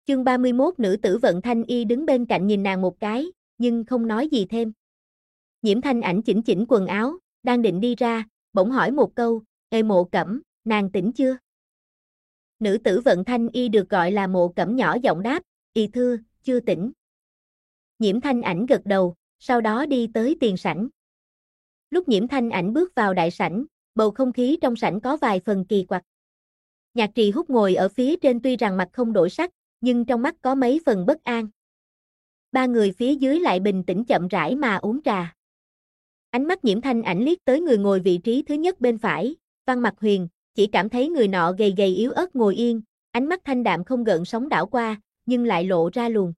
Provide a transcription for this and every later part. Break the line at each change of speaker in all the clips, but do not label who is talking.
Chương 31 Nữ tử Vận Thanh Y đứng bên cạnh nhìn nàng một cái, nhưng không nói gì thêm. Nhiễm Thanh Ảnh chỉnh chỉnh quần áo, đang định đi ra, bỗng hỏi một câu, Ê Mộ Cẩm, nàng tỉnh chưa? Nữ tử Vận Thanh Y được gọi là Mộ Cẩm nhỏ giọng đáp, Y thưa, chưa tỉnh. Nhiễm Thanh Ảnh gật đầu, sau đó đi tới tiền sảnh. Lúc Nhiễm Thanh Ảnh bước vào đại sảnh, bầu không khí trong sảnh có vài phần kỳ quặc. Nhạc Trì Húc ngồi ở phía trên tuy rằng mặt không đổi sắc, nhưng trong mắt có mấy phần bất an. Ba người phía dưới lại bình tĩnh chậm rãi mà uống trà. Ánh mắt Nhiễm Thanh Ảnh liếc tới người ngồi vị trí thứ nhất bên phải, Văn Mặc Huyền, chỉ cảm thấy người nọ gầy gầy yếu ớt ngồi yên, ánh mắt thanh đạm không gợn sóng đảo qua, nhưng lại lộ ra luồng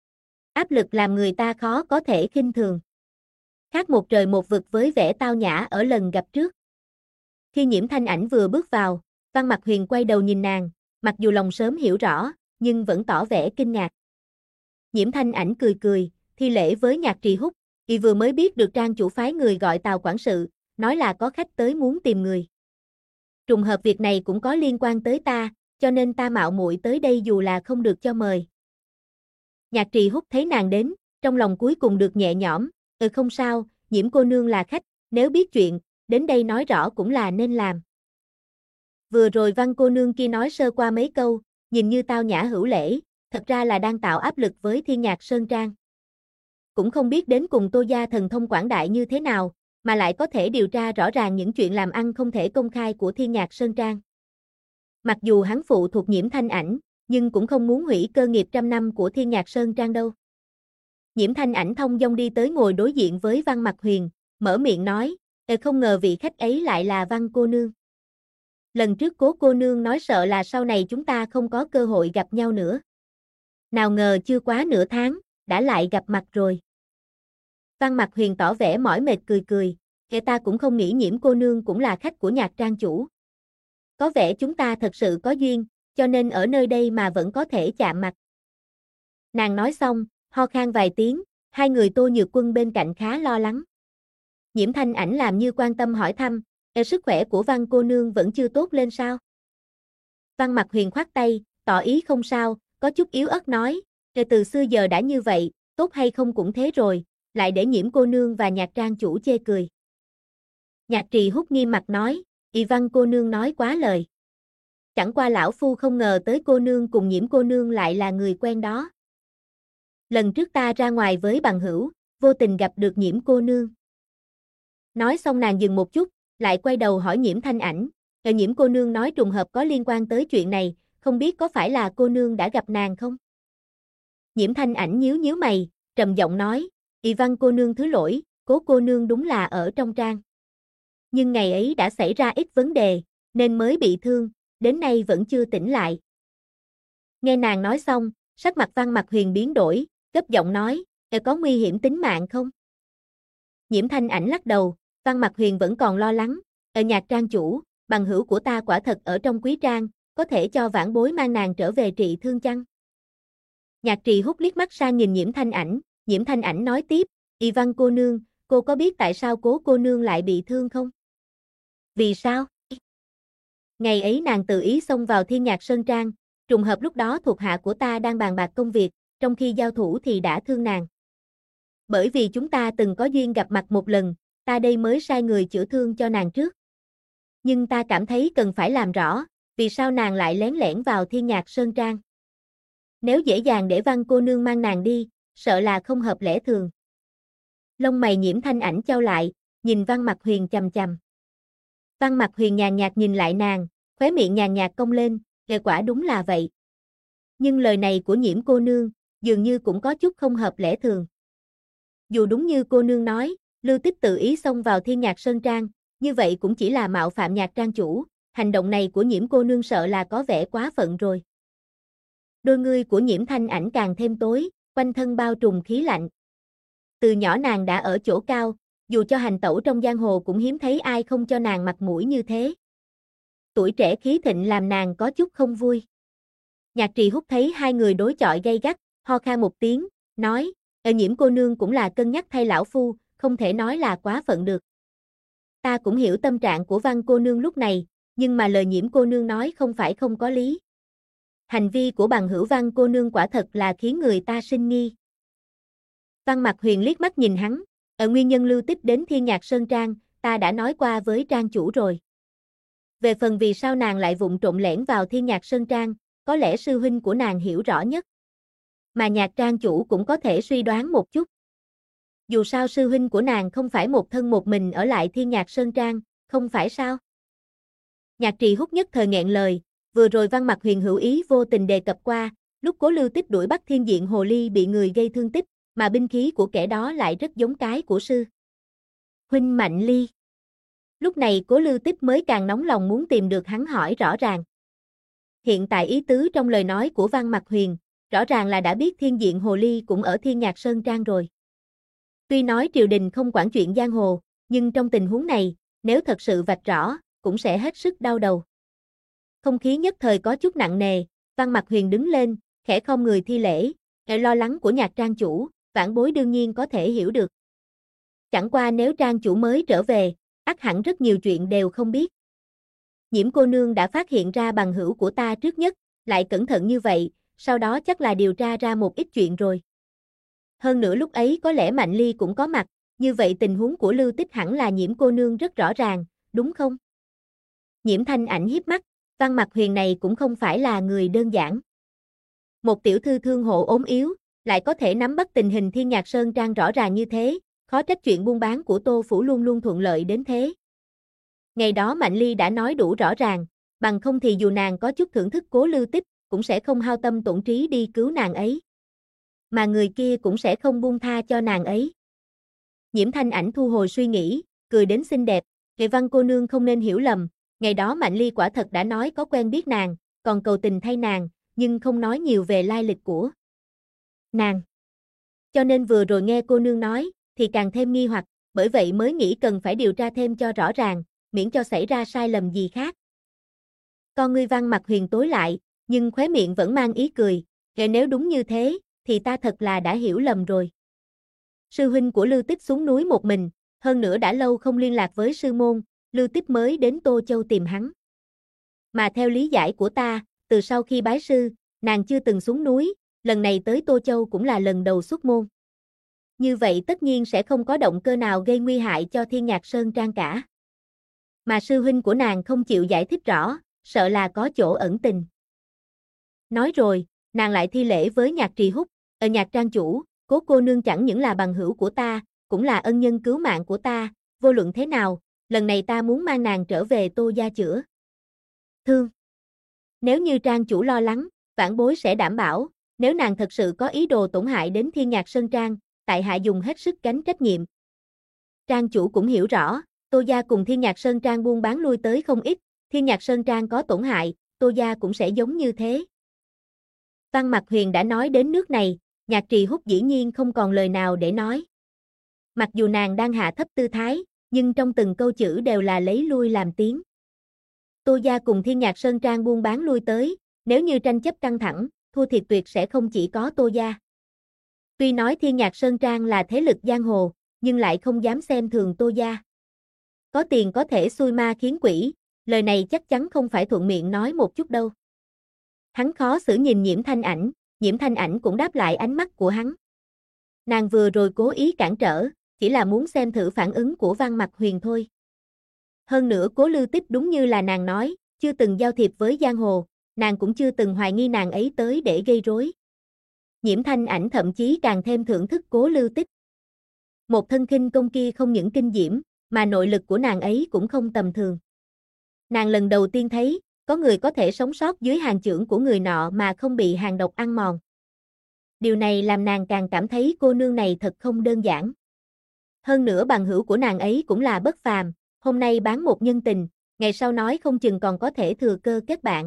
áp lực làm người ta khó có thể khinh thường. Khác một trời một vực với vẻ tao nhã ở lần gặp trước. Khi Nhiễm Thanh Ảnh vừa bước vào, Văn Mặc Huyền quay đầu nhìn nàng, mặc dù lòng sớm hiểu rõ, nhưng vẫn tỏ vẻ kinh ngạc. Nhiễm Thanh Ảnh cười cười, thi lễ với Nhạc Trì Húc, y vừa mới biết được trang chủ phái người gọi Tào quản sự, nói là có khách tới muốn tìm người. Trùng hợp việc này cũng có liên quan tới ta, cho nên ta mạo muội tới đây dù là không được cho mời. Nhạc Trì Húc thấy nàng đến, trong lòng cuối cùng được nhẹ nhõm, không sao, Nhiễm cô nương là khách, nếu biết chuyện, đến đây nói rõ cũng là nên làm. Vừa rồi Văn cô nương kia nói sơ qua mấy câu, nhìn như tao nhã hữu lễ, thật ra là đang tạo áp lực với Thiên Nhạc Sơn Trang. Cũng không biết đến cùng Tô gia thần thông quảng đại như thế nào, mà lại có thể điều tra rõ ràng những chuyện làm ăn không thể công khai của Thiên Nhạc Sơn Trang. Mặc dù hắn phụ thuộc Nhiễm Thanh Ảnh, nhưng cũng không muốn hủy cơ nghiệp trăm năm của Thiên Nhạc Sơn Trang đâu. Nhiễm Thanh Ảnh thông dong đi tới ngồi đối diện với Văn Mặc Huyền, mở miệng nói, không ngờ vị khách ấy lại là Văn cô nương. Lần trước Cố cô nương nói sợ là sau này chúng ta không có cơ hội gặp nhau nữa. Nào ngờ chưa quá nửa tháng, đã lại gặp mặt rồi. Văn Mặc Huyền tỏ vẻ mỏi mệt cười cười, ta cũng không nghĩ Nhiễm cô nương cũng là khách của Nhạc trang chủ. Có vẻ chúng ta thật sự có duyên, cho nên ở nơi đây mà vẫn có thể chạm mặt. Nàng nói xong, ho khan vài tiếng, hai người Tô Nhược Quân bên cạnh khá lo lắng. Nhiễm Thanh Ảnh làm như quan tâm hỏi thăm, sức khỏe của Văn cô nương vẫn chưa tốt lên sao? Văn Mặc Huyền khoát tay, tỏ ý không sao, có chút yếu ớt nói, từ xưa giờ đã như vậy, tốt hay không cũng thế rồi, lại để Nhiễm cô nương và Nhạc trang chủ chê cười. Nhạc Trì Húc nghiêm mặt nói, Văn cô nương nói quá lời. Chẳng qua lão phu không ngờ tới cô nương cùng Nhiễm cô nương lại là người quen đó. Lần trước ta ra ngoài với bằng hữu, vô tình gặp được Nhiễm cô nương. Nói xong nàng dừng một chút, lại quay đầu hỏi Nhiễm Thanh Ảnh, Nhiễm cô nương nói trùng hợp có liên quan tới chuyện này, không biết có phải là cô nương đã gặp nàng không? Nhiễm Thanh Ảnh nhíu nhíu mày, trầm giọng nói, Văn cô nương thứ lỗi, Cố cô nương đúng là ở trong trang. Nhưng ngày ấy đã xảy ra ít vấn đề, nên mới bị thương, đến nay vẫn chưa tỉnh lại. Nghe nàng nói xong, sắc mặt Văn Mặc Huyền biến đổi, gấp giọng nói, có nguy hiểm tính mạng không? Nhiễm Thanh Ảnh lắc đầu, Văn Mặc Huyền vẫn còn lo lắng, Nhạc trang chủ, bằng hữu của ta quả thật ở trong quý trang, có thể cho vãn bối mang nàng trở về trị thương chăng? Nhạc Trì Húc liếc mắt sang nhìn Nhiễm Thanh Ảnh nói tiếp, Văn cô nương, cô có biết tại sao Cố cô nương lại bị thương không? Vì sao? Ngày ấy nàng tự ý xông vào Thiên Nhạc Sơn Trang, trùng hợp lúc đó thuộc hạ của ta đang bàn bạc công việc, trong khi giao thủ thì đã thương nàng. Bởi vì chúng ta từng có duyên gặp mặt một lần, ta đây mới sai người chữa thương cho nàng trước. Nhưng ta cảm thấy cần phải làm rõ, vì sao nàng lại lén lẻn vào Thiên Nhạc Sơn Trang. Nếu dễ dàng để Văn cô nương mang nàng đi, sợ là không hợp lẽ thường. Lông mày Nhiễm Thanh Ảnh chau lại, nhìn Văn Mặc Huyền chằm chằm. Văn Mặc Huyền nhàn nhạt nhìn lại nàng, khóe miệng nhàn nhạt cong lên, quả đúng là vậy. Nhưng lời này của Nhiễm cô nương, dường như cũng có chút không hợp lẽ thường. Dù đúng như cô nương nói, Lưu Tích tự ý xông vào Thiên Nhạc Sơn Trang, như vậy cũng chỉ là mạo phạm Nhạc trang chủ, hành động này của Nhiễm cô nương sợ là có vẻ quá phận rồi. Đôi ngươi của Nhiễm Thanh Ảnh càng thêm tối, quanh thân bao trùm khí lạnh. Từ nhỏ nàng đã ở chỗ cao, dù cho hành tẩu trong giang hồ cũng hiếm thấy ai không cho nàng mặt mũi như thế. Tuổi trẻ khí thịnh làm nàng có chút không vui. Nhạc Trì Húc thấy hai người đối chọi gay gắt, ho khan một tiếng, nói, Nhiễm cô nương cũng là cân nhắc thay lão phu, không thể nói là quá phận được. Ta cũng hiểu tâm trạng của Văn cô nương lúc này, nhưng mà lời Nhiễm cô nương nói không phải không có lý. Hành vi của bằng hữu Văn cô nương quả thật là khiến người ta sinh nghi. Văn Mặc Huyền liếc mắt nhìn hắn, ở nguyên nhân Lưu Tích đến Thiên Nhạc Sơn Trang, ta đã nói qua với trang chủ rồi. Về phần vì sao nàng lại vụng trộm lẻn vào Thiên Nhạc Sơn Trang, có lẽ sư huynh của nàng hiểu rõ nhất. Mà Nhạc trang chủ cũng có thể suy đoán một chút. Dù sao sư huynh của nàng không phải một thân một mình ở lại Thiên Nhạc Sơn Trang, không phải sao? Nhạc Trì Húc nhất thời nghẹn lời, vừa rồi Văn Mặc Huyền hữu ý vô tình đề cập qua, lúc Cố Lưu Tích đuổi bắt Thiên Diện Hồ Ly bị người gây thương tích, mà binh khí của kẻ đó lại rất giống cái của sư huynh Mạnh Ly. Lúc này Cố Lưu Tích mới càng nóng lòng muốn tìm được hắn hỏi rõ ràng. Hiện tại ý tứ trong lời nói của Văn Mặc Huyền, rõ ràng là đã biết Thiên Diện Hồ Ly cũng ở Thiên Nhạc Sơn Trang rồi. Tuy nói triều đình không quản chuyện giang hồ, nhưng trong tình huống này, nếu thật sự vạch rõ, cũng sẽ hết sức đau đầu. Không khí nhất thời có chút nặng nề, Văn Mặc Huyền đứng lên, khẽ khom người thi lễ, lo lắng của Nhạc trang chủ, vãn bối đương nhiên có thể hiểu được. Chẳng qua nếu trang chủ mới trở về, ắt hẳn rất nhiều chuyện đều không biết. Nhiễm cô nương đã phát hiện ra bằng hữu của ta trước nhất, lại cẩn thận như vậy, sau đó chắc là điều tra ra một ít chuyện rồi. Hơn nữa lúc ấy có lẽ Mạnh Ly cũng có mặt, như vậy tình huống của Lưu Tích hẳn là Nhiễm cô nương rất rõ ràng, đúng không? Nhiễm Thanh Ảnh hiếp mắt, Văn Mặc Huyền này cũng không phải là người đơn giản. Một tiểu thư thương hộ ốm yếu, lại có thể nắm bắt tình hình Thiên Nhạc Sơn Trang rõ ràng như thế, khó trách chuyện buôn bán của Tô Phủ luôn luôn thuận lợi đến thế. Ngày đó Mạnh Ly đã nói đủ rõ ràng, bằng không thì dù nàng có chút thưởng thức Cố Lưu Tích, cũng sẽ không hao tâm tổn trí đi cứu nàng ấy. Mà người kia cũng sẽ không buông tha cho nàng ấy. Nhiễm Thanh Ảnh thu hồi suy nghĩ, cười đến xinh đẹp, Nghệ Văn cô nương không nên hiểu lầm, ngày đó Mạnh Ly quả thật đã nói có quen biết nàng, còn cầu tình thay nàng, nhưng không nói nhiều về lai lịch của nàng. Cho nên vừa rồi nghe cô nương nói, thì càng thêm nghi hoặc, bởi vậy mới nghĩ cần phải điều tra thêm cho rõ ràng, miễn cho xảy ra sai lầm gì khác. Con ngươi Văn Mặc Huyền tối lại, nhưng khóe miệng vẫn mang ý cười, nếu đúng như thế, thì ta thật là đã hiểu lầm rồi. Sư huynh của Lưu Tích xuống núi một mình, hơn nữa đã lâu không liên lạc với sư môn, Lưu Tích mới đến Tô Châu tìm hắn. Mà theo lý giải của ta, từ sau khi bái sư, nàng chưa từng xuống núi, lần này tới Tô Châu cũng là lần đầu xuất môn. Như vậy tất nhiên sẽ không có động cơ nào gây nguy hại cho Thiên Nhạc Sơn Trang cả. Mà sư huynh của nàng không chịu giải thích rõ, sợ là có chỗ ẩn tình. Nói rồi, nàng lại thi lễ với Nhạc Trì Húc, Nhạc trang chủ, Cố cô nương chẳng những là bằng hữu của ta, cũng là ân nhân cứu mạng của ta, vô luận thế nào, lần này ta muốn mang nàng trở về Tô gia chữa thương. Nếu như trang chủ lo lắng, vãn bối sẽ đảm bảo, nếu nàng thật sự có ý đồ tổn hại đến Thiên Nhạc Sơn Trang, tại hạ dùng hết sức gánh trách nhiệm. Trang chủ cũng hiểu rõ, Tô gia cùng Thiên Nhạc Sơn Trang buôn bán lui tới không ít, Thiên Nhạc Sơn Trang có tổn hại, Tô gia cũng sẽ giống như thế. Văn Mặc Huyền đã nói đến nước này, Nhạc Trì Húc dĩ nhiên không còn lời nào để nói. Mặc dù nàng đang hạ thấp tư thái, nhưng trong từng câu chữ đều là lấy lui làm tiếng. Tô gia cùng Thiên Nhạc Sơn Trang buôn bán lui tới, nếu như tranh chấp căng thẳng, thua thiệt tuyệt sẽ không chỉ có Tô gia. Tuy nói Thiên Nhạc Sơn Trang là thế lực giang hồ, nhưng lại không dám xem thường Tô gia. Có tiền có thể xui ma khiến quỷ, lời này chắc chắn không phải thuận miệng nói một chút đâu. Hắn khó xử nhìn Nhiễm Thanh Ảnh cũng đáp lại ánh mắt của hắn. Nàng vừa rồi cố ý cản trở, chỉ là muốn xem thử phản ứng của Văn Mặc Huyền thôi. Hơn nữa Cố Lưu Tích đúng như là nàng nói, chưa từng giao thiệp với giang hồ, nàng cũng chưa từng hoài nghi nàng ấy tới để gây rối. Nhiễm Thanh Ảnh thậm chí càng thêm thưởng thức Cố Lưu Tích. Một thân khinh công kia không những kinh diễm, mà nội lực của nàng ấy cũng không tầm thường. Nàng lần đầu tiên thấy, có người có thể sống sót dưới hàng chưởng của người nọ mà không bị hàng độc ăn mòn. Điều này làm nàng càng cảm thấy cô nương này thật không đơn giản. Hơn nữa bằng hữu của nàng ấy cũng là bất phàm, hôm nay bán một nhân tình, ngày sau nói không chừng còn có thể thừa cơ kết bạn.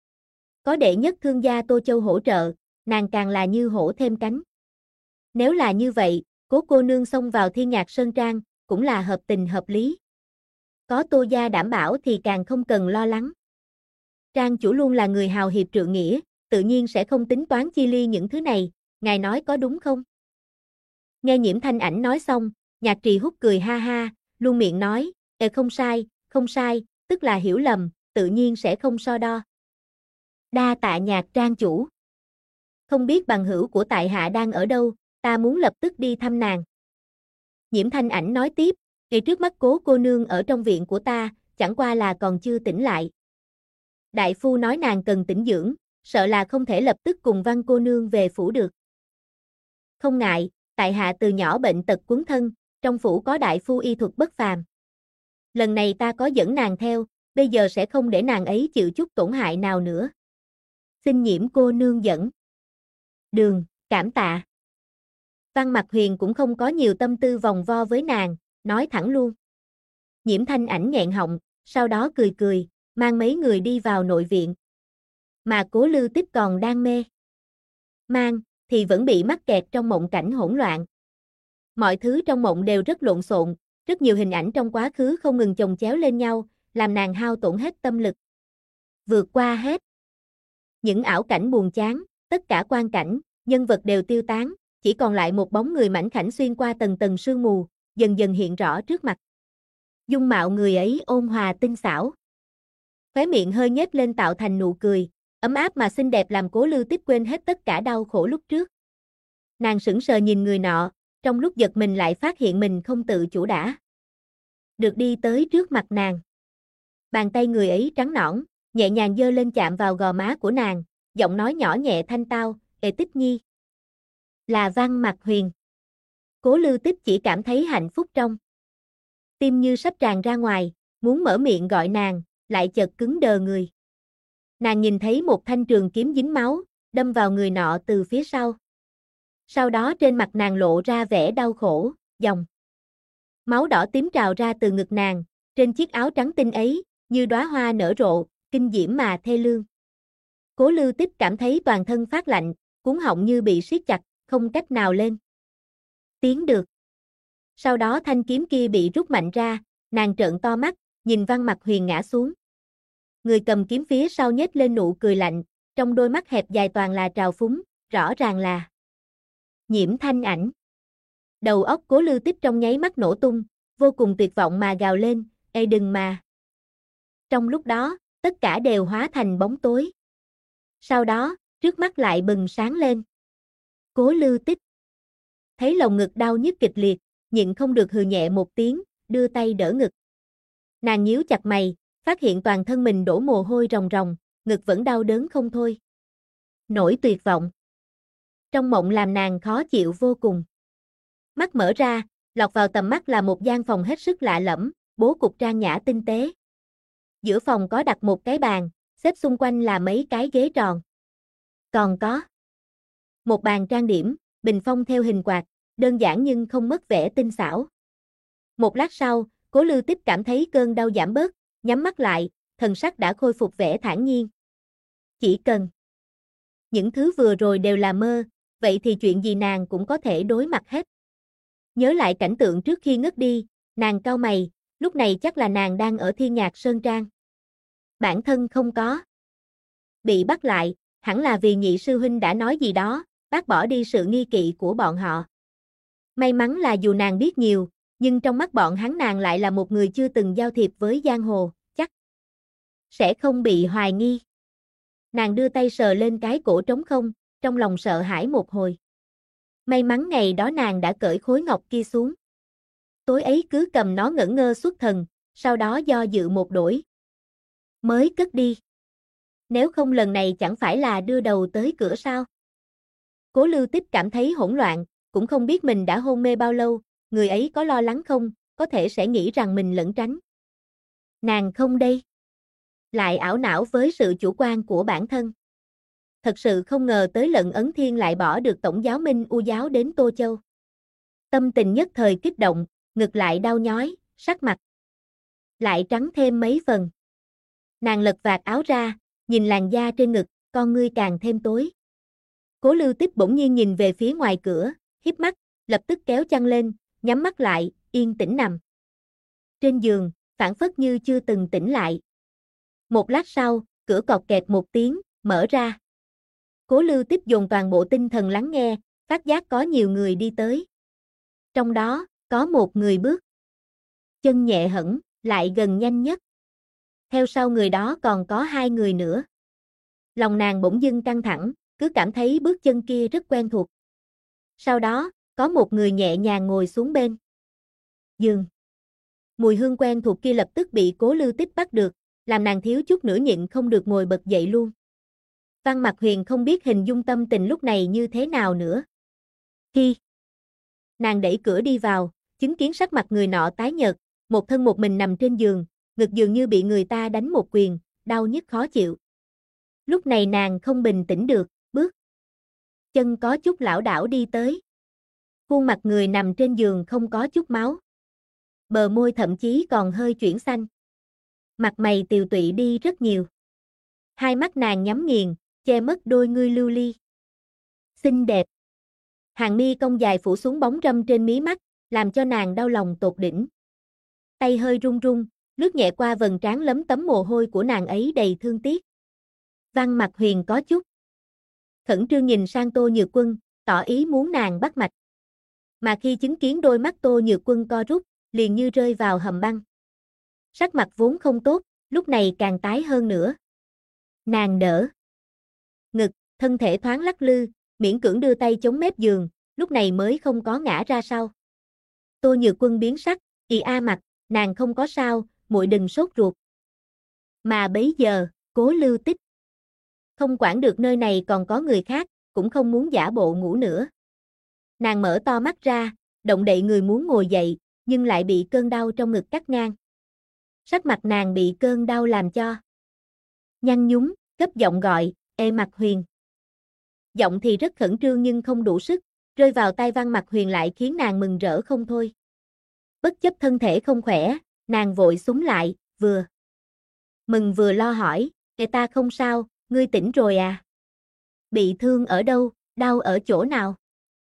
Có đệ nhất thương gia Tô Châu hỗ trợ, nàng càng là như hổ thêm cánh. Nếu là như vậy, Cố cô nương xông vào Thiên Nhạc Sơn Trang, cũng là hợp tình hợp lý. Có Tô gia đảm bảo thì càng không cần lo lắng. Trang chủ luôn là người hào hiệp trượng nghĩa, tự nhiên sẽ không tính toán chi ly những thứ này, ngài nói có đúng không? Nghe Nhiễm Thanh Ảnh nói xong, Nhạc Trì Húc cười ha ha, luôn miệng nói, không sai, tức là hiểu lầm, tự nhiên sẽ không so đo. Đa tạ Nhạc trang chủ. Không biết bằng hữu của tại hạ đang ở đâu, ta muốn lập tức đi thăm nàng. Nhiễm Thanh Ảnh nói tiếp, ngay trước mắt Cố cô nương ở trong viện của ta, chẳng qua là còn chưa tỉnh lại. Đại phu nói nàng cần tĩnh dưỡng, sợ là không thể lập tức cùng Văn cô nương về phủ được. Không ngại, tại hạ từ nhỏ bệnh tật cuốn thân, trong phủ có đại phu y thuật bất phàm. Lần này ta có dẫn nàng theo, bây giờ sẽ không để nàng ấy chịu chút tổn hại nào nữa. Xin Nhiễm cô nương dẫn đường, cảm tạ. Văn Mặc Huyền cũng không có nhiều tâm tư vòng vo với nàng, nói thẳng luôn. Nhiễm Thanh Ảnh nghẹn họng, sau đó cười cười, mang mấy người đi vào nội viện. Mà Cố Lư Tích còn đang mê mang, thì vẫn bị mắc kẹt trong mộng cảnh hỗn loạn. Mọi thứ trong mộng đều rất lộn xộn, rất nhiều hình ảnh trong quá khứ không ngừng chồng chéo lên nhau, làm nàng hao tổn hết tâm lực. Vượt qua hết những ảo cảnh buồn chán, tất cả quang cảnh, nhân vật đều tiêu tán, chỉ còn lại một bóng người mảnh khảnh xuyên qua tầng tầng sương mù, dần dần hiện rõ trước mặt. Dung mạo người ấy ôn hòa tinh xảo. Khóe miệng hơi nhếch lên tạo thành nụ cười, ấm áp mà xinh đẹp làm Cố Lư Tích quên hết tất cả đau khổ lúc trước. Nàng sững sờ nhìn người nọ, trong lúc giật mình lại phát hiện mình không tự chủ đã được đi tới trước mặt nàng. Bàn tay người ấy trắng nõn, nhẹ nhàng giơ lên chạm vào gò má của nàng, giọng nói nhỏ nhẹ thanh tao, "Ê Tích Nhi." Là Văn Mặc Huyền. Cố Lư Tích chỉ cảm thấy hạnh phúc trong tim như sắp tràn ra ngoài, muốn mở miệng gọi nàng, lại chợt cứng đờ người. Nàng nhìn thấy một thanh trường kiếm dính máu, đâm vào người nọ từ phía sau. Sau đó trên mặt nàng lộ ra vẻ đau khổ, dòng máu đỏ tím trào ra từ ngực nàng, trên chiếc áo trắng tinh ấy, như đóa hoa nở rộ, kinh diễm mà thê lương. Cố Lư Tích cảm thấy toàn thân phát lạnh, cuống họng như bị siết chặt, không cách nào lên tiếng được. Sau đó thanh kiếm kia bị rút mạnh ra, nàng trợn to mắt, nhìn Văn Mặc Huyền ngã xuống. Người cầm kiếm phía sau nhếch lên nụ cười lạnh, trong đôi mắt hẹp dài toàn là trào phúng, rõ ràng là Nhiễm Thanh Ảnh. Đầu óc Cố Lư Tích trong nháy mắt nổ tung, vô cùng tuyệt vọng mà gào lên, "Ê đừng mà." Trong lúc đó, tất cả đều hóa thành bóng tối. Sau đó, trước mắt lại bừng sáng lên. Cố Lư Tích thấy lồng ngực đau nhức kịch liệt, nhịn không được hừ nhẹ một tiếng, đưa tay đỡ ngực. Nàng nhíu chặt mày, phát hiện toàn thân mình đổ mồ hôi ròng ròng, ngực vẫn đau đớn không thôi. Nỗi tuyệt vọng trong mộng làm nàng khó chịu vô cùng. Mắt mở ra, lọt vào tầm mắt là một gian phòng hết sức lạ lẫm, bố cục trang nhã tinh tế. Giữa phòng có đặt một cái bàn, xếp xung quanh là mấy cái ghế tròn. Còn có một bàn trang điểm, bình phong theo hình quạt, đơn giản nhưng không mất vẻ tinh xảo. Một lát sau, Cố Lư Tích cảm thấy cơn đau giảm bớt, nhắm mắt lại, thần sắc đã khôi phục vẻ thản nhiên. Chỉ cần những thứ vừa rồi đều là mơ, vậy thì chuyện gì nàng cũng có thể đối mặt hết. Nhớ lại cảnh tượng trước khi ngất đi, nàng cau mày, lúc này chắc là nàng đang ở Thiên Nhạc Sơn Trang. Bản thân không có bị bắt lại, hẳn là vì nhị sư huynh đã nói gì đó, bác bỏ đi sự nghi kỵ của bọn họ. May mắn là dù nàng biết nhiều, nhưng trong mắt bọn hắn nàng lại là một người chưa từng giao thiệp với giang hồ, chắc sẽ không bị hoài nghi. Nàng đưa tay sờ lên cái cổ trống không, trong lòng sợ hãi một hồi. May mắn ngày đó nàng đã cởi khối ngọc kia xuống. Tối ấy cứ cầm nó ngẩn ngơ xuất thần, sau đó do dự một đổi mới cất đi. Nếu không lần này chẳng phải là đưa đầu tới cửa sao? Cố Lư Tích cảm thấy hỗn loạn, cũng không biết mình đã hôn mê bao lâu, người ấy có lo lắng không, có thể sẽ nghĩ rằng mình lẩn tránh. Nàng không đây. Lại ảo não với sự chủ quan của bản thân. Thật sự không ngờ tới Lận Ấn Thiên lại bỏ được tổng giáo Minh U giáo đến Tô Châu. Tâm tình nhất thời kích động, ngực lại đau nhói, sắc mặt lại trắng thêm mấy phần. Nàng lật vạt áo ra, nhìn làn da trên ngực, con ngươi càng thêm tối. Cố Lư Tích bỗng nhiên nhìn về phía ngoài cửa, híp mắt, lập tức kéo chăn lên, nhắm mắt lại, yên tĩnh nằm trên giường, phảng phất như chưa từng tỉnh lại. Một lát sau, cửa cọt kẹt một tiếng, mở ra. Cố Lư Tích dồn toàn bộ tinh thần lắng nghe, phát giác có nhiều người đi tới. Trong đó, có một người bước chân nhẹ hẳn, lại gần nhanh nhất. Theo sau người đó còn có hai người nữa. Lòng nàng bỗng dưng căng thẳng, cứ cảm thấy bước chân kia rất quen thuộc. Sau đó, có một người nhẹ nhàng ngồi xuống bên giường. Mùi hương quen thuộc kia lập tức bị Cố Lưu Tích bắt được, làm nàng thiếu chút nữa nhịn không được ngồi bật dậy luôn. Văn Mặc Huyền không biết hình dung tâm tình lúc này như thế nào nữa. Khi nàng đẩy cửa đi vào, chứng kiến sắc mặt người nọ tái nhợt, một thân một mình nằm trên giường, ngực dường như bị người ta đánh một quyền, đau nhức khó chịu. Lúc này nàng không bình tĩnh được, bước chân có chút lảo đảo đi tới. Khuôn mặt người nằm trên giường không có chút máu. Bờ môi thậm chí còn hơi chuyển xanh. Mặt mày tiều tụy đi rất nhiều. Hai mắt nàng nhắm nghiền, che mất đôi ngươi lưu ly. Xinh đẹp. Hàng mi cong dài phủ xuống bóng râm trên mí mắt, làm cho nàng đau lòng tột đỉnh. Tay hơi run run, lướt nhẹ qua vầng trán lấm tấm mồ hôi của nàng ấy đầy thương tiếc. Văn Mặc Huyền có chút khẩn trương nhìn sang Tô Nhược Quân, tỏ ý muốn nàng bắt mạch. Mà khi chứng kiến đôi mắt Tô Nhược Quân co rút, liền như rơi vào hầm băng. Sắc mặt vốn không tốt, lúc này càng tái hơn nữa. Nàng đỡ ngực, thân thể thoáng lắc lư, miễn cưỡng đưa tay chống mép giường, lúc này mới không có ngã ra sau. Tô Nhược Quân biến sắc, Mặc, nàng không có sao, muội đừng sốt ruột. Mà bấy giờ, Cố Lưu Tích không quản được nơi này còn có người khác, cũng không muốn giả bộ ngủ nữa. Nàng mở to mắt ra, động đậy người muốn ngồi dậy, nhưng lại bị cơn đau trong ngực cắt ngang. Sắc mặt nàng bị cơn đau làm cho nhăn nhúm, gấp giọng gọi, Mặc Huyền. Giọng thì rất khẩn trương nhưng không đủ sức, rơi vào tai Văn Mặc Huyền lại khiến nàng mừng rỡ không thôi. Bất chấp thân thể không khỏe, nàng vội xúm lại, vừa mừng vừa lo hỏi, ta không sao, ngươi tỉnh rồi à? Bị thương ở đâu, đau ở chỗ nào?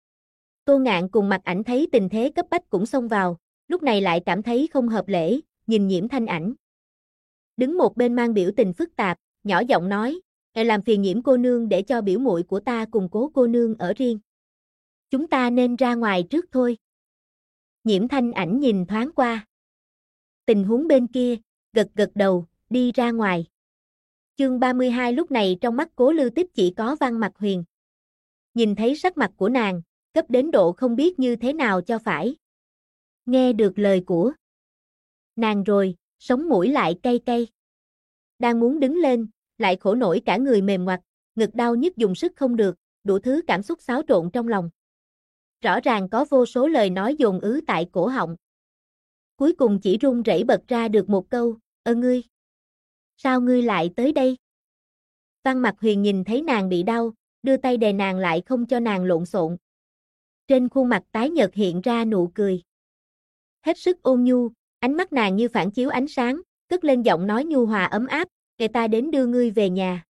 Tô Ngạn cùng Mạc Ảnh thấy tình thế cấp bách cũng xông vào, lúc này lại cảm thấy không hợp lễ, nhìn Nhiễm Thanh Ảnh. Đứng một bên mang biểu tình phức tạp, nhỏ giọng nói, làm phiền Nhiễm cô nương để cho biểu muội của ta cùng Cố cô nương ở riêng. Chúng ta nên ra ngoài trước thôi. Nhiễm Thanh Ảnh nhìn thoáng qua tình huống bên kia, gật gật đầu, đi ra ngoài. Chương 32 lúc này trong mắt Cố Lưu Tích chỉ có Văn Mặc Huyền. Nhìn thấy sắc mặt của nàng, cấp đến độ không biết như thế nào cho phải. Nghe được lời của nàng rồi, sống mũi lại cay cay. Đang muốn đứng lên, lại khổ nổi cả người mềm ngoặt, ngực đau nhức dùng sức không được, đủ thứ cảm xúc xáo trộn trong lòng. Rõ ràng có vô số lời nói dồn ứ tại cổ họng. Cuối cùng chỉ run rẩy bật ra được một câu, ngươi. Sao ngươi lại tới đây? Văn Mặc Huyền nhìn thấy nàng bị đau, đưa tay đè nàng lại không cho nàng lộn xộn. Trên khuôn mặt tái nhợt hiện ra nụ cười. Hết sức ôn nhu, ánh mắt nàng như phản chiếu ánh sáng, cất lên giọng nói nhu hòa ấm áp, "Kể ta đến đưa ngươi về nhà."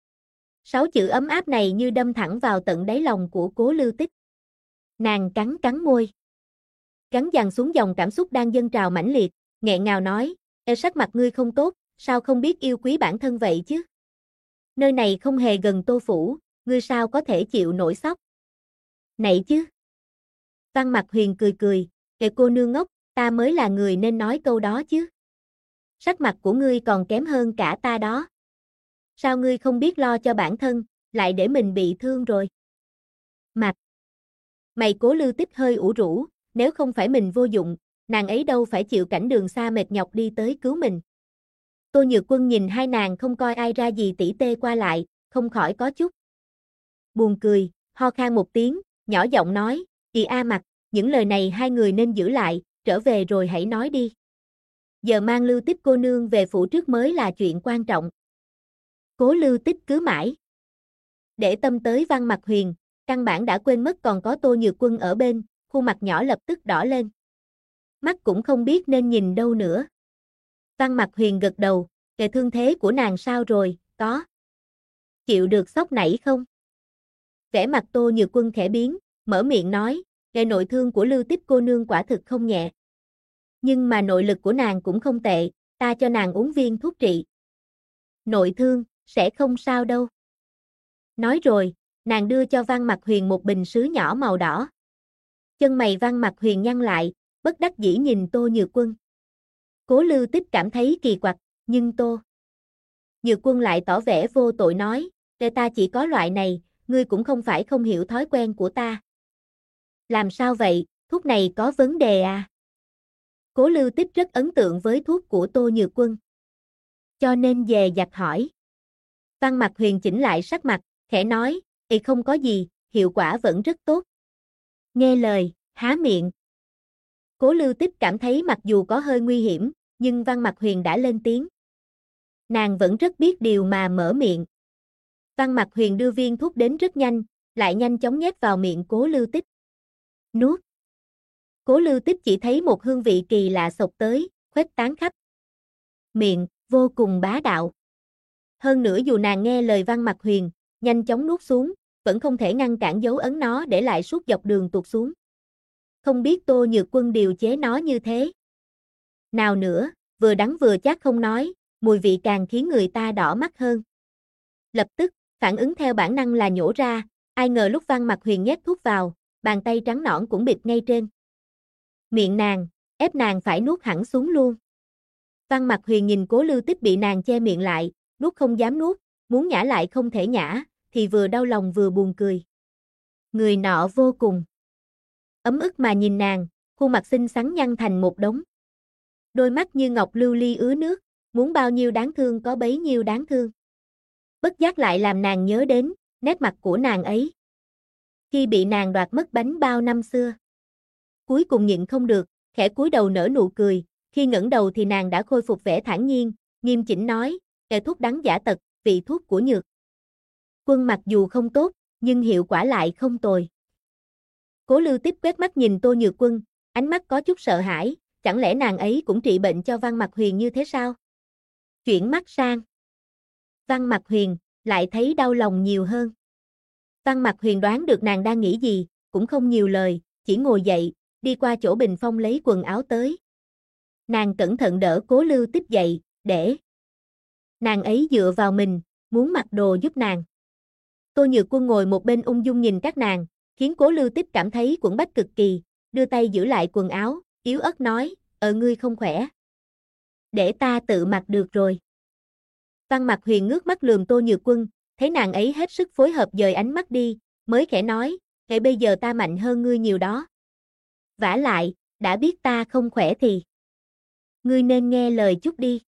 6 chữ ấm áp này như đâm thẳng vào tận đáy lòng của Cố Lưu Tích. Nàng cắn cắn môi. Cắn dằn xuống dòng cảm xúc đang dâng trào mãnh liệt, nghẹn ngào nói, sắc mặt ngươi không tốt, sao không biết yêu quý bản thân vậy chứ? Nơi này không hề gần Tô phủ, ngươi sao có thể chịu nổi sốc? Này chứ." Văn Mặc Huyền cười cười, cô nương ngốc, ta mới là người nên nói câu đó chứ. Sắc mặt của ngươi còn kém hơn cả ta đó. Sao ngươi không biết lo cho bản thân, lại để mình bị thương rồi? Mặt mày Cố Lưu Tích hơi ủ rũ, nếu không phải mình vô dụng, nàng ấy đâu phải chịu cảnh đường xa mệt nhọc đi tới cứu mình. Tô Nhược Quân nhìn hai nàng không coi ai ra gì tỉ tê qua lại, không khỏi có chút buồn cười, ho khan một tiếng, nhỏ giọng nói, Mặc, những lời này hai người nên giữ lại, trở về rồi hãy nói đi. Giờ mang Lưu Tích cô nương về phủ trước mới là chuyện quan trọng. Cố Lưu Tích cứ mãi để tâm tới Văn Mặc Huyền, căn bản đã quên mất còn có Tô Nhược Quân ở bên, khuôn mặt nhỏ lập tức đỏ lên. Mắt cũng không biết nên nhìn đâu nữa. Văn Mặc Huyền gật đầu, thương thế của nàng sao rồi, có chịu được sốc nảy không? Vẻ mặt Tô Nhược Quân khẽ biến, mở miệng nói, nội thương của Lưu Tích cô nương quả thực không nhẹ. Nhưng mà nội lực của nàng cũng không tệ, ta cho nàng uống viên thuốc trị. Nội thương, sẽ không sao đâu. Nói rồi, nàng đưa cho Văn Mặc Huyền một bình sứ nhỏ màu đỏ. Chân mày Văn Mặc Huyền nhăn lại, bất đắc dĩ nhìn Tô Nhược Quân. Cố Lưu Tích cảm thấy kỳ quặc, nhưng Tô Nhược Quân lại tỏ vẻ vô tội nói, Ta chỉ có loại này, ngươi cũng không phải không hiểu thói quen của ta. Làm sao vậy, thuốc này có vấn đề à? Cố Lưu Tích rất ấn tượng với thuốc của Tô Nhược Quân. Cho nên dè dặt hỏi. Văn Mặc Huyền chỉnh lại sắc mặt, khẽ nói, không có gì, hiệu quả vẫn rất tốt. Nghe lời, há miệng. Cố Lưu Tích cảm thấy mặc dù có hơi nguy hiểm, nhưng Văn Mặc Huyền đã lên tiếng. Nàng vẫn rất biết điều mà mở miệng. Văn Mặc Huyền đưa viên thuốc đến rất nhanh, lại nhanh chóng nhét vào miệng Cố Lưu Tích. Nuốt. Cố Lưu Tích chỉ thấy một hương vị kỳ lạ xộc tới, khuếch tán khắp miệng, vô cùng bá đạo. Hơn nữa dù nàng nghe lời Văn Mặc Huyền, nhanh chóng nuốt xuống, vẫn không thể ngăn cản dấu ấn nó để lại suốt dọc đường tuột xuống. Không biết Tô Nhược Quân điều chế nó như thế. Nào nữa, vừa đắng vừa chát không nói, mùi vị càng khiến người ta đỏ mắt hơn. Lập tức, phản ứng theo bản năng là nhổ ra, ai ngờ lúc Văn Mặc Huyền nhét thuốc vào, bàn tay trắng nõn cũng bịt ngay trên miệng nàng, ép nàng phải nuốt hẳn xuống luôn. Văn Mặc Huyền nhìn Cố Lưu Tích bị nàng che miệng lại, nuốt không dám nuốt, muốn nhả lại không thể nhả, thì vừa đau lòng vừa buồn cười. Người nọ vô cùng ấm ức mà nhìn nàng, khuôn mặt xinh xắn nhăn thành một đống. Đôi mắt như ngọc lưu ly ứa nước, muốn bao nhiêu đáng thương có bấy nhiêu đáng thương. Bất giác lại làm nàng nhớ đến nét mặt của nàng ấy. Khi bị nàng đoạt mất bánh bao năm xưa. Cuối cùng nhịn không được, khẽ cúi đầu nở nụ cười, khi ngẩng đầu thì nàng đã khôi phục vẻ thản nhiên, nghiêm chỉnh nói, thuốc đắng giả tật, vị thuốc của Nhược Quân mặc dù không tốt, nhưng hiệu quả lại không tồi. Cố Lưu Tích quét mắt nhìn Tô Nhược Quân, ánh mắt có chút sợ hãi, chẳng lẽ nàng ấy cũng trị bệnh cho Văn Mặc Huyền như thế sao? Chuyển mắt sang Văn Mặc Huyền, lại thấy đau lòng nhiều hơn. Văn Mặc Huyền đoán được nàng đang nghĩ gì, cũng không nhiều lời, chỉ ngồi dậy, đi qua chỗ bình phong lấy quần áo tới. Nàng cẩn thận đỡ Cố Lưu Tích dậy, để nàng ấy dựa vào mình, muốn mặc đồ giúp nàng. Tô Nhược Quân ngồi một bên ung dung nhìn các nàng, khiến Cố Lưu Tích cảm thấy quẫn bách cực kỳ, đưa tay giữ lại quần áo, yếu ớt nói, ngươi không khỏe. Để ta tự mặc được rồi. Văn Mặc Huyền ngước mắt lườm Tô Nhược Quân, thấy nàng ấy hết sức phối hợp dời ánh mắt đi, mới khẽ nói, bây giờ ta mạnh hơn ngươi nhiều đó. Vả lại, đã biết ta không khỏe thì ngươi nên nghe lời chút đi.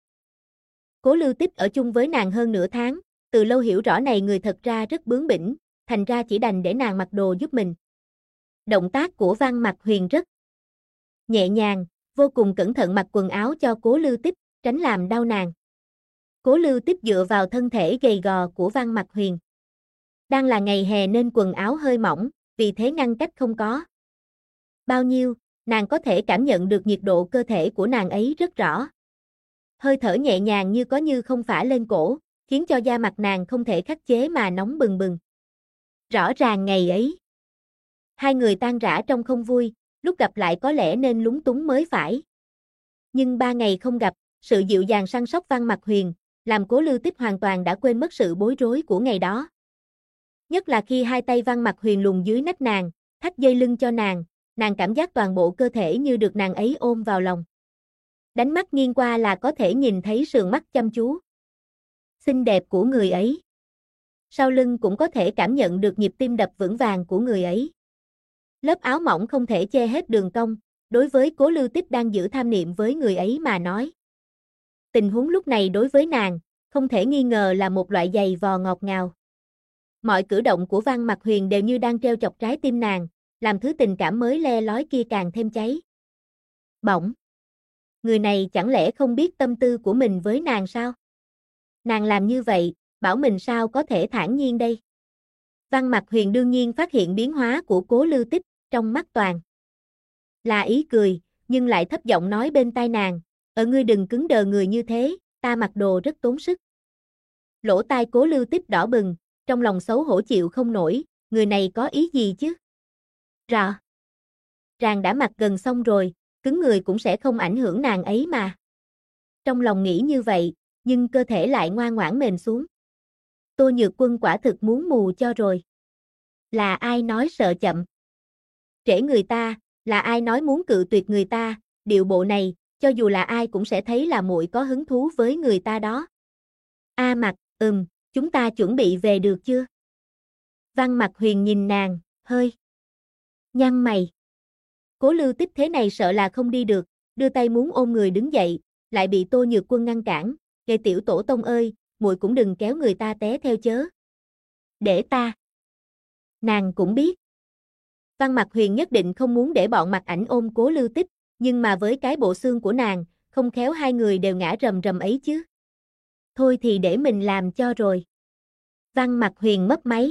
Cố Lưu Tích ở chung với nàng hơn nửa tháng, từ lâu hiểu rõ này người thật ra rất bướng bỉnh, thành ra chỉ đành để nàng mặc đồ giúp mình. Động tác của Văn Mặc Huyền rất nhẹ nhàng, vô cùng cẩn thận mặc quần áo cho Cố Lưu Tích, tránh làm đau nàng. Cố Lưu Tích dựa vào thân thể gầy gò của Văn Mặc Huyền. Đang là ngày hè nên quần áo hơi mỏng, vì thế ngăn cách không có bao nhiêu, nàng có thể cảm nhận được nhiệt độ cơ thể của nàng ấy rất rõ. Hơi thở nhẹ nhàng như có như không phả lên cổ, khiến cho da mặt nàng không thể khắc chế mà nóng bừng bừng. Rõ ràng ngày ấy, hai người tan rã trong không vui, lúc gặp lại có lẽ nên lúng túng mới phải. Nhưng 3 ngày không gặp, sự dịu dàng săn sóc Văn Mặc Huyền, làm Cố Lưu Tích hoàn toàn đã quên mất sự bối rối của ngày đó. Nhất là khi hai tay Văn Mặc Huyền luồn dưới nách nàng, thắt dây lưng cho nàng cảm giác toàn bộ cơ thể như được nàng ấy ôm vào lòng. Đánh mắt nghiêng qua là có thể nhìn thấy sườn mắt chăm chú xinh đẹp của người ấy. Sau lưng cũng có thể cảm nhận được nhịp tim đập vững vàng của người ấy. Lớp áo mỏng không thể che hết đường cong, đối với Cố Lưu Tích đang giữ tham niệm với người ấy mà nói. Tình huống lúc này đối với nàng, không thể nghi ngờ là một loại giày vò ngọt ngào. Mọi cử động của Văn Mặc Huyền đều như đang treo chọc trái tim nàng, làm thứ tình cảm mới le lói kia càng thêm cháy bỏng. Người này chẳng lẽ không biết tâm tư của mình với nàng sao? Nàng làm như vậy, bảo mình sao có thể thản nhiên đây? Văn Mặc Huyền đương nhiên phát hiện biến hóa của Cố Lưu Tích, trong mắt toàn là ý cười, nhưng lại thấp giọng nói bên tai nàng, ngươi đừng cứng đờ người như thế, ta mặc đồ rất tốn sức. Lỗ tai Cố Lưu Tích đỏ bừng, trong lòng xấu hổ chịu không nổi, người này có ý gì chứ? Rõ ràng đã mặc gần xong rồi, cứng người cũng sẽ không ảnh hưởng nàng ấy mà. Trong lòng nghĩ như vậy, nhưng cơ thể lại ngoan ngoãn mềm xuống. Tô Nhược Quân quả thực muốn mù cho rồi. Là ai nói sợ chậm trễ người ta, là ai nói muốn cự tuyệt người ta, điệu bộ này, cho dù là ai cũng sẽ thấy là muội có hứng thú với người ta đó. A Mặc, chúng ta chuẩn bị về được chưa? Văn Mặc Huyền nhìn nàng, hơi nhăn mày. Cố Lưu Tích thế này sợ là không đi được, đưa tay muốn ôm người đứng dậy, lại bị Tô Nhược Quân ngăn cản, "Kệ tiểu tổ tông ơi, muội cũng đừng kéo người ta té theo chớ. Để ta." Nàng cũng biết. Văn Mặc Huyền nhất định không muốn để bọn Mặc Ảnh ôm Cố Lưu Tích, nhưng mà với cái bộ xương của nàng, không khéo hai người đều ngã rầm rầm ấy chứ. Thôi thì để mình làm cho rồi. Văn Mặc Huyền mấp máy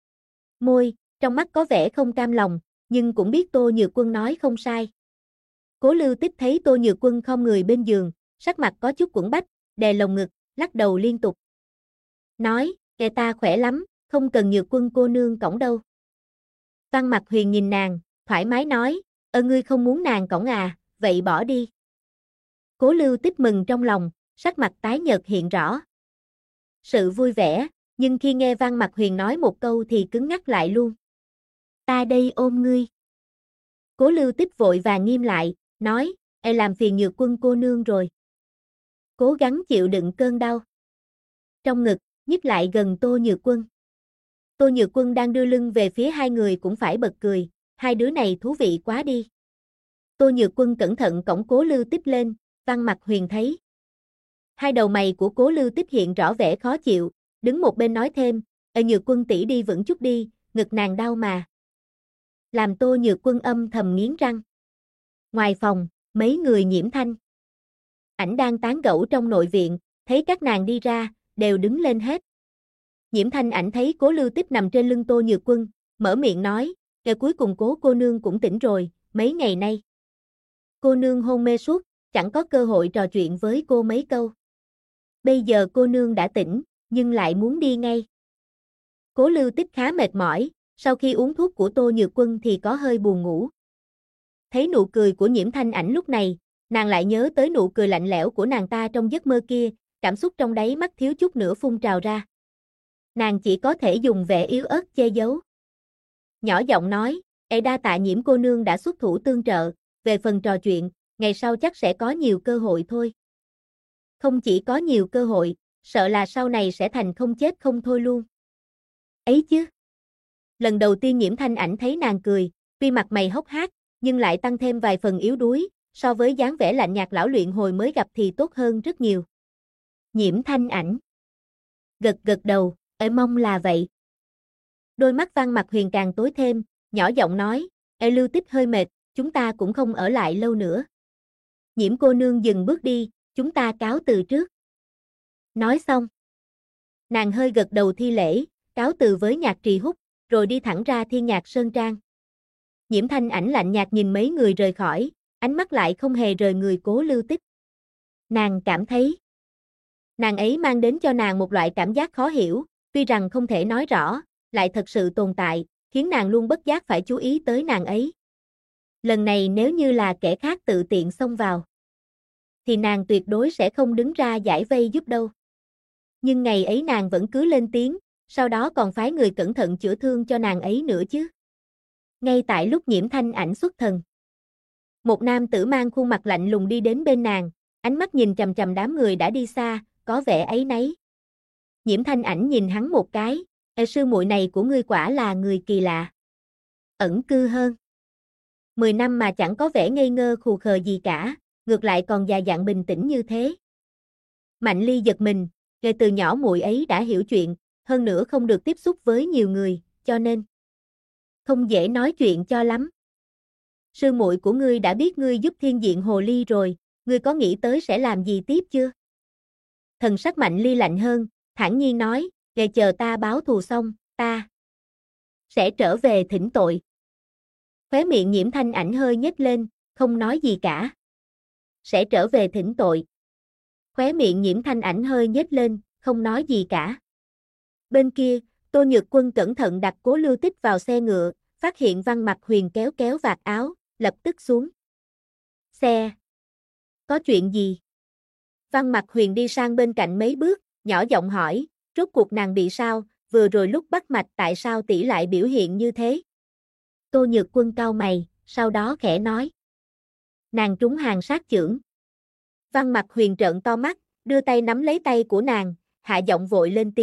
môi, trong mắt có vẻ không cam lòng, nhưng cũng biết Tô Nhược Quân nói không sai. Cố Lưu Tích thấy Tô Nhược Quân khom người bên giường, sắc mặt có chút quẫn bách, đè lồng ngực, lắc đầu liên tục. Nói, "Kệ ta khỏe lắm, không cần Nhược Quân cô nương cõng đâu." Văn Mặc Huyền nhìn nàng, thoải mái nói, ngươi không muốn nàng cõng à, vậy bỏ đi." Cố Lưu Tích mừng trong lòng, sắc mặt tái nhợt hiện rõ. Sự vui vẻ, nhưng khi nghe Văn Mặc Huyền nói một câu thì cứng ngắc lại luôn. "Ta đây ôm ngươi." Cố Lưu Tích vội vàng nghiêm lại, nói, làm phiền Nhược Quân cô nương rồi." Cố gắng chịu đựng cơn đau. Trong ngực, nhích lại gần Tô Nhược Quân. Tô Nhược Quân đang đưa lưng về phía hai người cũng phải bật cười, hai đứa này thú vị quá đi. Tô Nhược Quân cẩn thận cõng Cố Lưu Tích lên, Văn Mặc Huyền thấy. Hai đầu mày của Cố Lưu Tích hiện rõ vẻ khó chịu, đứng một bên nói thêm, Nhược Quân tỷ đi vững chút đi, ngực nàng đau mà." Làm Tô Nhược Quân âm thầm nghiến răng. Ngoài phòng, mấy người Nhiễm Thanh Ảnh đang tán gẫu trong nội viện, thấy các nàng đi ra, đều đứng lên hết. Nhiễm Thanh Ảnh thấy Cố Lưu Tích nằm trên lưng Tô Nhược Quân, mở miệng nói, cuối cùng Cố cô nương cũng tỉnh rồi, mấy ngày nay cô nương hôn mê suốt, chẳng có cơ hội trò chuyện với cô mấy câu. Bây giờ cô nương đã tỉnh, nhưng lại muốn đi ngay." Cố Lưu Tích khá mệt mỏi, sau khi uống thuốc của Tô Nhược Quân thì có hơi buồn ngủ. Thấy nụ cười của Nhiễm Thanh Ảnh lúc này, nàng lại nhớ tới nụ cười lạnh lẽo của nàng ta trong giấc mơ kia, cảm xúc trong đáy mắt thiếu chút nữa phun trào ra. Nàng chỉ có thể dùng vẻ yếu ớt che giấu. Nhỏ giọng nói, đa tạ Nhiễm cô nương đã xuất thủ tương trợ, về phần trò chuyện, ngày sau chắc sẽ có nhiều cơ hội thôi." Không chỉ có nhiều cơ hội, sợ là sau này sẽ thành không chết không thôi luôn. Ấy chứ. Lần đầu tiên Nhiễm Thanh Ảnh thấy nàng cười, tuy mặt mày hốc hác, nhưng lại tăng thêm vài phần yếu đuối, so với dáng vẻ lạnh nhạt lão luyện hồi mới gặp thì tốt hơn rất nhiều. Nhiễm Thanh Ảnh gật gật đầu, mong là vậy. Đôi mắt Văn Mặc Huyền càng tối thêm, nhỏ giọng nói, Lưu Tích hơi mệt, chúng ta cũng không ở lại lâu nữa. Nhiễm cô nương dừng bước đi, chúng ta cáo từ trước. Nói xong, nàng hơi gật đầu thi lễ, cáo từ với Nhạc Trì Húc, rồi đi thẳng ra Thiên Nhạc Sơn Trang. Nhiễm Thanh Ảnh lạnh nhạt nhìn mấy người rời khỏi, ánh mắt lại không hề rời người Cố Lưu Tích. Nàng cảm thấy, nàng ấy mang đến cho nàng một loại cảm giác khó hiểu, tuy rằng không thể nói rõ, lại thật sự tồn tại, khiến nàng luôn bất giác phải chú ý tới nàng ấy. Lần này nếu như là kẻ khác tự tiện xông vào, thì nàng tuyệt đối sẽ không đứng ra giải vây giúp đâu. Nhưng ngày ấy nàng vẫn cứ lên tiếng, sau đó còn phái người cẩn thận chữa thương cho nàng ấy nữa chứ. Ngay tại lúc Nhiễm Thanh Ảnh xuất thần, một nam tử mang khuôn mặt lạnh lùng đi đến bên nàng, ánh mắt nhìn chằm chằm đám người đã đi xa, có vẻ áy náy. Nhiễm Thanh Ảnh nhìn hắn một cái, sư muội này của ngươi quả là người kỳ lạ. Ẩn cư hơn 10 năm mà chẳng có vẻ ngây ngơ khù khờ gì cả, ngược lại còn già dặn bình tĩnh như thế. Mạnh Ly giật mình, ngay từ nhỏ muội ấy đã hiểu chuyện, hơn nữa không được tiếp xúc với nhiều người, cho nên không dễ nói chuyện cho lắm. Sư muội của ngươi đã biết ngươi giúp Thiên Diện Hồ Ly rồi, ngươi có nghĩ tới sẽ làm gì tiếp chưa? Thần sắc Mạnh Ly lạnh hơn, thản nhiên nói, để chờ ta báo thù xong, ta sẽ trở về thỉnh tội. Khóe miệng Nhiễm Thanh Ảnh hơi nhếch lên, không nói gì cả. Sẽ trở về thỉnh tội. Khóe miệng Nhiễm Thanh Ảnh hơi nhếch lên, không nói gì cả. Bên kia, Tô Nhược Quân cẩn thận đặt Cố Lưu Tích vào xe ngựa, phát hiện Văn Mặc Huyền kéo kéo vạt áo, lập tức xuống xe. Có chuyện gì? Văn Mặc Huyền đi sang bên cạnh mấy bước, nhỏ giọng hỏi, rốt cuộc nàng bị sao, vừa rồi lúc bắt mạch tại sao tỷ lại biểu hiện như thế? Tô Nhược Quân cau mày, sau đó khẽ nói. Nàng trúng hàng sát chưởng. Văn Mặc Huyền trợn to mắt, đưa tay nắm lấy tay của nàng, hạ giọng vội lên tiếng,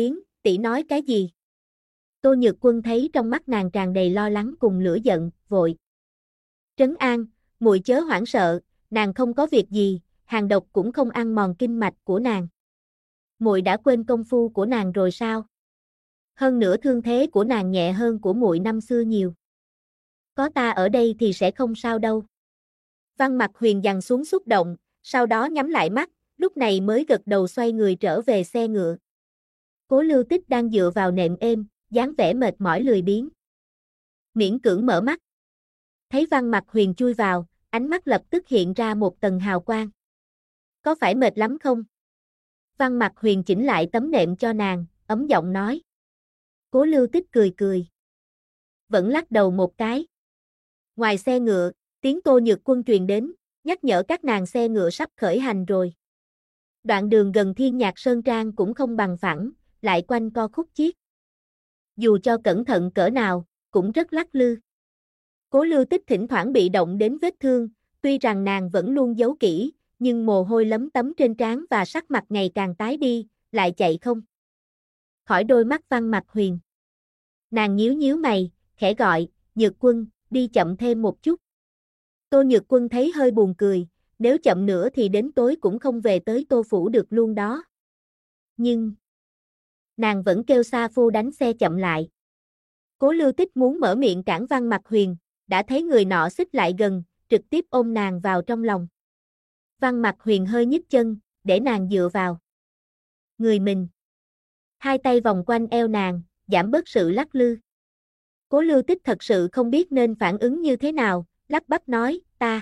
tỷ nói cái gì? Tô Nhược Quân thấy trong mắt nàng tràn đầy lo lắng cùng lửa giận, vội trấn an, muội chớ hoảng sợ, nàng không có việc gì, hàng độc cũng không ăn mòn kinh mạch của nàng. Muội đã quên công phu của nàng rồi sao? Hơn nữa thương thế của nàng nhẹ hơn của muội năm xưa nhiều. Có ta ở đây thì sẽ không sao đâu. Văn Mặc Huyền giằng xuống xúc động, sau đó nhắm lại mắt, lúc này mới gật đầu xoay người trở về xe ngựa. Cố Lưu Tích đang dựa vào nệm êm, dáng vẻ mệt mỏi lười biếng. Miễn cưỡng mở mắt. Thấy Văn Mặc Huyền chui vào, ánh mắt lập tức hiện ra một tầng hào quang. Có phải mệt lắm không? Văn Mặc Huyền chỉnh lại tấm nệm cho nàng, ấm giọng nói. Cố Lưu Tích cười cười. Vẫn lắc đầu một cái. Ngoài xe ngựa, tiếng Tô Nhược Quân truyền đến, nhắc nhở các nàng xe ngựa sắp khởi hành rồi. Đoạn đường gần Thiên Nhạc Sơn Trang cũng không bằng phẳng, lại quanh co khúc chiết. Dù cho cẩn thận cỡ nào, cũng rất lắc lư. Cố Lưu Tích thỉnh thoảng bị động đến vết thương, tuy rằng nàng vẫn luôn giấu kỹ, nhưng mồ hôi lấm tấm trên trán và sắc mặt ngày càng tái đi, lại chạy không khỏi đôi mắt Văn Mặc Huyền. Nàng nhíu nhíu mày, khẽ gọi, Nhược Quân, đi chậm thêm một chút. Tô Nhược Quân thấy hơi buồn cười, nếu chậm nữa thì đến tối cũng không về tới Tô Phủ được luôn đó. Nhưng nàng vẫn kêu Sa Phu đánh xe chậm lại. Cố Lưu Tích muốn mở miệng cản Văn Mặc Huyền, đã thấy người nọ xích lại gần, trực tiếp ôm nàng vào trong lòng. Văn Mặc Huyền hơi nhích chân, để nàng dựa vào người mình. Hai tay vòng quanh eo nàng, giảm bớt sự lắc lư. Cố Lưu Tích thật sự không biết nên phản ứng như thế nào, lắp bắp nói,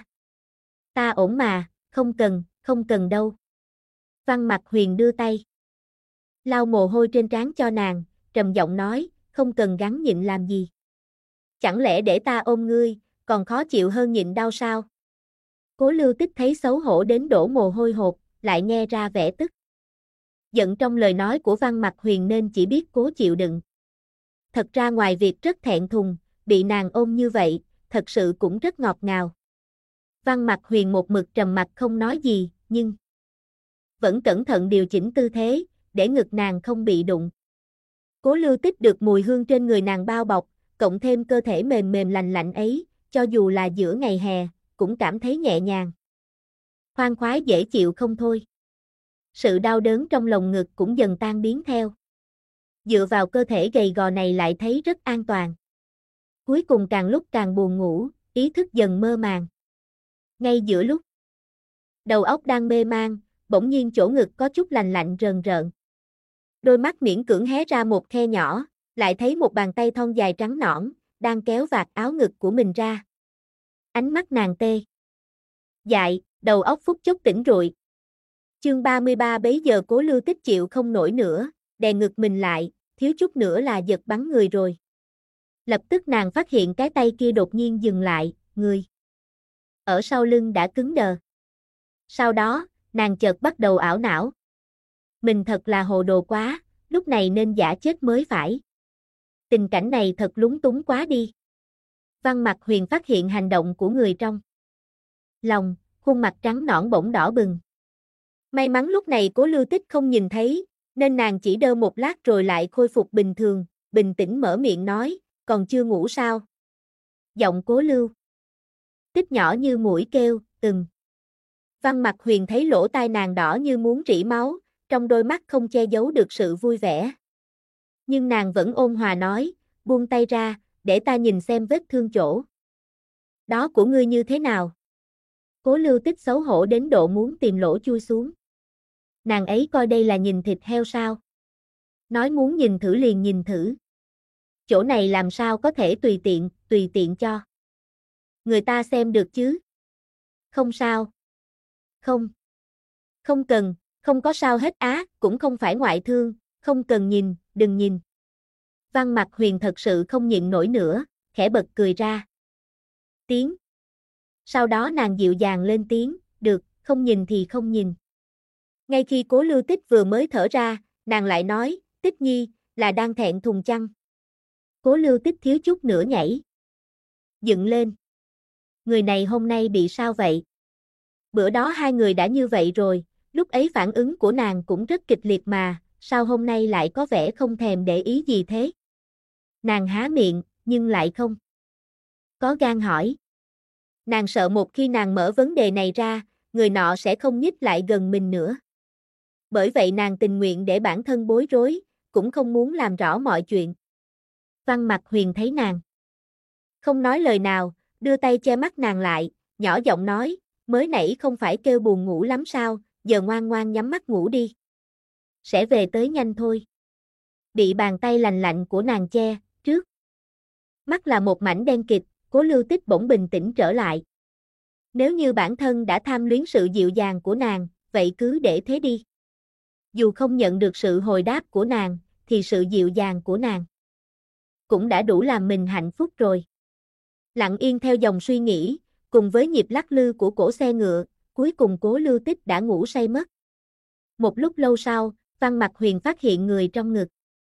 ta ổn mà, không cần đâu. Văn Mặc Huyền đưa tay lau mồ hôi trên trán cho nàng, trầm giọng nói, không cần gắng nhịn làm gì. Chẳng lẽ để ta ôm ngươi, còn khó chịu hơn nhịn đau sao? Cố Lưu Tích thấy xấu hổ đến đổ mồ hôi hột, lại nghe ra vẻ tức giận trong lời nói của Văn Mặc Huyền nên chỉ biết cố chịu đựng. Thật ra ngoài việc rất thẹn thùng, bị nàng ôm như vậy, thật sự cũng rất ngọt ngào. Văn Mặc Huyền một mực trầm mặc không nói gì, nhưng vẫn cẩn thận điều chỉnh tư thế, để ngực nàng không bị đụng. Cố Lưu Tích được mùi hương trên người nàng bao bọc, cộng thêm cơ thể mềm mềm lành lạnh ấy, cho dù là giữa ngày hè, cũng cảm thấy nhẹ nhàng. Khoan khoái dễ chịu không thôi. Sự đau đớn trong lồng ngực cũng dần tan biến theo. Dựa vào cơ thể gầy gò này lại thấy rất an toàn. Cuối cùng càng lúc càng buồn ngủ, ý thức dần mơ màng. Ngay giữa lúc đầu óc đang mê man, bỗng nhiên chỗ ngực có chút lành lạnh rờn rợn. Đôi mắt miễn cưỡng hé ra một khe nhỏ, lại thấy một bàn tay thon dài trắng nõn, đang kéo vạt áo ngực của mình ra. Ánh mắt nàng tê dại, đầu óc phút chốc tỉnh rụi. Chương 33 bấy giờ Cố Lưu Tích chịu không nổi nữa, đè ngực mình lại, thiếu chút nữa là giật bắn người rồi. Lập tức nàng phát hiện cái tay kia đột nhiên dừng lại, người ở sau lưng đã cứng đờ. Sau đó, nàng chợt bắt đầu ảo não. Mình thật là hồ đồ quá, lúc này nên giả chết mới phải. Tình cảnh này thật lúng túng quá đi. Văn Mặc Huyền phát hiện hành động của người trong lòng, khuôn mặt trắng nõn bỗng đỏ bừng. May mắn lúc này Cố Lưu Tích không nhìn thấy, nên nàng chỉ đơ một lát rồi lại khôi phục bình thường, bình tĩnh mở miệng nói, còn chưa ngủ sao? Giọng Cố Lưu Tích nhỏ như muỗi kêu, Văn Mặc Huyền thấy lỗ tai nàng đỏ như muốn rỉ máu, trong đôi mắt không che giấu được sự vui vẻ. Nhưng nàng vẫn ôn hòa nói, buông tay ra, để ta nhìn xem vết thương chỗ đó của ngươi như thế nào. Cố Lưu Tích xấu hổ đến độ muốn tìm lỗ chui xuống. Nàng ấy coi đây là nhìn thịt heo sao? Nói muốn nhìn thử liền nhìn thử. Chỗ này làm sao có thể tùy tiện cho người ta xem được chứ? Không sao. Không cần, không có sao hết á, cũng không phải ngoại thương, không cần nhìn, đừng nhìn. Văn Mặc Huyền thật sự không nhịn nổi nữa, khẽ bật cười ra. Tiếng. Sau đó nàng dịu dàng lên tiếng, được, không nhìn thì không nhìn. Ngay khi Cố Lưu Tích vừa mới thở ra, nàng lại nói, Tích Nhi, là đang thẹn thùng chăng? Cố Lưu Tích thiếu chút nữa nhảy dựng lên. Người này hôm nay bị sao vậy? Bữa đó hai người đã như vậy rồi, lúc ấy phản ứng của nàng cũng rất kịch liệt mà, sao hôm nay lại có vẻ không thèm để ý gì thế? Nàng há miệng, nhưng lại không có gan hỏi. Nàng sợ một khi nàng mở vấn đề này ra, người nọ sẽ không nhích lại gần mình nữa. Bởi vậy nàng tình nguyện để bản thân bối rối, cũng không muốn làm rõ mọi chuyện. Văn Mặc Huyền thấy nàng không nói lời nào, đưa tay che mắt nàng lại, nhỏ giọng nói, mới nãy không phải kêu buồn ngủ lắm sao, giờ ngoan ngoan nhắm mắt ngủ đi. Sẽ về tới nhanh thôi. Bị bàn tay lành lạnh của nàng che, trước mắt là một mảnh đen kịt, Cố Lưu Tích bỗng bình tĩnh trở lại. Nếu như bản thân đã tham luyến sự dịu dàng của nàng, vậy cứ để thế đi. Dù không nhận được sự hồi đáp của nàng, thì sự dịu dàng của nàng cũng đã đủ làm mình hạnh phúc rồi. Lặng yên theo dòng suy nghĩ, cùng với nhịp lắc lư của cỗ xe ngựa, cuối cùng Cố Lưu Tích đã ngủ say mất. Một lúc lâu sau, Văn Mặc Huyền phát hiện người trong ngực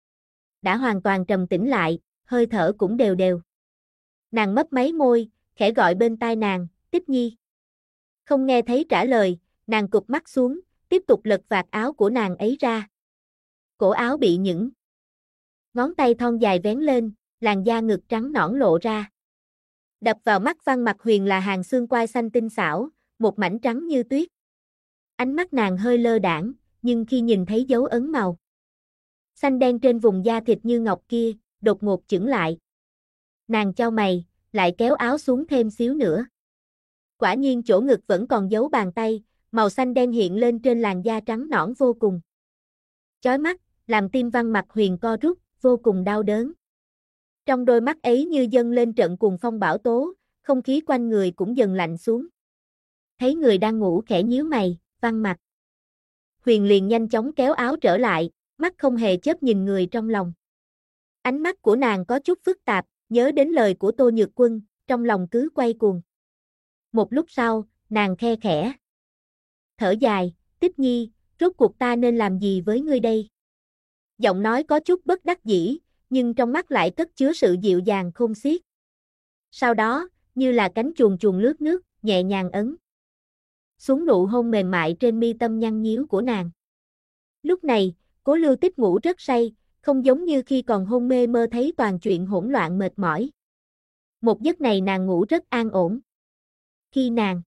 đã hoàn toàn trầm tĩnh lại, hơi thở cũng đều đều. Nàng mấp máy môi, khẽ gọi bên tai nàng, Tích Nhi. Không nghe thấy trả lời, nàng cụp mắt xuống, tiếp tục lật vạt áo của nàng ấy ra. Cổ áo bị những ngón tay thon dài vén lên, làn da ngực trắng nõn lộ ra. Đập vào mắt Văn Mặc Huyền là hàng xương quai xanh tinh xảo, một mảnh trắng như tuyết. Ánh mắt nàng hơi lơ đãng, nhưng khi nhìn thấy dấu ấn màu xanh đen trên vùng da thịt như ngọc kia, đột ngột chững lại. Nàng chau mày, lại kéo áo xuống thêm xíu nữa. Quả nhiên chỗ ngực vẫn còn dấu bàn tay, màu xanh đen hiện lên trên làn da trắng nõn vô cùng chói mắt, làm tim Văn Mặc Huyền co rút, vô cùng đau đớn. Trong đôi mắt ấy như dâng lên trận cuồng phong bão tố, không khí quanh người cũng dần lạnh xuống. Thấy người đang ngủ khẽ nhíu mày, Văn Mặc Huyền liền nhanh chóng kéo áo trở lại, mắt không hề chớp nhìn người trong lòng. Ánh mắt của nàng có chút phức tạp, nhớ đến lời của Tô Nhược Quân, trong lòng cứ quay cuồng. Một lúc sau, nàng khe khẽ thở dài, Tích Nhi, rốt cuộc ta nên làm gì với ngươi đây? Giọng nói có chút bất đắc dĩ, nhưng trong mắt lại cất chứa sự dịu dàng khôn xiết. Sau đó, như là cánh chuồn chuồn lướt nước, nhẹ nhàng ấn xuống nụ hôn mềm mại trên mi tâm nhăn nhíu của nàng. Lúc này, Cố Lưu Tích ngủ rất say, không giống như khi còn hôn mê mơ thấy toàn chuyện hỗn loạn mệt mỏi. Một giấc này nàng ngủ rất an ổn. Khi nàng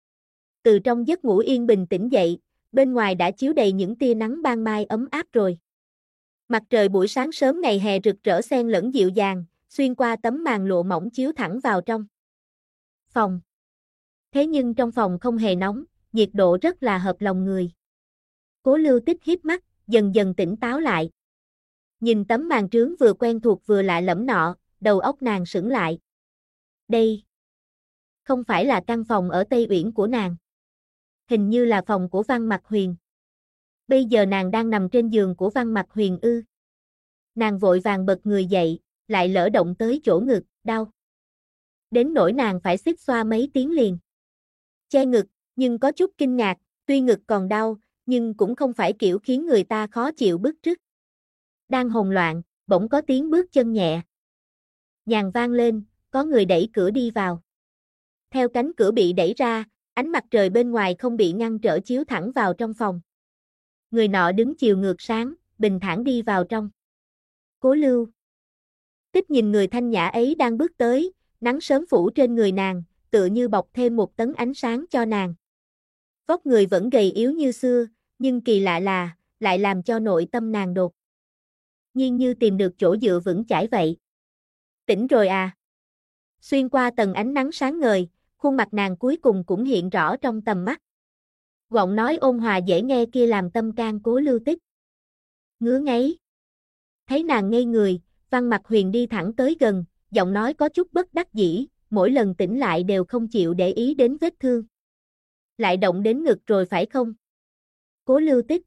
từ trong giấc ngủ yên bình tỉnh dậy, bên ngoài đã chiếu đầy những tia nắng ban mai ấm áp rồi. Mặt trời buổi sáng sớm ngày hè rực rỡ xen lẫn dịu dàng, xuyên qua tấm màn lụa mỏng chiếu thẳng vào trong phòng. Thế nhưng trong phòng không hề nóng, nhiệt độ rất là hợp lòng người. Cố Lưu Tích híp mắt, dần dần tỉnh táo lại. Nhìn tấm màn trướng vừa quen thuộc vừa lạ lẫm nọ, đầu óc nàng sững lại. Đây không phải là căn phòng ở Tây Uyển của nàng. Hình như là phòng của Văn Mặc Huyền. Bây giờ nàng đang nằm trên giường của Văn Mặc Huyền ư. Nàng vội vàng bật người dậy, lại lỡ động tới chỗ ngực, đau. Đến nỗi nàng phải xích xoa mấy tiếng liền. Che ngực, nhưng có chút kinh ngạc, tuy ngực còn đau, nhưng cũng không phải kiểu khiến người ta khó chịu bứt rứt. Đang hỗn loạn, bỗng có tiếng bước chân nhẹ nhàng vang lên, có người đẩy cửa đi vào. Theo cánh cửa bị đẩy ra, ánh mặt trời bên ngoài không bị ngăn trở chiếu thẳng vào trong phòng. Người nọ đứng chiều ngược sáng, bình thản đi vào trong. Cố Lưu Tích nhìn người thanh nhã ấy đang bước tới, nắng sớm phủ trên người nàng, tựa như bọc thêm một tấn ánh sáng cho nàng. Vóc người vẫn gầy yếu như xưa, nhưng kỳ lạ là, lại làm cho nội tâm nàng đột nhiên như tìm được chỗ dựa vững chãi vậy. Tỉnh rồi à? Xuyên qua tầng ánh nắng sáng ngời, khuôn mặt nàng cuối cùng cũng hiện rõ trong tầm mắt. Giọng nói ôn hòa dễ nghe kia làm tâm can Cố Lưu Tích ngứa ngáy. Thấy nàng ngây người, Văn Mặc Huyền đi thẳng tới gần, giọng nói có chút bất đắc dĩ, mỗi lần tỉnh lại đều không chịu để ý đến vết thương. Lại động đến ngực rồi phải không? Cố Lưu Tích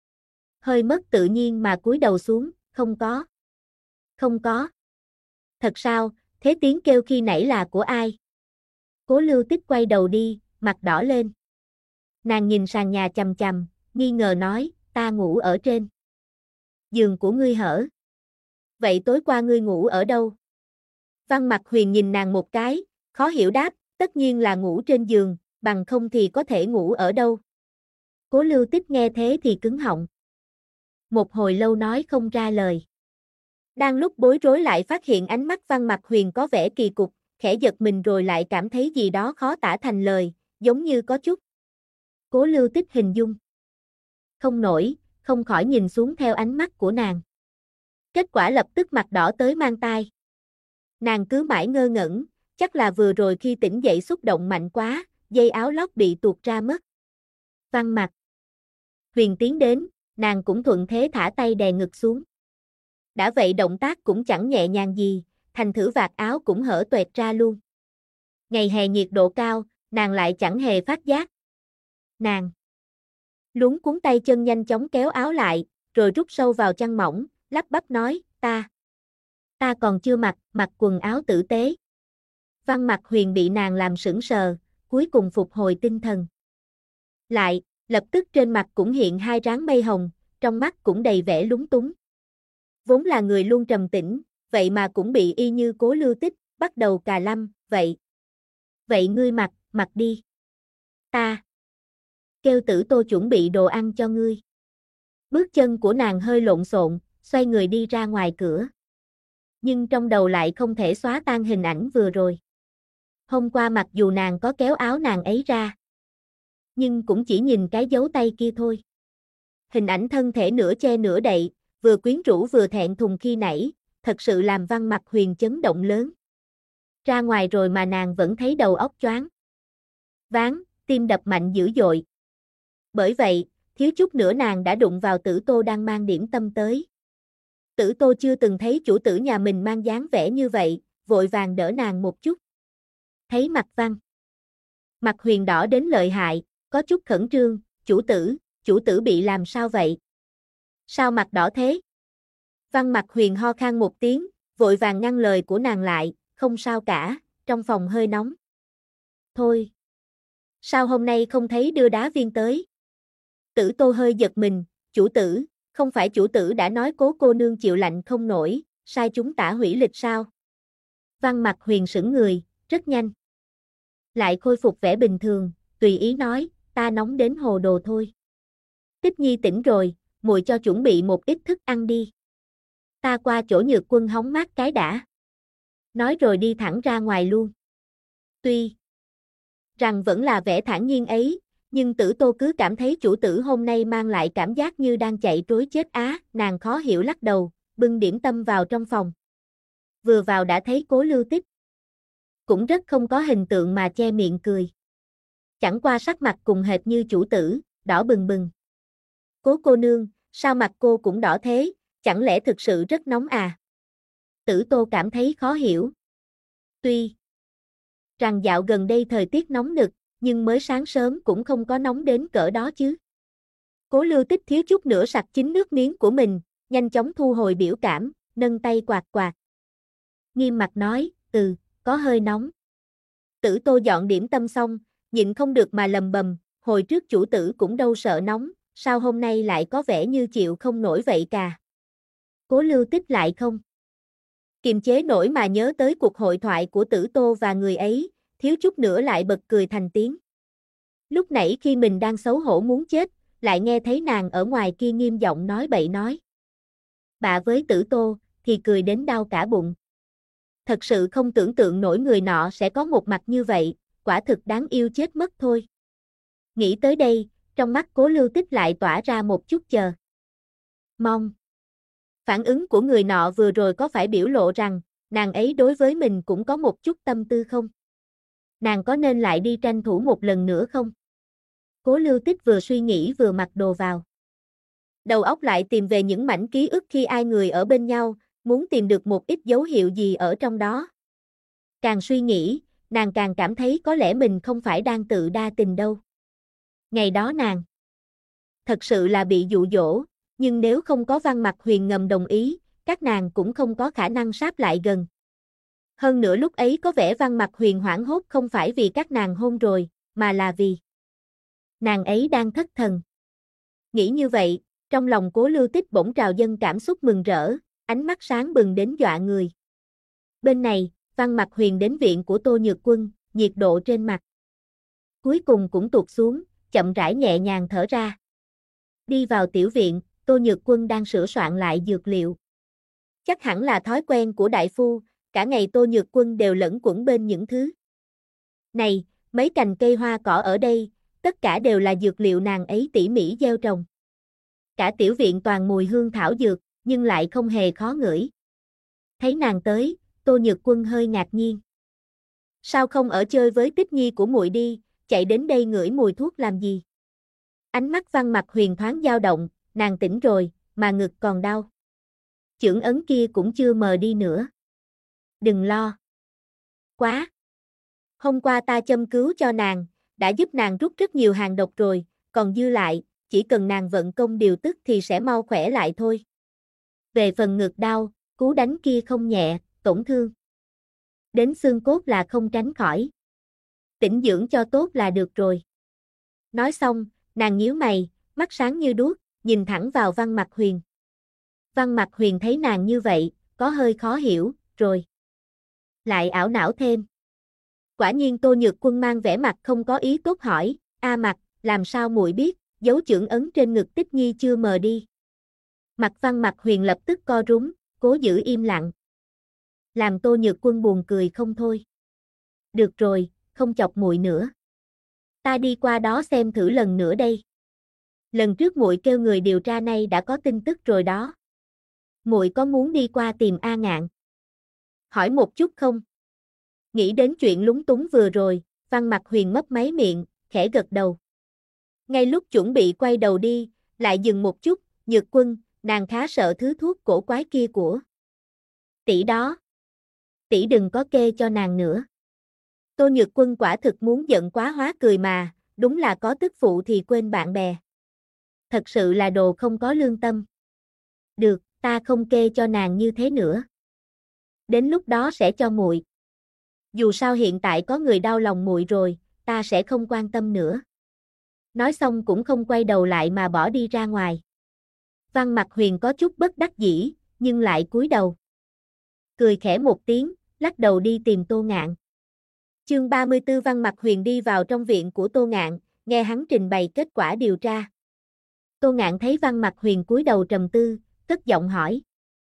hơi mất tự nhiên mà cúi đầu xuống, không có. Không có. Thật sao, thế tiếng kêu khi nãy là của ai? Cố Lưu Tích quay đầu đi, mặt đỏ lên. Nàng nhìn sàn nhà chằm chằm, nghi ngờ nói, ta ngủ ở trên giường của ngươi hở? Vậy tối qua ngươi ngủ ở đâu? Văn Mặc Huyền nhìn nàng một cái, khó hiểu đáp, tất nhiên là ngủ trên giường, bằng không thì có thể ngủ ở đâu? Cố Lưu Tích nghe thế thì cứng họng. một hồi lâu nói không ra lời. Đang lúc bối rối lại phát hiện ánh mắt Văn Mặc Huyền có vẻ kỳ cục, khẽ giật mình rồi lại cảm thấy gì đó khó tả thành lời, giống như có chút. Cố Lưu Tích hình dung không nổi, không khỏi nhìn xuống theo ánh mắt của nàng. Kết quả lập tức mặt đỏ tới mang tai. Nàng cứ mãi ngơ ngẩn, chắc là vừa rồi khi tỉnh dậy xúc động mạnh quá, dây áo lót bị tuột ra mất. Văn Mặc Huyền tiến đến, nàng cũng thuận thế thả tay đè ngực xuống. Đã vậy động tác cũng chẳng nhẹ nhàng gì, thành thử vạt áo cũng hở toẹt ra luôn. Ngày hè nhiệt độ cao, nàng lại chẳng hề phát giác. Nàng luống cuống tay chân nhanh chóng kéo áo lại, rồi rút sâu vào chăn mỏng, lắp bắp nói, ta còn chưa mặc quần áo tử tế. Văn Mặc Huyền bị nàng làm sững sờ, cuối cùng phục hồi tinh thần. Lại, lập tức trên mặt cũng hiện hai ráng mây hồng, trong mắt cũng đầy vẻ lúng túng. Vốn là người luôn trầm tĩnh, vậy mà cũng bị y như Cố Lưu Tích, bắt đầu cà lâm, vậy ngươi mặc đi. Ta kêu Tử Tô chuẩn bị đồ ăn cho ngươi. Bước chân của nàng hơi lộn xộn, xoay người đi ra ngoài cửa. Nhưng trong đầu lại không thể xóa tan hình ảnh vừa rồi. Hôm qua mặc dù nàng có kéo áo nàng ấy ra, nhưng cũng chỉ nhìn cái dấu tay kia thôi. Hình ảnh thân thể nửa che nửa đậy, vừa quyến rũ vừa thẹn thùng khi nãy, thật sự làm Văn Mặc Huyền chấn động lớn. Ra ngoài rồi mà nàng vẫn thấy đầu óc choáng váng, tim đập mạnh dữ dội. Bởi vậy, thiếu chút nữa nàng đã đụng vào Tử Tô đang mang điểm tâm tới. Tử Tô chưa từng thấy chủ tử nhà mình mang dáng vẻ như vậy, vội vàng đỡ nàng một chút. Thấy mặt Văn Mặc Huyền đỏ đến lợi hại, có chút khẩn trương, chủ tử bị làm sao vậy? Sao mặt đỏ thế? Văn Mặc Huyền ho khan một tiếng, vội vàng ngăn lời của nàng lại, không sao cả, trong phòng hơi nóng. Thôi. Sao hôm nay không thấy đưa đá viên tới? Tử Tô hơi giật mình, chủ tử, không phải chủ tử đã nói Cố cô nương chịu lạnh không nổi, sai chúng tả hủy lịch sao? Văn Mặc Huyền sững người, rất nhanh. Lại khôi phục vẻ bình thường, tùy ý nói, ta nóng đến hồ đồ thôi. Tích Nhi tỉnh rồi, muội cho chuẩn bị một ít thức ăn đi. Ta qua chỗ Nhược Quân hóng mát cái đã. Nói rồi đi thẳng ra ngoài luôn. Tuy rằng vẫn là vẻ thản nhiên ấy, nhưng Tử Tô cứ cảm thấy chủ tử hôm nay mang lại cảm giác như đang chạy trối chết á, nàng khó hiểu lắc đầu, bưng điểm tâm vào trong phòng. Vừa vào đã thấy Cố Lưu Tích. Cũng rất không có hình tượng mà che miệng cười. Chẳng qua sắc mặt cùng hệt như chủ tử, đỏ bừng bừng. Cố cô nương, sao mặt cô cũng đỏ thế, chẳng lẽ thực sự rất nóng à? Tử Tô cảm thấy khó hiểu. Tuy rằng dạo gần đây thời tiết nóng nực, nhưng mới sáng sớm cũng không có nóng đến cỡ đó chứ. Cố Lưu Tích thiếu chút nữa sặc chính nước miếng của mình, nhanh chóng thu hồi biểu cảm, nâng tay quạt quạt. Nghiêm mặt nói, có hơi nóng. Tử Tô dọn điểm tâm xong, nhịn không được mà lầm bầm, hồi trước chủ tử cũng đâu sợ nóng, sao hôm nay lại có vẻ như chịu không nổi vậy cà. Cố Lưu Tích lại không kiềm chế nổi mà nhớ tới cuộc hội thoại của Tử Tô và người ấy, thiếu chút nữa lại bật cười thành tiếng. Lúc nãy khi mình đang xấu hổ muốn chết, lại nghe thấy nàng ở ngoài kia nghiêm giọng nói bậy nói bạ với Tử Tô, thì cười đến đau cả bụng. Thật sự không tưởng tượng nổi người nọ sẽ có một mặt như vậy, quả thực đáng yêu chết mất thôi. Nghĩ tới đây, trong mắt Cố Lưu Tích lại tỏa ra một chút chờ mong. Phản ứng của người nọ vừa rồi có phải biểu lộ rằng, nàng ấy đối với mình cũng có một chút tâm tư không? Nàng có nên lại đi tranh thủ một lần nữa không? Cố Lưu Tích vừa suy nghĩ vừa mặc đồ vào. Đầu óc lại tìm về những mảnh ký ức khi ai người ở bên nhau, muốn tìm được một ít dấu hiệu gì ở trong đó. Càng suy nghĩ, nàng càng cảm thấy có lẽ mình không phải đang tự đa tình đâu. Ngày đó nàng thật sự là bị dụ dỗ, nhưng nếu không có Văn Mặc Huyền ngầm đồng ý, các nàng cũng không có khả năng sáp lại gần. Hơn nữa lúc ấy có vẻ Văn Mặc Huyền hoảng hốt không phải vì các nàng hôn rồi, mà là vì nàng ấy đang thất thần. Nghĩ như vậy, trong lòng Cố Lưu Tích bỗng trào dâng cảm xúc mừng rỡ, ánh mắt sáng bừng đến dọa người. Bên này, Văn Mặc Huyền đến viện của Tô Nhược Quân, nhiệt độ trên mặt cuối cùng cũng tụt xuống, chậm rãi nhẹ nhàng thở ra. Đi vào tiểu viện, Tô Nhược Quân đang sửa soạn lại dược liệu. Chắc hẳn là thói quen của đại phu, cả ngày Tô Nhược Quân đều lẫn quẩn bên những thứ này, mấy cành cây hoa cỏ ở đây, tất cả đều là dược liệu nàng ấy tỉ mỉ gieo trồng. Cả tiểu viện toàn mùi hương thảo dược, nhưng lại không hề khó ngửi. Thấy nàng tới, Tô Nhược Quân hơi ngạc nhiên. Sao không ở chơi với Tích Nhi của muội đi, chạy đến đây ngửi mùi thuốc làm gì? Ánh mắt Văn Mặc Huyền thoáng dao động, nàng tỉnh rồi, mà ngực còn đau. Chưởng ấn kia cũng chưa mờ đi nữa. Đừng lo. Quá. Hôm qua ta châm cứu cho nàng, đã giúp nàng rút rất nhiều hàng độc rồi, còn dư lại, chỉ cần nàng vận công điều tức thì sẽ mau khỏe lại thôi. Về phần ngực đau, cú đánh kia không nhẹ, tổn thương. Đến xương cốt là không tránh khỏi. Tĩnh dưỡng cho tốt là được rồi. Nói xong, nàng nhíu mày, mắt sáng như đuốc, nhìn thẳng vào Văn Mặc Huyền. Văn Mặc Huyền thấy nàng như vậy, có hơi khó hiểu, rồi lại ảo não thêm. Quả nhiên Tô Nhược Quân mang vẻ mặt không có ý tốt hỏi, A Mặc, làm sao muội biết, dấu chưởng ấn trên ngực Tích Nhi chưa mờ đi. Mặt Văn Mặc Huyền lập tức co rúm, cố giữ im lặng. Làm Tô Nhược Quân buồn cười không thôi. Được rồi, không chọc muội nữa. Ta đi qua đó xem thử lần nữa đây. Lần trước muội kêu người điều tra nay đã có tin tức rồi đó. Muội có muốn đi qua tìm A Ngạn? Hỏi một chút không? Nghĩ đến chuyện lúng túng vừa rồi, Văn Mặc Huyền mấp máy miệng, khẽ gật đầu. Ngay lúc chuẩn bị quay đầu đi, lại dừng một chút, Nhược Quân, nàng khá sợ thứ thuốc cổ quái kia của tỷ đó. Tỷ đừng có kê cho nàng nữa. Tô Nhược Quân quả thực muốn giận quá hóa cười mà, đúng là có tức phụ thì quên bạn bè. Thật sự là đồ không có lương tâm. Được, ta không kê cho nàng như thế nữa. Đến lúc đó sẽ cho muội. Dù sao hiện tại có người đau lòng muội rồi, ta sẽ không quan tâm nữa. Nói xong cũng không quay đầu lại mà bỏ đi ra ngoài. Văn Mặc Huyền có chút bất đắc dĩ, nhưng lại cúi đầu. Cười khẽ một tiếng, lắc đầu đi tìm Tô Ngạn. Chương 34 Văn Mặc Huyền đi vào trong viện của Tô Ngạn, nghe hắn trình bày kết quả điều tra. Tô Ngạn thấy Văn Mặc Huyền cúi đầu trầm tư, cất giọng hỏi.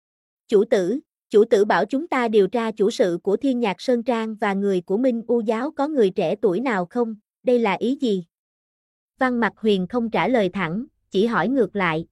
Chủ tử bảo chúng ta điều tra chủ sự của Thiên Nhạc Sơn Trang và người của Minh U Giáo có người trẻ tuổi nào không, đây là ý gì? Văn Mặc Huyền không trả lời thẳng, chỉ hỏi ngược lại,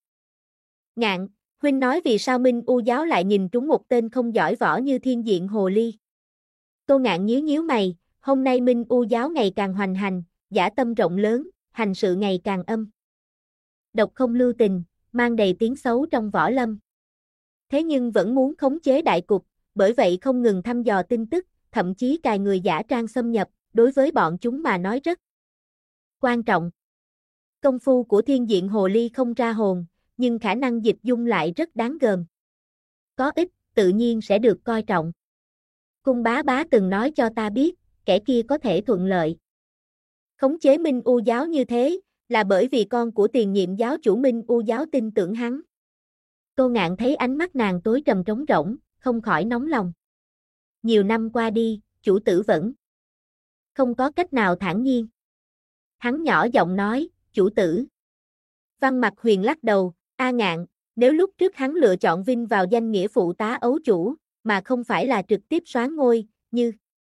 Ngạn, huynh nói vì sao Minh U Giáo lại nhìn trúng một tên không giỏi võ như Thiên Diện Hồ Ly? Tô Ngạn nhíu nhíu mày, hôm nay Minh U Giáo ngày càng hoành hành, dã tâm rộng lớn, hành sự ngày càng âm độc không lưu tình, mang đầy tiếng xấu trong võ lâm. Thế nhưng vẫn muốn khống chế đại cục, bởi vậy không ngừng thăm dò tin tức, thậm chí cài người giả trang xâm nhập, đối với bọn chúng mà nói rất quan trọng. Công phu của Thiên Diện Hồ Ly không ra hồn, nhưng khả năng dịch dung lại rất đáng gờm. Có ích, tự nhiên sẽ được coi trọng. Cung bá bá từng nói cho ta biết, kẻ kia có thể thuận lợi khống chế Minh U Giáo như thế, là bởi vì con của tiền nhiệm giáo chủ Minh U Giáo tin tưởng hắn. Tô Ngạn thấy ánh mắt nàng tối trầm trống rỗng, không khỏi nóng lòng. Nhiều năm qua đi, chủ tử vẫn không có cách nào thản nhiên. Hắn nhỏ giọng nói, chủ tử. Văn Mặc Huyền lắc đầu, A Ngạn, nếu lúc trước hắn lựa chọn vinh vào danh nghĩa phụ tá ấu chủ, mà không phải là trực tiếp soán ngôi, như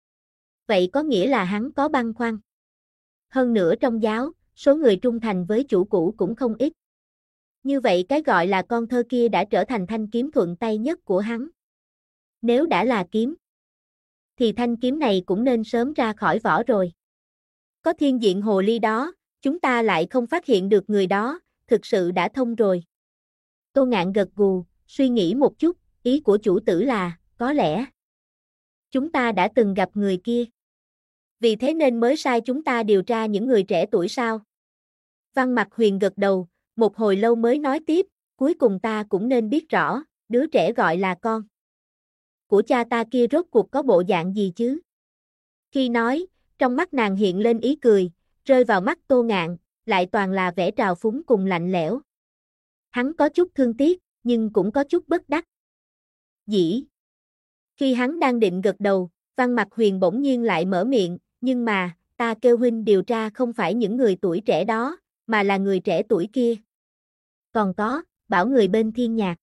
vậy có nghĩa là hắn có băn khoăn. Hơn nữa trong giáo, số người trung thành với chủ cũ cũng không ít. Như vậy cái gọi là con thơ kia đã trở thành thanh kiếm thuận tay nhất của hắn. Nếu đã là kiếm, thì thanh kiếm này cũng nên sớm ra khỏi vỏ rồi. Có Thiên Diện Hồ Ly đó, chúng ta lại không phát hiện được người đó, thực sự đã thông rồi. Tô Ngạn gật gù, suy nghĩ một chút, ý của chủ tử là, có lẽ chúng ta đã từng gặp người kia. Vì thế nên mới sai chúng ta điều tra những người trẻ tuổi sao? Văn Mặc Huyền gật đầu, một hồi lâu mới nói tiếp, cuối cùng ta cũng nên biết rõ, đứa trẻ gọi là con của cha ta kia rốt cuộc có bộ dạng gì chứ? Khi nói, trong mắt nàng hiện lên ý cười, rơi vào mắt Tô Ngạn, lại toàn là vẻ trào phúng cùng lạnh lẽo. Hắn có chút thương tiếc, nhưng cũng có chút bất đắc dĩ. Khi hắn đang định gật đầu, Văn Mặc Huyền bỗng nhiên lại mở miệng, nhưng mà, ta kêu huynh điều tra không phải những người tuổi trẻ đó, mà là người trẻ tuổi kia. Còn có, bảo người bên Thiên Nhạc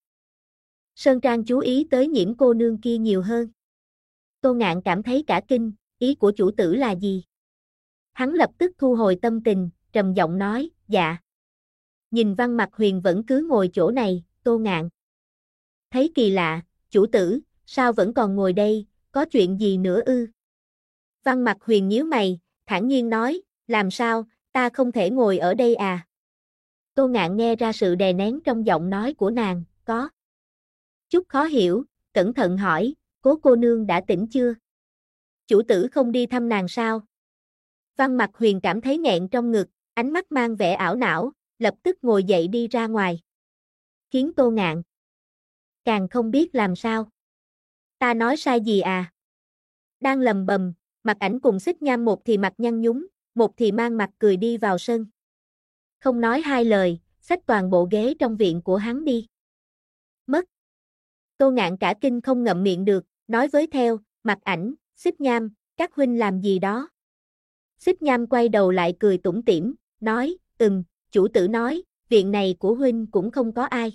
Sơn Trang chú ý tới Nhiễm cô nương kia nhiều hơn. Tô Ngạn cảm thấy cả kinh, ý của chủ tử là gì? Hắn lập tức thu hồi tâm tình, trầm giọng nói, dạ. Nhìn Văn Mặc Huyền vẫn cứ ngồi chỗ này, Tô Ngạn thấy kỳ lạ, chủ tử, sao vẫn còn ngồi đây, có chuyện gì nữa ư? Văn Mặc Huyền nhíu mày, thản nhiên nói, làm sao, ta không thể ngồi ở đây à? Tô Ngạn nghe ra sự đè nén trong giọng nói của nàng, có chút khó hiểu, cẩn thận hỏi, Cố cô nương đã tỉnh chưa? Chủ tử không đi thăm nàng sao? Văn Mặc Huyền cảm thấy nghẹn trong ngực, ánh mắt mang vẻ ảo não, lập tức ngồi dậy đi ra ngoài. Khiến Tô Ngạn càng không biết làm sao. Ta nói sai gì à? Đang lầm bầm, Mặc Ảnh cùng Xích Nham một thì mặt nhăn nhúm, một thì mang mặt cười đi vào sân. Không nói hai lời, xách toàn bộ ghế trong viện của hắn đi. Mất. Tô Ngạn cả kinh không ngậm miệng được, nói với theo, Mặc Ảnh, Xích Nham, các huynh làm gì đó. Xích Nham quay đầu lại cười tủm tỉm, nói, chủ tử nói, viện này của huynh cũng không có ai.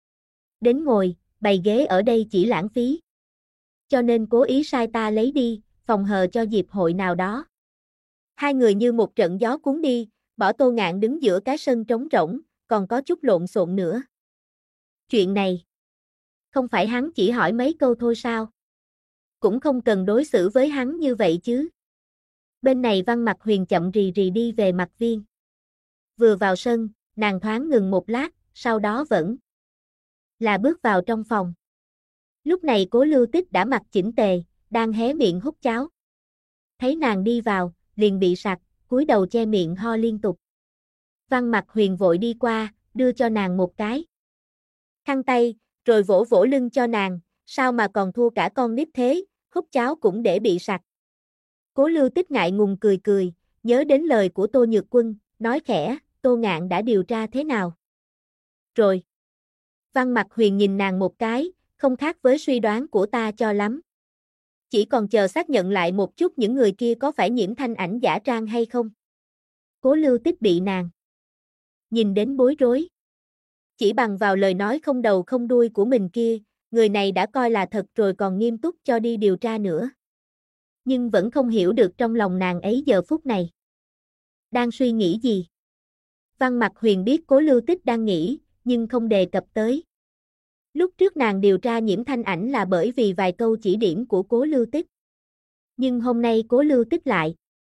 Đến ngồi, bày ghế ở đây chỉ lãng phí. Cho nên cố ý sai ta lấy đi, phòng hờ cho dịp hội nào đó. Hai người như một trận gió cuốn đi, bỏ Tô Ngạn đứng giữa cái sân trống rỗng, còn có chút lộn xộn nữa. Chuyện này, không phải hắn chỉ hỏi mấy câu thôi sao? Cũng không cần đối xử với hắn như vậy chứ. Bên này Văn Mặc Huyền chậm rì rì đi về Mặc Viên. Vừa vào sân, nàng thoáng ngừng một lát, sau đó vẫn là bước vào trong phòng. Lúc này Cố Lưu Tích đã mặc chỉnh tề, đang hé miệng hút cháo. Thấy nàng đi vào, liền bị sặc, cúi đầu che miệng ho liên tục. Văn Mặc Huyền vội đi qua, đưa cho nàng một cái khăn tay, rồi vỗ vỗ lưng cho nàng, sao mà còn thua cả con nít thế, hút cháo cũng để bị sặc. Cố Lưu Tích ngại ngùng cười cười, nhớ đến lời của Tô Nhược Quân, nói khẽ, Tô Ngạn đã điều tra thế nào? Rồi. Văn Mặc Huyền nhìn nàng một cái, không khác với suy đoán của ta cho lắm. Chỉ còn chờ xác nhận lại một chút những người kia có phải Nhiễm Thanh Ảnh giả trang hay không. Cố Lưu Tích bị nàng nhìn đến bối rối. Chỉ bằng vào lời nói không đầu không đuôi của mình kia, người này đã coi là thật rồi còn nghiêm túc cho đi điều tra nữa. Nhưng vẫn không hiểu được trong lòng nàng ấy giờ phút này đang suy nghĩ gì. Văn Mặc Huyền biết Cố Lưu Tích đang nghĩ, nhưng không đề cập tới. Lúc trước nàng điều tra Nhiễm Thanh Ảnh là bởi vì vài câu chỉ điểm của Cố Lưu Tích. Nhưng hôm nay Cố Lưu Tích lại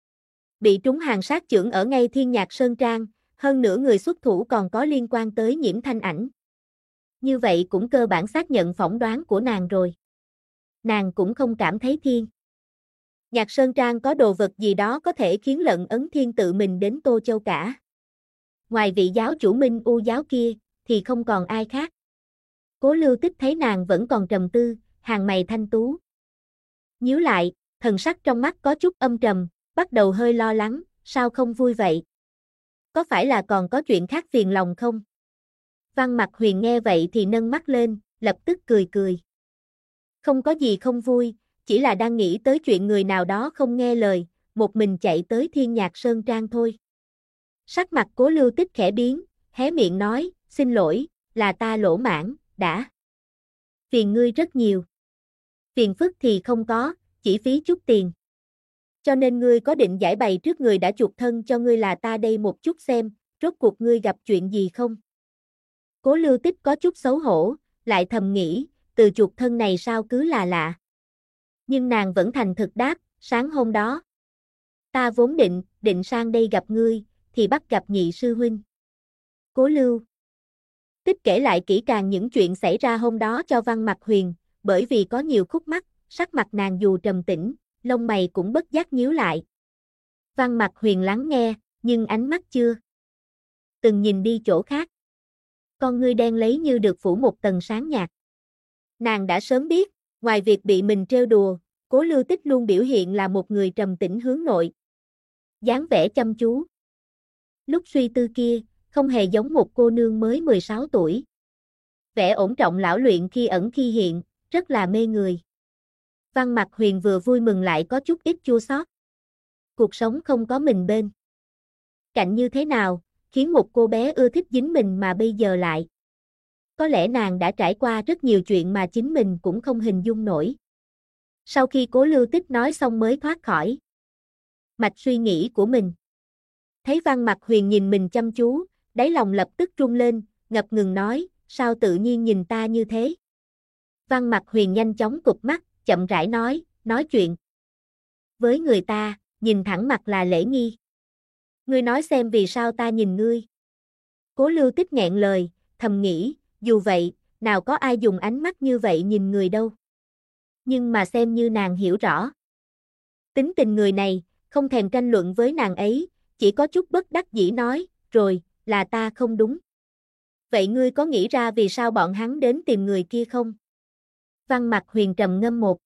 bị trúng hàng sát chưởng ở ngay Thiên Nhạc Sơn Trang, hơn nữa người xuất thủ còn có liên quan tới Nhiễm Thanh Ảnh. Như vậy cũng cơ bản xác nhận phỏng đoán của nàng rồi. Nàng cũng không cảm thấy Thiên Nhạc Sơn Trang có đồ vật gì đó có thể khiến Lận Ấn Thiên tự mình đến Tô Châu cả. Ngoài vị giáo chủ Minh U giáo kia, thì không còn ai khác. Cố Lưu Tích thấy nàng vẫn còn trầm tư, hàng mày thanh tú nhíu lại, thần sắc trong mắt có chút âm trầm, bắt đầu hơi lo lắng, sao không vui vậy? Có phải là còn có chuyện khác phiền lòng không? Văn Mặc Huyền nghe vậy thì nâng mắt lên, lập tức cười cười. Không có gì không vui, chỉ là đang nghĩ tới chuyện người nào đó không nghe lời, một mình chạy tới Thiên Nhạc Sơn Trang thôi. Sắc mặt Cố Lưu Tích khẽ biến, hé miệng nói, xin lỗi, là ta lỗ mãng, đã phiền ngươi rất nhiều. Phiền phức thì không có, chỉ phí chút tiền. Cho nên ngươi có định giải bày trước người đã chuộc thân cho ngươi là ta đây một chút xem, rốt cuộc ngươi gặp chuyện gì không? Cố Lưu Tích có chút xấu hổ, lại thầm nghĩ, từ chuộc thân này sao cứ là lạ. Nhưng nàng vẫn thành thực đáp, sáng hôm đó. Ta vốn định sang đây gặp ngươi, thì bắt gặp nhị sư huynh. Cố Lưu Tích kể lại kỹ càng những chuyện xảy ra hôm đó cho Văn Mặc Huyền, bởi vì có nhiều khúc mắc, sắc mặt nàng dù trầm tĩnh, lông mày cũng bất giác nhíu lại. Văn Mặc Huyền lắng nghe, nhưng ánh mắt chưa từng nhìn đi chỗ khác. Con ngươi đen lấy như được phủ một tầng sáng nhạt. Nàng đã sớm biết, ngoài việc bị mình trêu đùa, Cố Lưu Tích luôn biểu hiện là một người trầm tĩnh hướng nội. Dáng vẻ chăm chú. Lúc suy tư kia, không hề giống một cô nương mới 16 tuổi. Vẻ ổn trọng lão luyện khi ẩn khi hiện, rất là mê người. Văn Mặc Huyền vừa vui mừng lại có chút ít chua xót. Cuộc sống không có mình bên cạnh như thế nào, khiến một cô bé ưa thích dính mình mà bây giờ lại. Có lẽ nàng đã trải qua rất nhiều chuyện mà chính mình cũng không hình dung nổi. Sau khi Cố Lưu Tích nói xong mới thoát khỏi mạch suy nghĩ của mình. Thấy Văn Mặc Huyền nhìn mình chăm chú, đáy lòng lập tức rung lên, ngập ngừng nói, sao tự nhiên nhìn ta như thế? Văn Mặc Huyền nhanh chóng cụp mắt, chậm rãi nói chuyện với người ta, nhìn thẳng mặt là lễ nghi. Ngươi nói xem vì sao ta nhìn ngươi. Cố Lưu Tích nghẹn lời, thầm nghĩ, dù vậy, nào có ai dùng ánh mắt như vậy nhìn người đâu. Nhưng mà xem như nàng hiểu rõ. Tính tình người này, không thèm tranh luận với nàng ấy, chỉ có chút bất đắc dĩ nói, rồi, là ta không đúng. Vậy ngươi có nghĩ ra vì sao bọn hắn đến tìm người kia không? Văn Mặc Huyền trầm ngâm một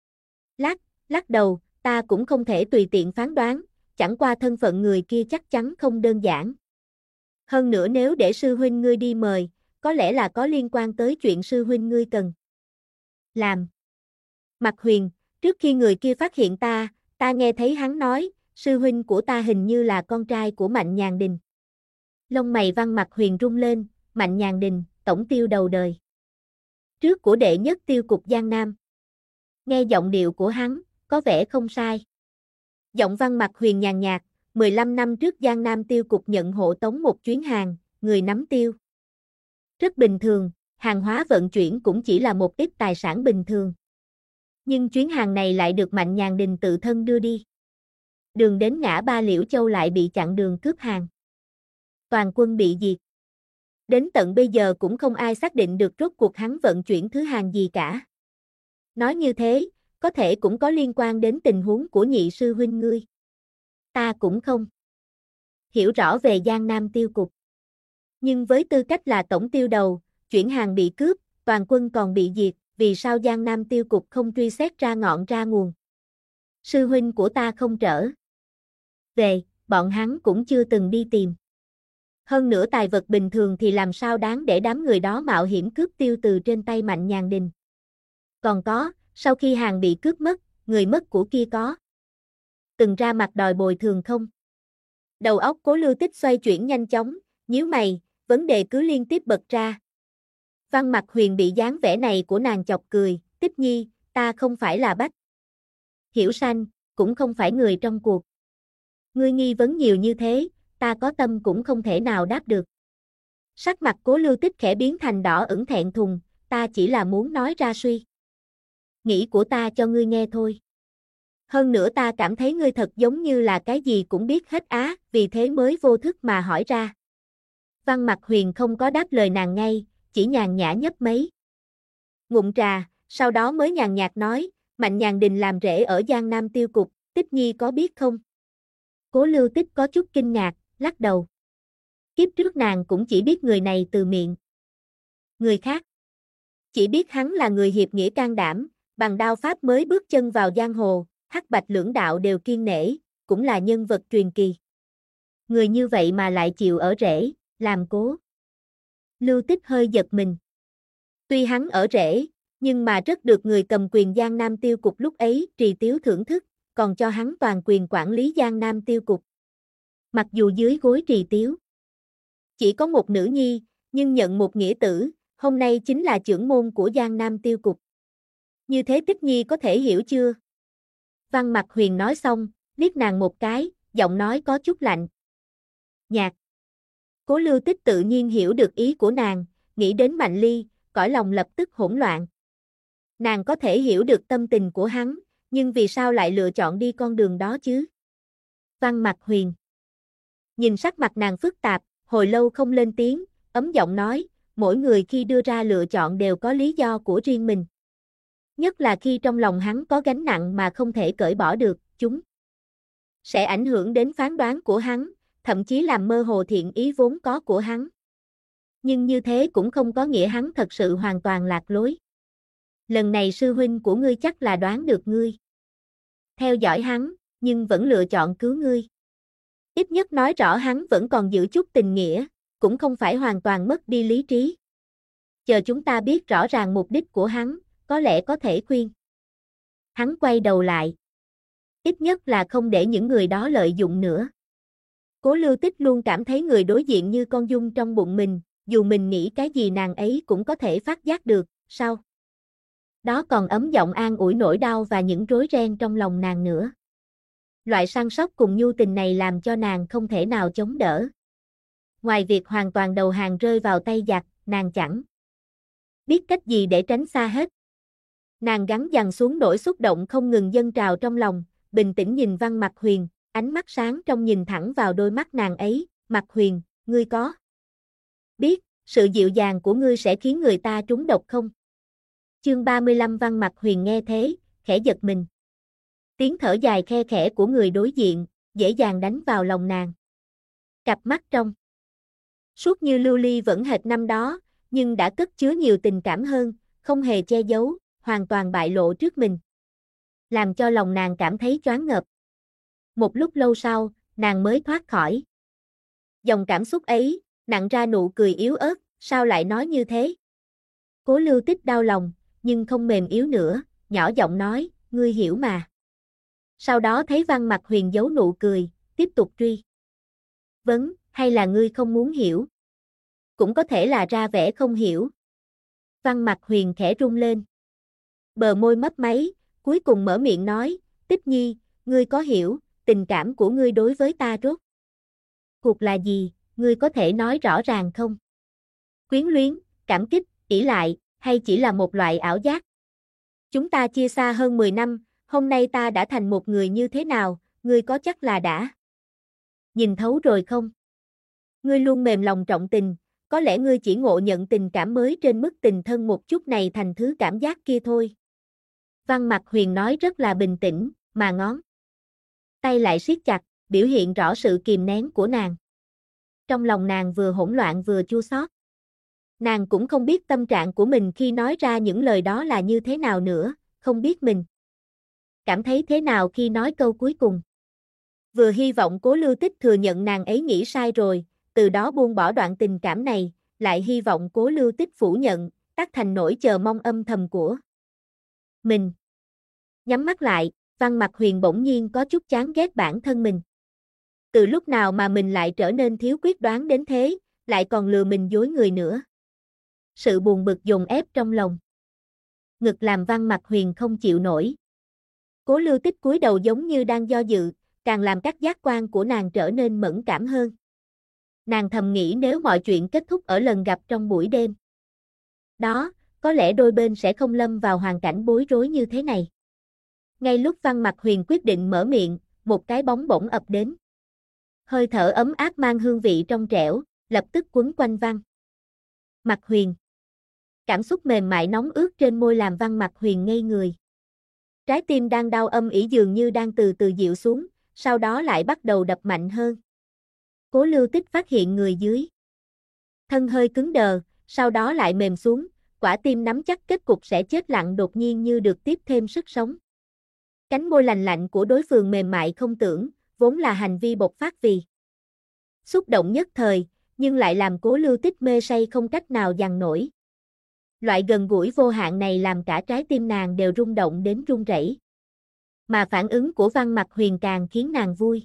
lát đầu, ta cũng không thể tùy tiện phán đoán, chẳng qua thân phận người kia chắc chắn không đơn giản. Hơn nữa nếu để sư huynh ngươi đi mời, có lẽ là có liên quan tới chuyện sư huynh ngươi cần làm. Mặc Huyền, trước khi người kia phát hiện ta nghe thấy hắn nói, sư huynh của ta hình như là con trai của Mạnh Nhàn Đình. Lông mày Văn Mặc Huyền rung lên, Mạnh Nhàn Đình, tổng tiêu đầu đời trước của đệ nhất tiêu cục Giang Nam. Nghe giọng điệu của hắn, có vẻ không sai. Giọng Văn Mặc Huyền nhàn nhạt, 15 năm trước Giang Nam tiêu cục nhận hộ tống một chuyến hàng, người nắm tiêu. Rất bình thường, hàng hóa vận chuyển cũng chỉ là một ít tài sản bình thường. Nhưng chuyến hàng này lại được Mạnh Nhàn Đình tự thân đưa đi. Đường đến ngã Ba Liễu Châu lại bị chặn đường cướp hàng. Toàn quân bị diệt. Đến tận bây giờ cũng không ai xác định được rốt cuộc hắn vận chuyển thứ hàng gì cả. Nói như thế, có thể cũng có liên quan đến tình huống của nhị sư huynh ngươi. Ta cũng không hiểu rõ về Giang Nam tiêu cục. Nhưng với tư cách là tổng tiêu đầu, chuyển hàng bị cướp, toàn quân còn bị diệt, vì sao Giang Nam tiêu cục không truy xét ra ngọn ra nguồn? Sư huynh của ta không trở về, bọn hắn cũng chưa từng đi tìm. Hơn nữa tài vật bình thường thì làm sao đáng để đám người đó mạo hiểm cướp tiêu từ trên tay Mạnh Nhàn Đình. Còn có, sau khi hàng bị cướp mất, người mất của kia có từng ra mặt đòi bồi thường không? Đầu óc Cố Lưu Tích xoay chuyển nhanh chóng, nhíu mày, vấn đề cứ liên tiếp bật ra. Văn Mặc Huyền bị dáng vẻ này của nàng chọc cười, Tích Nhi, ta không phải là Bách Hiểu Sanh, cũng không phải người trong cuộc. Ngươi nghi vấn nhiều như thế, ta có tâm cũng không thể nào đáp được. Sắc mặt Cố Lưu Tích khẽ biến thành đỏ ửng thẹn thùng, ta chỉ là muốn nói ra suy nghĩ của ta cho ngươi nghe thôi. Hơn nữa ta cảm thấy ngươi thật giống như là cái gì cũng biết hết á, vì thế mới vô thức mà hỏi ra. Văn Mặc Huyền không có đáp lời nàng ngay, chỉ nhàn nhã nhấp mấy ngụm trà, sau đó mới nhàn nhạt nói, Mạnh Nhàn Đình làm rễ ở Giang Nam tiêu cục, Tích Nhi có biết không? Cố Lưu Tích có chút kinh ngạc, lắc đầu. Kiếp trước nàng cũng chỉ biết người này từ miệng người khác. Chỉ biết hắn là người hiệp nghĩa can đảm, bằng đao pháp mới bước chân vào giang hồ, hắc bạch lưỡng đạo đều kiêng nể, cũng là nhân vật truyền kỳ. Người như vậy mà lại chịu ở rễ, làm Cố Lưu Tích hơi giật mình. Tuy hắn ở rễ, nhưng mà rất được người cầm quyền Giang Nam tiêu cục lúc ấy Trì Tiếu thưởng thức, còn cho hắn toàn quyền quản lý Giang Nam tiêu cục. Mặc dù dưới gối Trì Tiếu chỉ có một nữ nhi, nhưng nhận một nghĩa tử, hôm nay chính là trưởng môn của Giang Nam tiêu cục. Như thế Tích Nhi có thể hiểu chưa? Văn Mặc Huyền nói xong, liếc nàng một cái, giọng nói có chút lạnh nhạt. Cố Lưu Tích tự nhiên hiểu được ý của nàng, nghĩ đến Mạnh Ly, cõi lòng lập tức hỗn loạn. Nàng có thể hiểu được tâm tình của hắn, nhưng vì sao lại lựa chọn đi con đường đó chứ? Văn Mặc Huyền nhìn sắc mặt nàng phức tạp, hồi lâu không lên tiếng, ấm giọng nói, mỗi người khi đưa ra lựa chọn đều có lý do của riêng mình. Nhất là khi trong lòng hắn có gánh nặng mà không thể cởi bỏ được, chúng sẽ ảnh hưởng đến phán đoán của hắn, thậm chí làm mơ hồ thiện ý vốn có của hắn. Nhưng như thế cũng không có nghĩa hắn thật sự hoàn toàn lạc lối. Lần này sư huynh của ngươi chắc là đoán được ngươi theo dõi hắn, nhưng vẫn lựa chọn cứu ngươi. Ít nhất nói rõ hắn vẫn còn giữ chút tình nghĩa, cũng không phải hoàn toàn mất đi lý trí. Chờ chúng ta biết rõ ràng mục đích của hắn, có lẽ có thể khuyên hắn quay đầu lại. Ít nhất là không để những người đó lợi dụng nữa. Cố Lưu Tích luôn cảm thấy người đối diện như con giun trong bụng mình, dù mình nghĩ cái gì nàng ấy cũng có thể phát giác được, sao? Đó còn ấm giọng an ủi nỗi đau và những rối ren trong lòng nàng nữa. Loại săn sóc cùng nhu tình này làm cho nàng không thể nào chống đỡ. Ngoài việc hoàn toàn đầu hàng rơi vào tay giặc, nàng chẳng biết cách gì để tránh xa hết. Nàng gắng dằn xuống nỗi xúc động không ngừng dâng trào trong lòng, bình tĩnh nhìn Văn Mặc Huyền, ánh mắt sáng trong nhìn thẳng vào đôi mắt nàng ấy. Mặc Huyền, ngươi có biết sự dịu dàng của ngươi sẽ khiến người ta trúng độc không? Chương 35. Văn Mặc Huyền nghe thế, khẽ giật mình. Tiếng thở dài khe khẽ của người đối diện, dễ dàng đánh vào lòng nàng. Cặp mắt trong suốt như lưu ly vẫn hệt năm đó, nhưng đã cất chứa nhiều tình cảm hơn, không hề che giấu, hoàn toàn bại lộ trước mình. Làm cho lòng nàng cảm thấy choáng ngợp. Một lúc lâu sau, nàng mới thoát khỏi dòng cảm xúc ấy, nặn ra nụ cười yếu ớt, sao lại nói như thế? Cố Lưu Tích đau lòng, nhưng không mềm yếu nữa, nhỏ giọng nói, ngươi hiểu mà. Sau đó thấy Văn Mặc Huyền giấu nụ cười, tiếp tục truy vấn, hay là ngươi không muốn hiểu? Cũng có thể là ra vẻ không hiểu. Văn Mặc Huyền khẽ rung lên. Bờ môi mấp máy, cuối cùng mở miệng nói, Tích Nhi, ngươi có hiểu, tình cảm của ngươi đối với ta rốt cuộc là gì, ngươi có thể nói rõ ràng không? Quyến luyến, cảm kích, ỷ lại, hay chỉ là một loại ảo giác? Chúng ta chia xa hơn 10 năm, hôm nay ta đã thành một người như thế nào, ngươi có chắc là đã nhìn thấu rồi không? Ngươi luôn mềm lòng trọng tình, có lẽ ngươi chỉ ngộ nhận tình cảm mới trên mức tình thân một chút này thành thứ cảm giác kia thôi. Văn Mặc Huyền nói rất là bình tĩnh, mà ngón tay lại siết chặt, biểu hiện rõ sự kìm nén của nàng. Trong lòng nàng vừa hỗn loạn vừa chua xót. Nàng cũng không biết tâm trạng của mình khi nói ra những lời đó là như thế nào nữa, không biết mình cảm thấy thế nào khi nói câu cuối cùng. Vừa hy vọng Cố Lưu Tích thừa nhận nàng ấy nghĩ sai rồi, từ đó buông bỏ đoạn tình cảm này, lại hy vọng Cố Lưu Tích phủ nhận, tắt thành nỗi chờ mong âm thầm của mình. Nhắm mắt lại, Văn Mặc Huyền bỗng nhiên có chút chán ghét bản thân mình. Từ lúc nào mà mình lại trở nên thiếu quyết đoán đến thế, lại còn lừa mình dối người nữa. Sự buồn bực dồn ép trong lòng. Ngực làm Văn Mặc Huyền không chịu nổi. Cố Lưu Tích cúi đầu giống như đang do dự, càng làm các giác quan của nàng trở nên mẫn cảm hơn. Nàng thầm nghĩ nếu mọi chuyện kết thúc ở lần gặp trong buổi đêm đó, có lẽ đôi bên sẽ không lâm vào hoàn cảnh bối rối như thế này. Ngay lúc Văn Mặc Huyền quyết định mở miệng, một cái bóng bổng ập đến. Hơi thở ấm áp mang hương vị trong trẻo, lập tức quấn quanh Văn Mặc Huyền. Cảm xúc mềm mại nóng ướt trên môi làm Văn Mặc Huyền ngây người. Trái tim đang đau âm ỉ dường như đang từ từ dịu xuống, sau đó lại bắt đầu đập mạnh hơn. Cố Lưu Tích phát hiện người dưới thân hơi cứng đờ, sau đó lại mềm xuống, quả tim nắm chắc kết cục sẽ chết lặng đột nhiên như được tiếp thêm sức sống. Cánh môi lành lạnh của đối phương mềm mại không tưởng, vốn là hành vi bộc phát vì xúc động nhất thời, nhưng lại làm Cố Lưu Tích mê say không cách nào dằn nổi. Loại gần gũi vô hạn này làm cả trái tim nàng đều rung động đến run rẩy. Mà phản ứng của Văn Mặc Huyền càng khiến nàng vui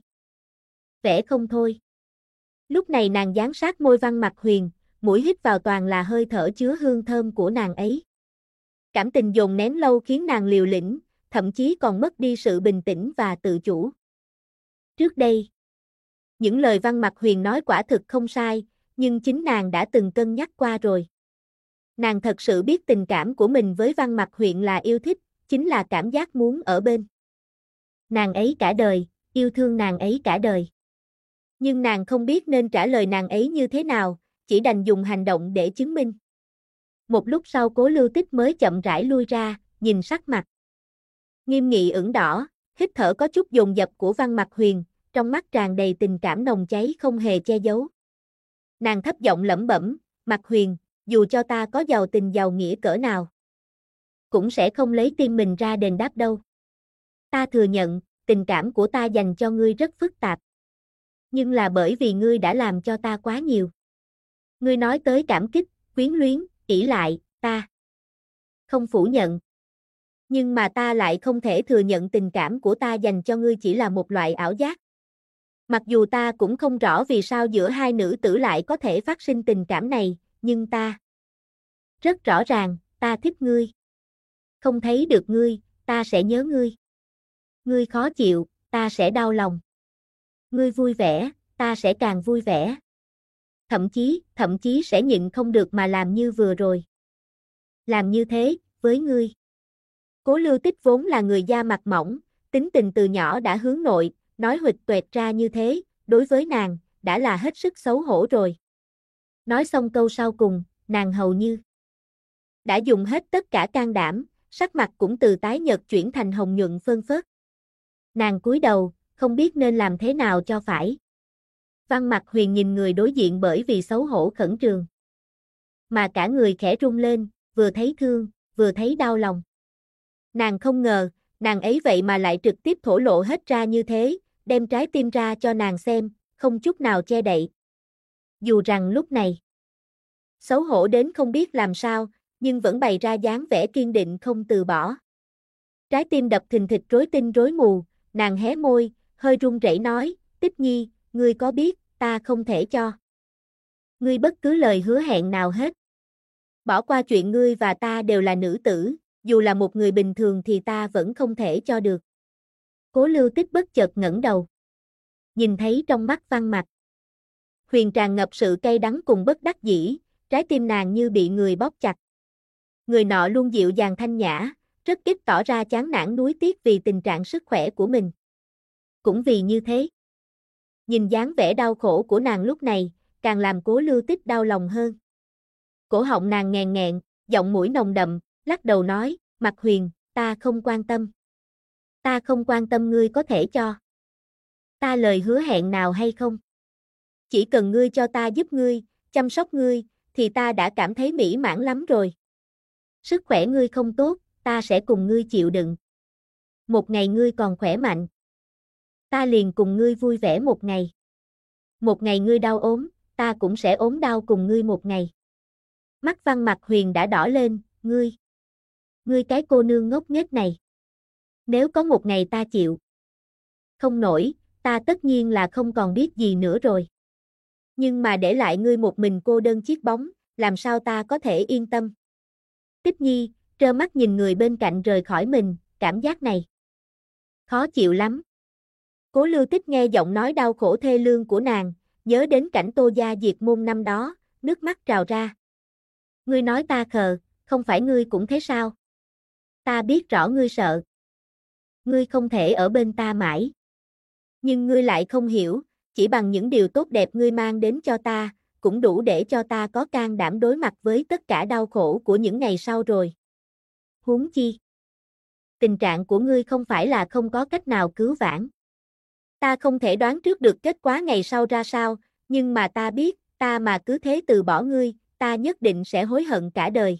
vẻ không thôi. Lúc này nàng dán sát môi Văn Mặc Huyền, mũi hít vào toàn là hơi thở chứa hương thơm của nàng ấy. Cảm tình dồn nén lâu khiến nàng liều lĩnh, thậm chí còn mất đi sự bình tĩnh và tự chủ. Trước đây, những lời Văn Mặc Huyền nói quả thực không sai, nhưng chính nàng đã từng cân nhắc qua rồi. Nàng thật sự biết tình cảm của mình với Văn Mặc Huyền là yêu thích, chính là cảm giác muốn ở bên nàng ấy cả đời, yêu thương nàng ấy cả đời. Nhưng nàng không biết nên trả lời nàng ấy như thế nào, chỉ đành dùng hành động để chứng minh. Một lúc sau Cố Lưu Tích mới chậm rãi lui ra, nhìn sắc mặt nghiêm nghị ửng đỏ, hít thở có chút dồn dập của Văn Mặc Huyền, trong mắt tràn đầy tình cảm nồng cháy không hề che giấu. Nàng thấp giọng lẩm bẩm, Mặc Huyền, dù cho ta có giàu tình giàu nghĩa cỡ nào, cũng sẽ không lấy tim mình ra đền đáp đâu. Ta thừa nhận, tình cảm của ta dành cho ngươi rất phức tạp. Nhưng là bởi vì ngươi đã làm cho ta quá nhiều. Ngươi nói tới cảm kích, quyến luyến, ỷ lại, ta không phủ nhận. Nhưng mà ta lại không thể thừa nhận tình cảm của ta dành cho ngươi chỉ là một loại ảo giác. Mặc dù ta cũng không rõ vì sao giữa hai nữ tử lại có thể phát sinh tình cảm này, nhưng ta rất rõ ràng, ta thích ngươi. Không thấy được ngươi, ta sẽ nhớ ngươi. Ngươi khó chịu, ta sẽ đau lòng. Ngươi vui vẻ, ta sẽ càng vui vẻ. Thậm chí sẽ nhịn không được mà làm như vừa rồi. Làm như thế, với ngươi. Cố Lưu Tích vốn là người da mặt mỏng, tính tình từ nhỏ đã hướng nội, nói huỵch toẹt ra như thế, đối với nàng, đã là hết sức xấu hổ rồi. Nói xong câu sau cùng, nàng hầu như đã dùng hết tất cả can đảm, sắc mặt cũng từ tái nhợt chuyển thành hồng nhuận phơn phớt. Nàng cúi đầu, không biết nên làm thế nào cho phải. Văn Mặc Huyền nhìn người đối diện bởi vì xấu hổ khẩn trương. Mà cả người khẽ rung lên, vừa thấy thương, vừa thấy đau lòng. Nàng không ngờ, nàng ấy vậy mà lại trực tiếp thổ lộ hết ra như thế, đem trái tim ra cho nàng xem, không chút nào che đậy. Dù rằng lúc này, xấu hổ đến không biết làm sao, nhưng vẫn bày ra dáng vẻ kiên định không từ bỏ. Trái tim đập thình thịch rối tinh rối mù, nàng hé môi, hơi run rẩy nói, Tích Nhi, ngươi có biết, ta không thể cho ngươi bất cứ lời hứa hẹn nào hết. Bỏ qua chuyện ngươi và ta đều là nữ tử, dù là một người bình thường thì ta vẫn không thể cho được. Cố Lưu Tích bất chợt ngẩng đầu. Nhìn thấy trong mắt Văn Mặc Huyền tràn ngập sự cay đắng cùng bất đắc dĩ, trái tim nàng như bị người bóp chặt. Người nọ luôn dịu dàng thanh nhã, rất ít tỏ ra chán nản nuối tiếc vì tình trạng sức khỏe của mình. Cũng vì như thế, nhìn dáng vẻ đau khổ của nàng lúc này, càng làm Cố Lưu Tích đau lòng hơn. Cổ họng nàng nghẹn nghẹn, giọng mũi nồng đậm, lắc đầu nói, Mặc Huyền, ta không quan tâm. Ta không quan tâm ngươi có thể cho ta lời hứa hẹn nào hay không. Chỉ cần ngươi cho ta giúp ngươi, chăm sóc ngươi, thì ta đã cảm thấy mỹ mãn lắm rồi. Sức khỏe ngươi không tốt, ta sẽ cùng ngươi chịu đựng. Một ngày ngươi còn khỏe mạnh, ta liền cùng ngươi vui vẻ một ngày. Một ngày ngươi đau ốm, ta cũng sẽ ốm đau cùng ngươi một ngày. Mắt Văn Mặc Huyền đã đỏ lên, ngươi cái cô nương ngốc nghếch này. Nếu có một ngày ta chịu không nổi, ta tất nhiên là không còn biết gì nữa rồi. Nhưng mà để lại ngươi một mình cô đơn chiếc bóng, làm sao ta có thể yên tâm. Tích Nhi, trơ mắt nhìn người bên cạnh rời khỏi mình, cảm giác này khó chịu lắm. Cố Lưu Tích nghe giọng nói đau khổ thê lương của nàng, nhớ đến cảnh Tô gia diệt môn năm đó, nước mắt trào ra. Ngươi nói ta khờ, không phải ngươi cũng thế sao? Ta biết rõ ngươi sợ. Ngươi không thể ở bên ta mãi. Nhưng ngươi lại không hiểu, chỉ bằng những điều tốt đẹp ngươi mang đến cho ta, cũng đủ để cho ta có can đảm đối mặt với tất cả đau khổ của những ngày sau rồi. Huống chi, tình trạng của ngươi không phải là không có cách nào cứu vãn. Ta không thể đoán trước được kết quả ngày sau ra sao, nhưng mà ta biết, ta mà cứ thế từ bỏ ngươi, ta nhất định sẽ hối hận cả đời.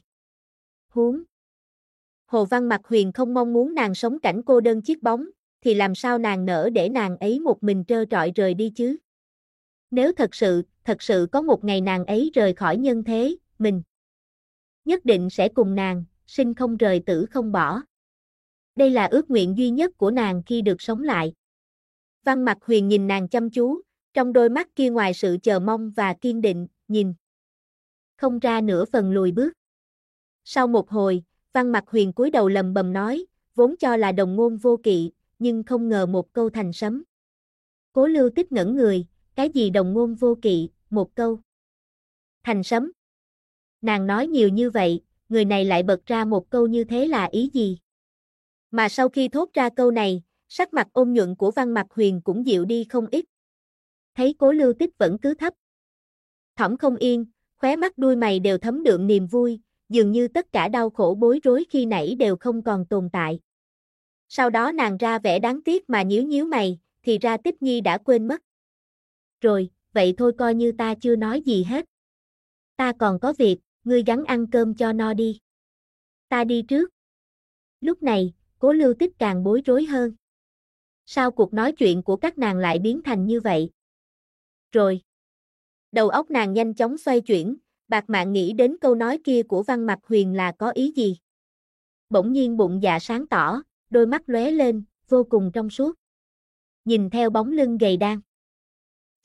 Hồ Văn Mặc Huyền không mong muốn nàng sống cảnh cô đơn chiếc bóng, thì làm sao nàng nỡ để nàng ấy một mình trơ trọi rời đi chứ? Nếu thật sự có một ngày nàng ấy rời khỏi nhân thế, mình nhất định sẽ cùng nàng, sinh không rời tử không bỏ. Đây là ước nguyện duy nhất của nàng khi được sống lại. Văn Mặc Huyền nhìn nàng chăm chú, trong đôi mắt kia ngoài sự chờ mong và kiên định, nhìn không ra nửa phần lùi bước. Sau một hồi, Văn Mặc Huyền cúi đầu lầm bầm nói, vốn cho là đồng ngôn vô kỵ, nhưng không ngờ một câu thành sấm. Cố Lưu Tích ngẩn người, cái gì đồng ngôn vô kỵ, một câu thành sấm. Nàng nói nhiều như vậy, người này lại bật ra một câu như thế là ý gì? Mà sau khi thốt ra câu này, sắc mặt ôn nhuận của Văn Mặc Huyền cũng dịu đi không ít. Thấy Cố Lưu Tích vẫn cứ thấp thỏm không yên, khóe mắt đuôi mày đều thấm đượm niềm vui, dường như tất cả đau khổ bối rối khi nãy đều không còn tồn tại. Sau đó nàng ra vẻ đáng tiếc mà nhíu nhíu mày, thì ra Tích Nhi đã quên mất. Rồi, vậy thôi coi như ta chưa nói gì hết. Ta còn có việc, ngươi gắng ăn cơm cho no đi. Ta đi trước. Lúc này, Cố Lưu Tích càng bối rối hơn. Sao cuộc nói chuyện của các nàng lại biến thành như vậy? Rồi. Đầu óc nàng nhanh chóng xoay chuyển, bạt mạng nghĩ đến câu nói kia của Văn Mặc Huyền là có ý gì. Bỗng nhiên bụng dạ sáng tỏ, đôi mắt lóe lên, vô cùng trong suốt. Nhìn theo bóng lưng gầy đan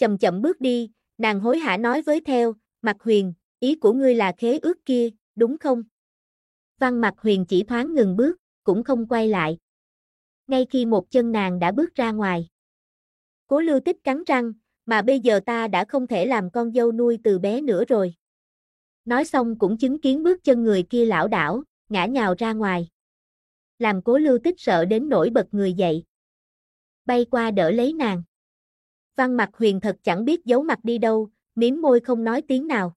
chậm chậm bước đi, nàng hối hả nói với theo, Mạc Huyền, ý của ngươi là khế ước kia, đúng không? Văn Mạc Huyền chỉ thoáng ngừng bước, cũng không quay lại. Ngay khi một chân nàng đã bước ra ngoài. Cố Lưu Tích cắn răng, mà bây giờ ta đã không thể làm con dâu nuôi từ bé nữa rồi. Nói xong cũng chứng kiến bước chân người kia lảo đảo, ngã nhào ra ngoài. Làm Cố Lưu Tích sợ đến nỗi bật người dậy. Bay qua đỡ lấy nàng. Văn Mạc Huyền thật chẳng biết giấu mặt đi đâu, mím môi không nói tiếng nào.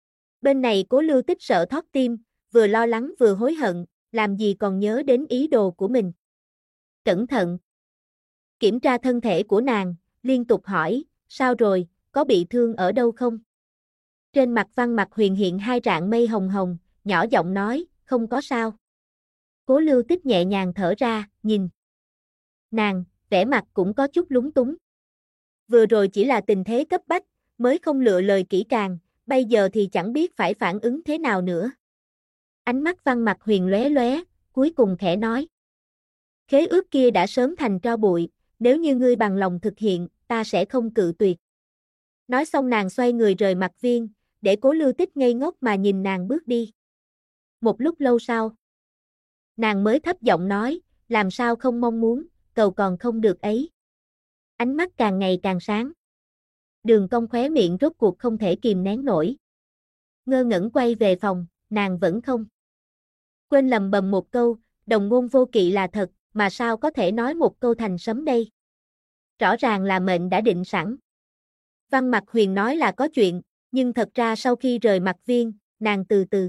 Bên này Cố Lưu Tích sợ thót tim, vừa lo lắng vừa hối hận, làm gì còn nhớ đến ý đồ của mình. Cẩn thận. Kiểm tra thân thể của nàng, liên tục hỏi, sao rồi, có bị thương ở đâu không? Trên mặt Văn Mạc Huyền hiện hai rạng mây hồng hồng, nhỏ giọng nói, không có sao. Cố Lưu Tích nhẹ nhàng thở ra, nhìn. Nàng, vẻ mặt cũng có chút lúng túng. Vừa rồi chỉ là tình thế cấp bách, mới không lựa lời kỹ càng, bây giờ thì chẳng biết phải phản ứng thế nào nữa. Ánh mắt Văn Mạc Huyền lóe lóe, cuối cùng khẽ nói. Khế ước kia đã sớm thành tro bụi, nếu như ngươi bằng lòng thực hiện, ta sẽ không cự tuyệt. Nói xong nàng xoay người rời Mạc Viên, để Cố Lưu Tích ngây ngốc mà nhìn nàng bước đi. Một lúc lâu sau, nàng mới thấp giọng nói, làm sao không mong muốn, cầu còn không được ấy. Ánh mắt càng ngày càng sáng. Đường cong khóe miệng rốt cuộc không thể kìm nén nổi. Ngơ ngẩn quay về phòng, nàng vẫn không quên lầm bầm một câu, đồng ngôn vô kỵ là thật, mà sao có thể nói một câu thành sấm đây. Rõ ràng là mệnh đã định sẵn. Văn Mạc Huyền nói là có chuyện, nhưng thật ra sau khi rời Mạc Viên, nàng từ từ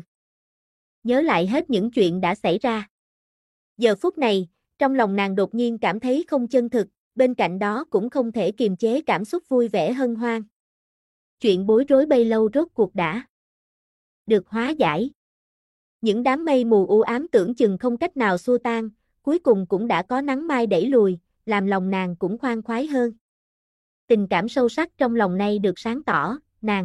nhớ lại hết những chuyện đã xảy ra. Giờ phút này, trong lòng nàng đột nhiên cảm thấy không chân thực, bên cạnh đó cũng không thể kiềm chế cảm xúc vui vẻ hân hoan. Chuyện bối rối bấy lâu rốt cuộc đã được hóa giải. Những đám mây mù u ám tưởng chừng không cách nào xua tan, cuối cùng cũng đã có nắng mai đẩy lùi, làm lòng nàng cũng khoan khoái hơn. Tình cảm sâu sắc trong lòng nay được sáng tỏ, nàng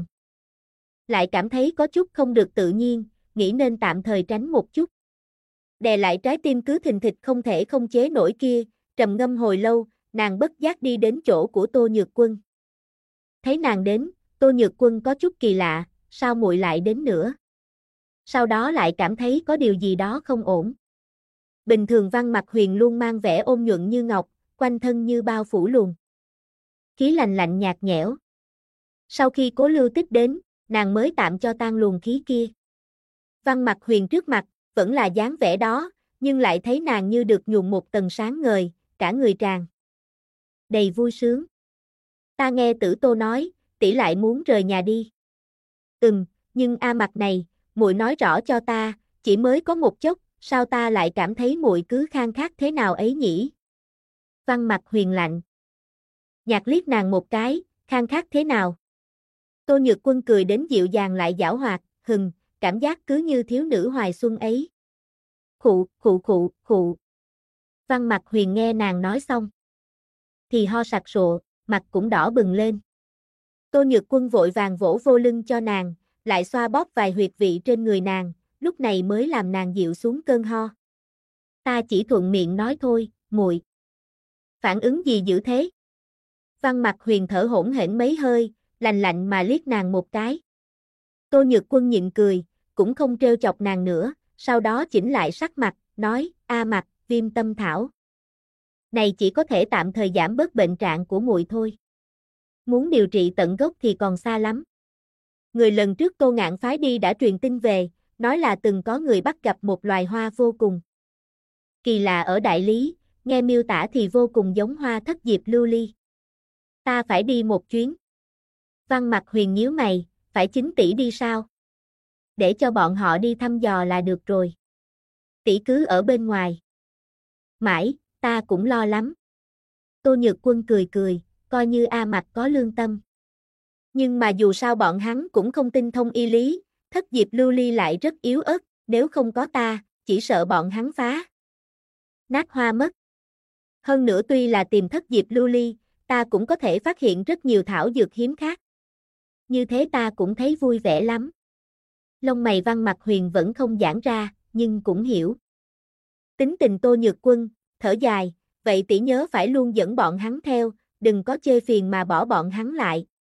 lại cảm thấy có chút không được tự nhiên, nghĩ nên tạm thời tránh một chút. Đè lại trái tim cứ thình thịch không thể không chế nổi kia, trầm ngâm hồi lâu, nàng bất giác đi đến chỗ của Tô Nhược Quân. Thấy nàng đến, Tô Nhược Quân có chút kỳ lạ, sao muội lại đến nữa? Sau đó lại cảm thấy có điều gì đó không ổn. Bình thường Văn Mạc Huyền luôn mang vẻ ôn nhuận như ngọc, quanh thân như bao phủ luồng khí lạnh lạnh nhạt nhẽo. Sau khi Cố Lưu Tích đến, nàng mới tạm cho tan luồng khí kia. Văn Mạc Huyền trước mặt, vẫn là dáng vẻ đó, nhưng lại thấy nàng như được nhuộm một tầng sáng ngời, cả người tràn đầy vui sướng. Ta nghe Tử Tô nói, tỷ lại muốn rời nhà đi. Nhưng Mặt này, muội nói rõ cho ta, chỉ mới có một chốc, sao ta lại cảm thấy muội cứ khang khát thế nào ấy nhỉ? Văn Mạc Huyền lạnh nhạt liếc nàng một cái, khang khát thế nào? Tô Nhược Quân cười đến dịu dàng lại giảo hoạt, cảm giác cứ như thiếu nữ hoài xuân ấy. Khụ. Văn Mạc Huyền nghe nàng nói xong, thì ho sặc sụa, mặt cũng đỏ bừng lên. Tô Nhược Quân vội vàng vỗ vô lưng cho nàng, lại xoa bóp vài huyệt vị trên người nàng, lúc này mới làm nàng dịu xuống cơn ho. Ta chỉ thuận miệng nói thôi, muội. Phản ứng gì dữ thế? Văn Mạc Huyền thở hổn hển mấy hơi, lạnh lạnh mà liếc nàng một cái. Tô Nhược Quân nhịn cười, cũng không trêu chọc nàng nữa, sau đó chỉnh lại sắc mặt, nói, Mặt, viêm tâm thảo. Này chỉ có thể tạm thời giảm bớt bệnh trạng của muội thôi. Muốn điều trị tận gốc thì còn xa lắm. Người lần trước Tô Ngạn phái đi đã truyền tin về, nói là từng có người bắt gặp một loài hoa vô cùng kỳ lạ ở Đại Lý, nghe miêu tả thì vô cùng giống hoa thất diệp lưu ly. Ta phải đi một chuyến. Văn Mạc Huyền nhíu mày, phải chính tỷ đi sao? Để cho bọn họ đi thăm dò là được rồi. Tỷ cứ ở bên ngoài. Mãi, ta cũng lo lắm. Tô Nhược Quân cười, coi như Mặt có lương tâm. Nhưng mà dù sao bọn hắn cũng không tinh thông y lý, thất diệp lưu ly lại rất yếu ớt, nếu không có ta, chỉ sợ bọn hắn phá nát hoa mất. Hơn nữa tuy là tìm thất diệp lưu ly, ta cũng có thể phát hiện rất nhiều thảo dược hiếm khác. Như thế ta cũng thấy vui vẻ lắm. Lông mày Văn Mạc Huyền vẫn không giãn ra, nhưng cũng hiểu. Tính tình Tô Nhược Quân, thở dài, vậy tỷ nhớ phải luôn dẫn bọn hắn theo, đừng có chê phiền mà bỏ bọn hắn lại,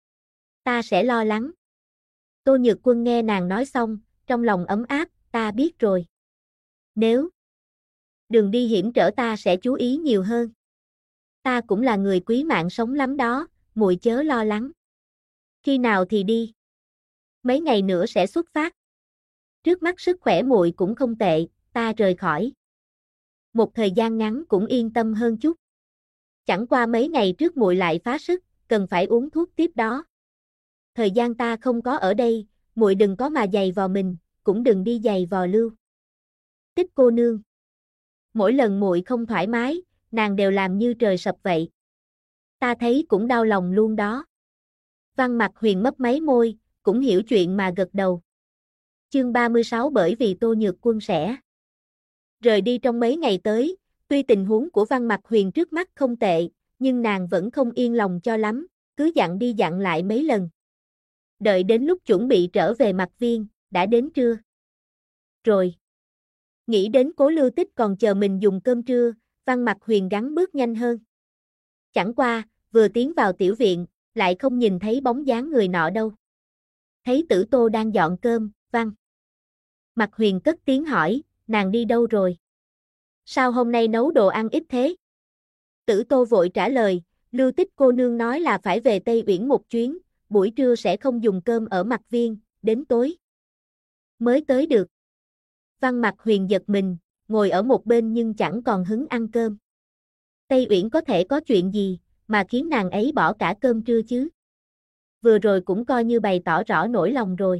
Ta sẽ lo lắng. Tô Nhược Quân nghe nàng nói xong, trong lòng ấm áp, ta biết rồi. Nếu đường đi hiểm trở ta sẽ chú ý nhiều hơn. Ta cũng là người quý mạng sống lắm đó, muội chớ lo lắng. Khi nào thì đi? Mấy ngày nữa sẽ xuất phát. Trước mắt sức khỏe muội cũng không tệ, ta rời khỏi. Một thời gian ngắn cũng yên tâm hơn chút. Chẳng qua mấy ngày trước muội lại phá sức, cần phải uống thuốc tiếp đó. Thời gian ta không có ở đây, muội đừng có mà giày vò mình, cũng đừng đi giày vò Lưu Tích cô nương. Mỗi lần muội không thoải mái, nàng đều làm như trời sập vậy. Ta thấy cũng đau lòng luôn đó. Văn Mặc Huyền mấp máy môi, cũng hiểu chuyện mà gật đầu. Chương 36 bởi vì Tô Nhược Quân sẽ rời đi trong mấy ngày tới, tuy tình huống của Văn Mặc Huyền trước mắt không tệ, nhưng nàng vẫn không yên lòng cho lắm, cứ dặn đi dặn lại mấy lần. Đợi đến lúc chuẩn bị trở về Mặc Viên, đã đến trưa. Rồi. Nghĩ đến Cố Lưu Tích còn chờ mình dùng cơm trưa, Văn Mặc Huyền gắng bước nhanh hơn. Chẳng qua, vừa tiến vào tiểu viện, lại không nhìn thấy bóng dáng người nọ đâu. Thấy Tử Tô đang dọn cơm, Văn Mặc Huyền cất tiếng hỏi, nàng đi đâu rồi? Sao hôm nay nấu đồ ăn ít thế? Tử Tô vội trả lời, Lưu Tích cô nương nói là phải về Tây Uyển một chuyến, buổi trưa sẽ không dùng cơm ở Mặc Viên, đến tối mới tới được. Văn Mặc Huyền giật mình, ngồi ở một bên nhưng chẳng còn hứng ăn cơm. Tây Uyển có thể có chuyện gì, mà khiến nàng ấy bỏ cả cơm trưa chứ? Vừa rồi cũng coi như bày tỏ rõ nỗi lòng rồi.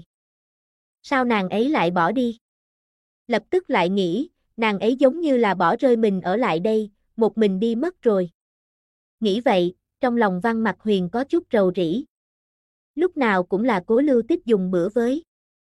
Sao nàng ấy lại bỏ đi? Lập tức lại nghĩ, nàng ấy giống như là bỏ rơi mình ở lại đây, một mình đi mất rồi. Nghĩ vậy, trong lòng Văn Mặc Huyền có chút rầu rĩ. Lúc nào cũng là Cố Lưu Tích dùng bữa với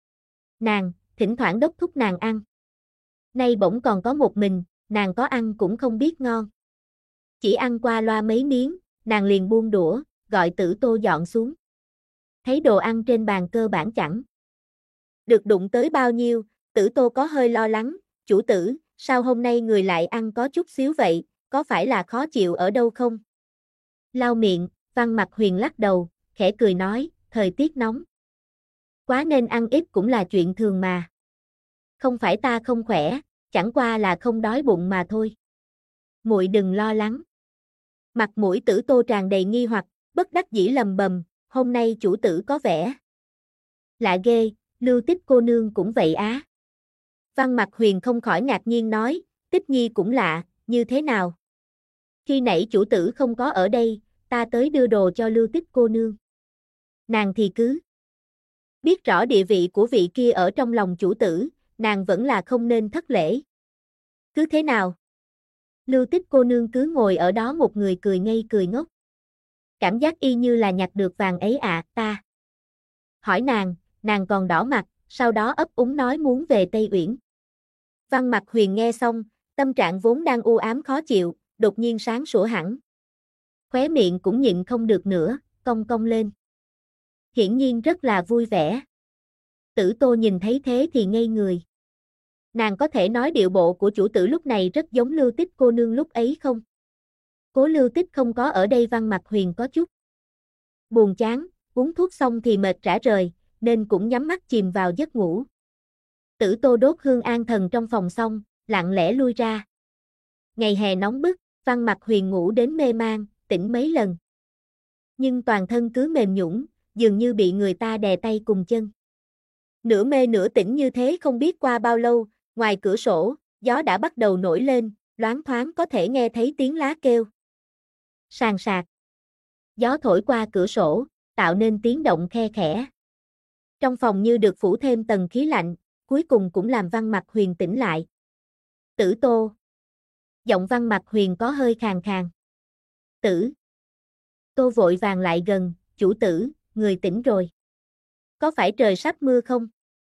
nàng, thỉnh thoảng đốc thúc nàng ăn. Nay bỗng còn có một mình, nàng có ăn cũng không biết ngon. Chỉ ăn qua loa mấy miếng, nàng liền buông đũa, gọi Tử Tô dọn xuống. Thấy đồ ăn trên bàn cơ bản chẳng được đụng tới bao nhiêu, Tử Tô có hơi lo lắng, chủ tử, sao hôm nay người lại ăn có chút xíu vậy, có phải là khó chịu ở đâu không? Lau miệng, Văn Mặc Huyền lắc đầu, khẽ cười nói, thời tiết nóng. Quá nên ăn ít cũng là chuyện thường mà. Không phải ta không khỏe, chẳng qua là không đói bụng mà thôi. Muội đừng lo lắng. Mặt mũi Tử Tô tràn đầy nghi hoặc, bất đắc dĩ lầm bầm, hôm nay chủ tử có vẻ lạ ghê, Lưu Tích cô nương cũng vậy á. Văn Mặc Huyền không khỏi ngạc nhiên nói, Tích Nhi cũng lạ, như thế nào? Khi nãy chủ tử không có ở đây, ta tới đưa đồ cho Lưu Tích cô nương. Nàng thì cứ biết rõ địa vị của vị kia ở trong lòng chủ tử, nàng vẫn là không nên thất lễ. Cứ thế nào? Lưu Tích cô nương cứ ngồi ở đó một người cười ngây cười ngốc. Cảm giác y như là nhặt được vàng ấy à, ta. Hỏi nàng còn đỏ mặt, sau đó ấp úng nói muốn về Tây Uyển. Văn Mặc Huyền nghe xong, tâm trạng vốn đang u ám khó chịu, đột nhiên sáng sủa hẳn. Khóe miệng cũng nhịn không được nữa, cong cong lên. Hiển nhiên rất là vui vẻ. Tử Tô nhìn thấy thế thì ngây người. Nàng có thể nói điệu bộ của chủ tử lúc này rất giống Lưu Tích cô nương lúc ấy không? Cố Lưu Tích không có ở đây. Văn Mặc Huyền có chút buồn chán, uống thuốc xong thì mệt rã rời, nên cũng nhắm mắt chìm vào giấc ngủ. Tử Tô đốt hương an thần trong phòng xong, lặng lẽ lui ra. Ngày hè nóng bức, Văn Mặc Huyền ngủ đến mê man, tỉnh mấy lần. Nhưng toàn thân cứ mềm nhũn, dường như bị người ta đè tay cùng chân. Nửa mê nửa tỉnh như thế không biết qua bao lâu, ngoài cửa sổ, gió đã bắt đầu nổi lên, loáng thoáng có thể nghe thấy tiếng lá kêu. Sàn sạc. Gió thổi qua cửa sổ, tạo nên tiếng động khe khẽ. Trong phòng như được phủ thêm tầng khí lạnh, cuối cùng cũng làm Văn Mặc Huyền tỉnh lại. Tử Tô. Giọng Văn Mặc Huyền có hơi khàn khàn. Tử. Tô vội vàng lại gần, chủ tử, người tỉnh rồi. Có phải trời sắp mưa không?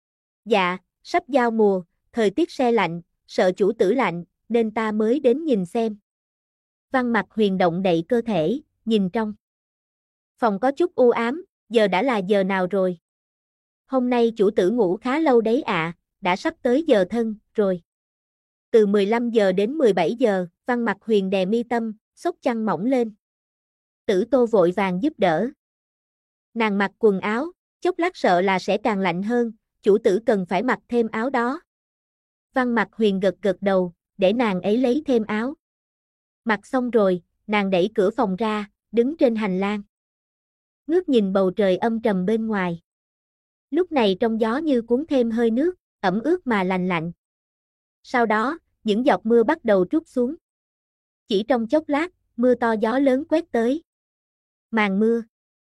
Dạ, sắp giao mùa, thời tiết se lạnh, sợ chủ tử lạnh, nên ta mới đến nhìn xem. Văn Mặc Huyền động đậy cơ thể, nhìn trong phòng có chút u ám, giờ đã là giờ nào rồi? Hôm nay chủ tử ngủ khá lâu đấy ạ, đã sắp tới giờ thân, rồi. Từ 15 giờ đến 17 giờ, Văn Mặc Huyền đè mi tâm, xốc chăn mỏng lên. Tử Tô vội vàng giúp đỡ. Nàng mặc quần áo, chốc lát sợ là sẽ càng lạnh hơn, chủ tử cần phải mặc thêm áo đó. Văn Mặc Huyền gật gật đầu, để nàng ấy lấy thêm áo. Mặc xong rồi, nàng đẩy cửa phòng ra, đứng trên hành lang. Ngước nhìn bầu trời âm trầm bên ngoài. Lúc này trong gió như cuốn thêm hơi nước, ẩm ướt mà lành lạnh. Sau đó, những giọt mưa bắt đầu trút xuống. Chỉ trong chốc lát, mưa to gió lớn quét tới. Màn mưa.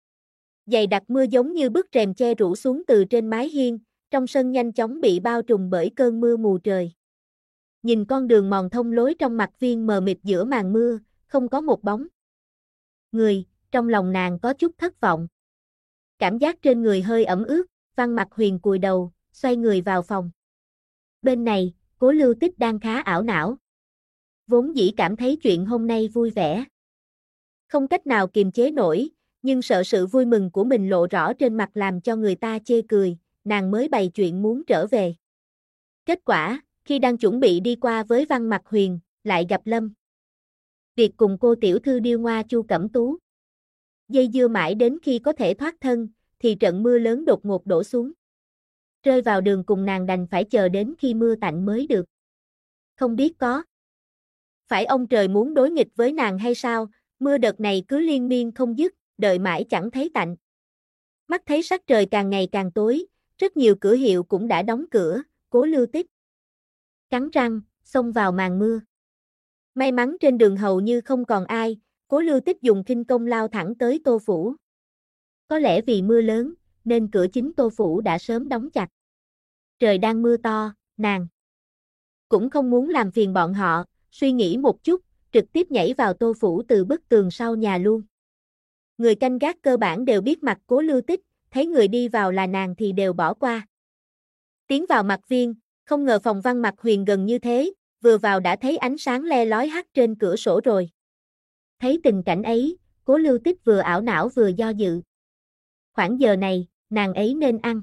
Dày đặc mưa giống như bức rèm che rủ xuống từ trên mái hiên, trong sân nhanh chóng bị bao trùm bởi cơn mưa mù trời. Nhìn con đường mòn thông lối trong mặt viên mờ mịt giữa màn mưa, không có một bóng người, trong lòng nàng có chút thất vọng. Cảm giác trên người hơi ẩm ướt, Văn Mặc Huyền cúi đầu, xoay người vào phòng. Bên này, Cố Lưu Tích đang khá ảo não. Vốn dĩ cảm thấy chuyện hôm nay vui vẻ. Không cách nào kiềm chế nổi, nhưng sợ sự vui mừng của mình lộ rõ trên mặt làm cho người ta chê cười, nàng mới bày chuyện muốn trở về. Kết quả, khi đang chuẩn bị đi qua với Văn Mặc Huyền, lại gặp Lâm Việt cùng cô tiểu thư điêu ngoa Chu Cẩm Tú. Dây dưa mãi đến khi có thể thoát thân, thì trận mưa lớn đột ngột đổ xuống. Rơi vào đường cùng nàng đành phải chờ đến khi mưa tạnh mới được. Không biết có phải ông trời muốn đối nghịch với nàng hay sao, mưa đợt này cứ liên miên không dứt, đợi mãi chẳng thấy tạnh. Mắt thấy sắc trời càng ngày càng tối, rất nhiều cửa hiệu cũng đã đóng cửa, Cố Lưu Tích cắn răng, xông vào màn mưa. May mắn trên đường hầu như không còn ai, Cố Lưu Tích dùng khinh công lao thẳng tới Tô Phủ. Có lẽ vì mưa lớn, nên cửa chính Tô Phủ đã sớm đóng chặt. Trời đang mưa to, nàng cũng không muốn làm phiền bọn họ, suy nghĩ một chút, trực tiếp nhảy vào Tô Phủ từ bức tường sau nhà luôn. Người canh gác cơ bản đều biết mặt Cố Lưu Tích, thấy người đi vào là nàng thì đều bỏ qua. Tiến vào Mặc Viên, không ngờ phòng Văn Mặc Huyền gần như thế, vừa vào đã thấy ánh sáng le lói hắt trên cửa sổ rồi. Thấy tình cảnh ấy, Cố Lưu Tích vừa ảo não vừa do dự. Khoảng giờ này, nàng ấy nên ăn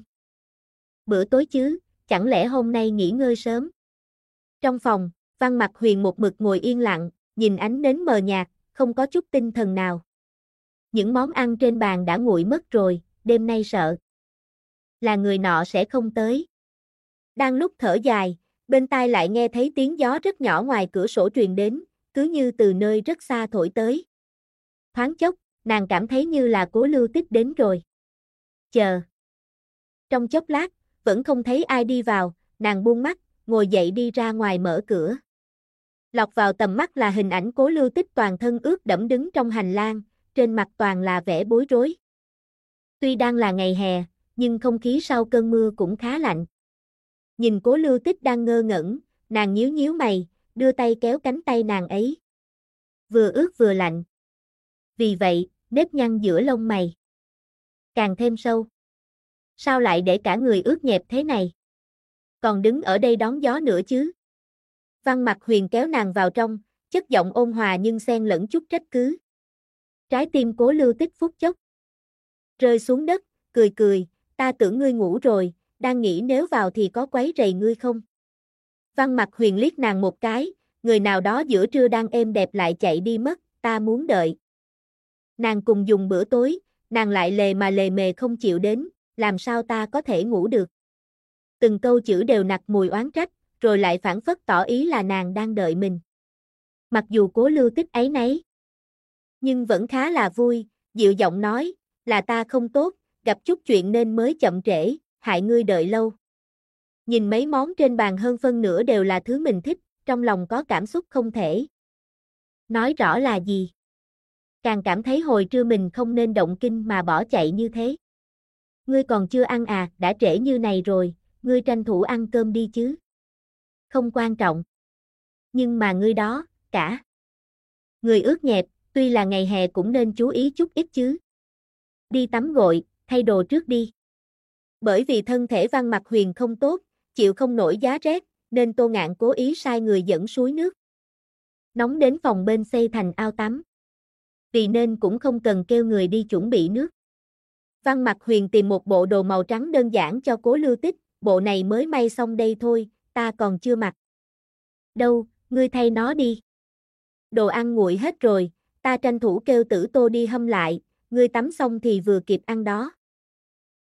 bữa tối chứ, chẳng lẽ hôm nay nghỉ ngơi sớm? Trong phòng, Văn Mặc Huyền một mực ngồi yên lặng, nhìn ánh nến mờ nhạt, không có chút tinh thần nào. Những món ăn trên bàn đã nguội mất rồi, đêm nay sợ là người nọ sẽ không tới. Đang lúc thở dài, bên tai lại nghe thấy tiếng gió rất nhỏ ngoài cửa sổ truyền đến, cứ như từ nơi rất xa thổi tới. Thoáng chốc, nàng cảm thấy như là Cố Lưu Tích đến rồi. Chờ. Trong chốc lát, vẫn không thấy ai đi vào, nàng buông mắt, ngồi dậy đi ra ngoài mở cửa. Lọt vào tầm mắt là hình ảnh Cố Lưu Tích toàn thân ướt đẫm đứng trong hành lang, trên mặt toàn là vẻ bối rối. Tuy đang là ngày hè, nhưng không khí sau cơn mưa cũng khá lạnh. Nhìn Cố Lưu Tích đang ngơ ngẩn, nàng nhíu nhíu mày, đưa tay kéo cánh tay nàng ấy. Vừa ướt vừa lạnh. Vì vậy, nếp nhăn giữa lông mày càng thêm sâu. Sao lại để cả người ướt nhẹp thế này? Còn đứng ở đây đón gió nữa chứ? Văn Mặc Huyền kéo nàng vào trong, chất giọng ôn hòa nhưng xen lẫn chút trách cứ. Trái tim Cố Lưu Tích phút chốc rơi xuống đất, cười cười, ta tưởng ngươi ngủ rồi, đang nghĩ nếu vào thì có quấy rầy ngươi không? Văn Mặc Huyền liếc nàng một cái, người nào đó giữa trưa đang êm đẹp lại chạy đi mất, ta muốn đợi nàng cùng dùng bữa tối, nàng lại lề mà lề mề không chịu đến, làm sao ta có thể ngủ được? Từng câu chữ đều nặc mùi oán trách, rồi lại phảng phất tỏ ý là nàng đang đợi mình. Mặc dù Cố Lưu Tích áy náy, nhưng vẫn khá là vui, dịu giọng nói, là ta không tốt, gặp chút chuyện nên mới chậm trễ, hại ngươi đợi lâu. Nhìn mấy món trên bàn hơn phân nửa đều là thứ mình thích, trong lòng có cảm xúc không thể nói rõ là gì. Càng cảm thấy hồi trưa mình không nên động kinh mà bỏ chạy như thế. Ngươi còn chưa ăn à, đã trễ như này rồi, ngươi tranh thủ ăn cơm đi chứ. Không quan trọng. Nhưng mà ngươi đó, cả người ướt nhẹp, tuy là ngày hè cũng nên chú ý chút ít chứ. Đi tắm gội, thay đồ trước đi. Bởi vì thân thể Văn Mặc Huyền không tốt, chịu không nổi giá rét, nên Tô Ngạn cố ý sai người dẫn suối nước nóng đến phòng bên xây thành ao tắm. Vì nên cũng không cần kêu người đi chuẩn bị nước. Văn Mặc Huyền tìm một bộ đồ màu trắng đơn giản cho Cố Lưu Tích, bộ này mới may xong đây thôi, ta còn chưa mặc. Đâu, ngươi thay nó đi. Đồ ăn nguội hết rồi, ta tranh thủ kêu Tử Tô đi hâm lại, ngươi tắm xong thì vừa kịp ăn đó.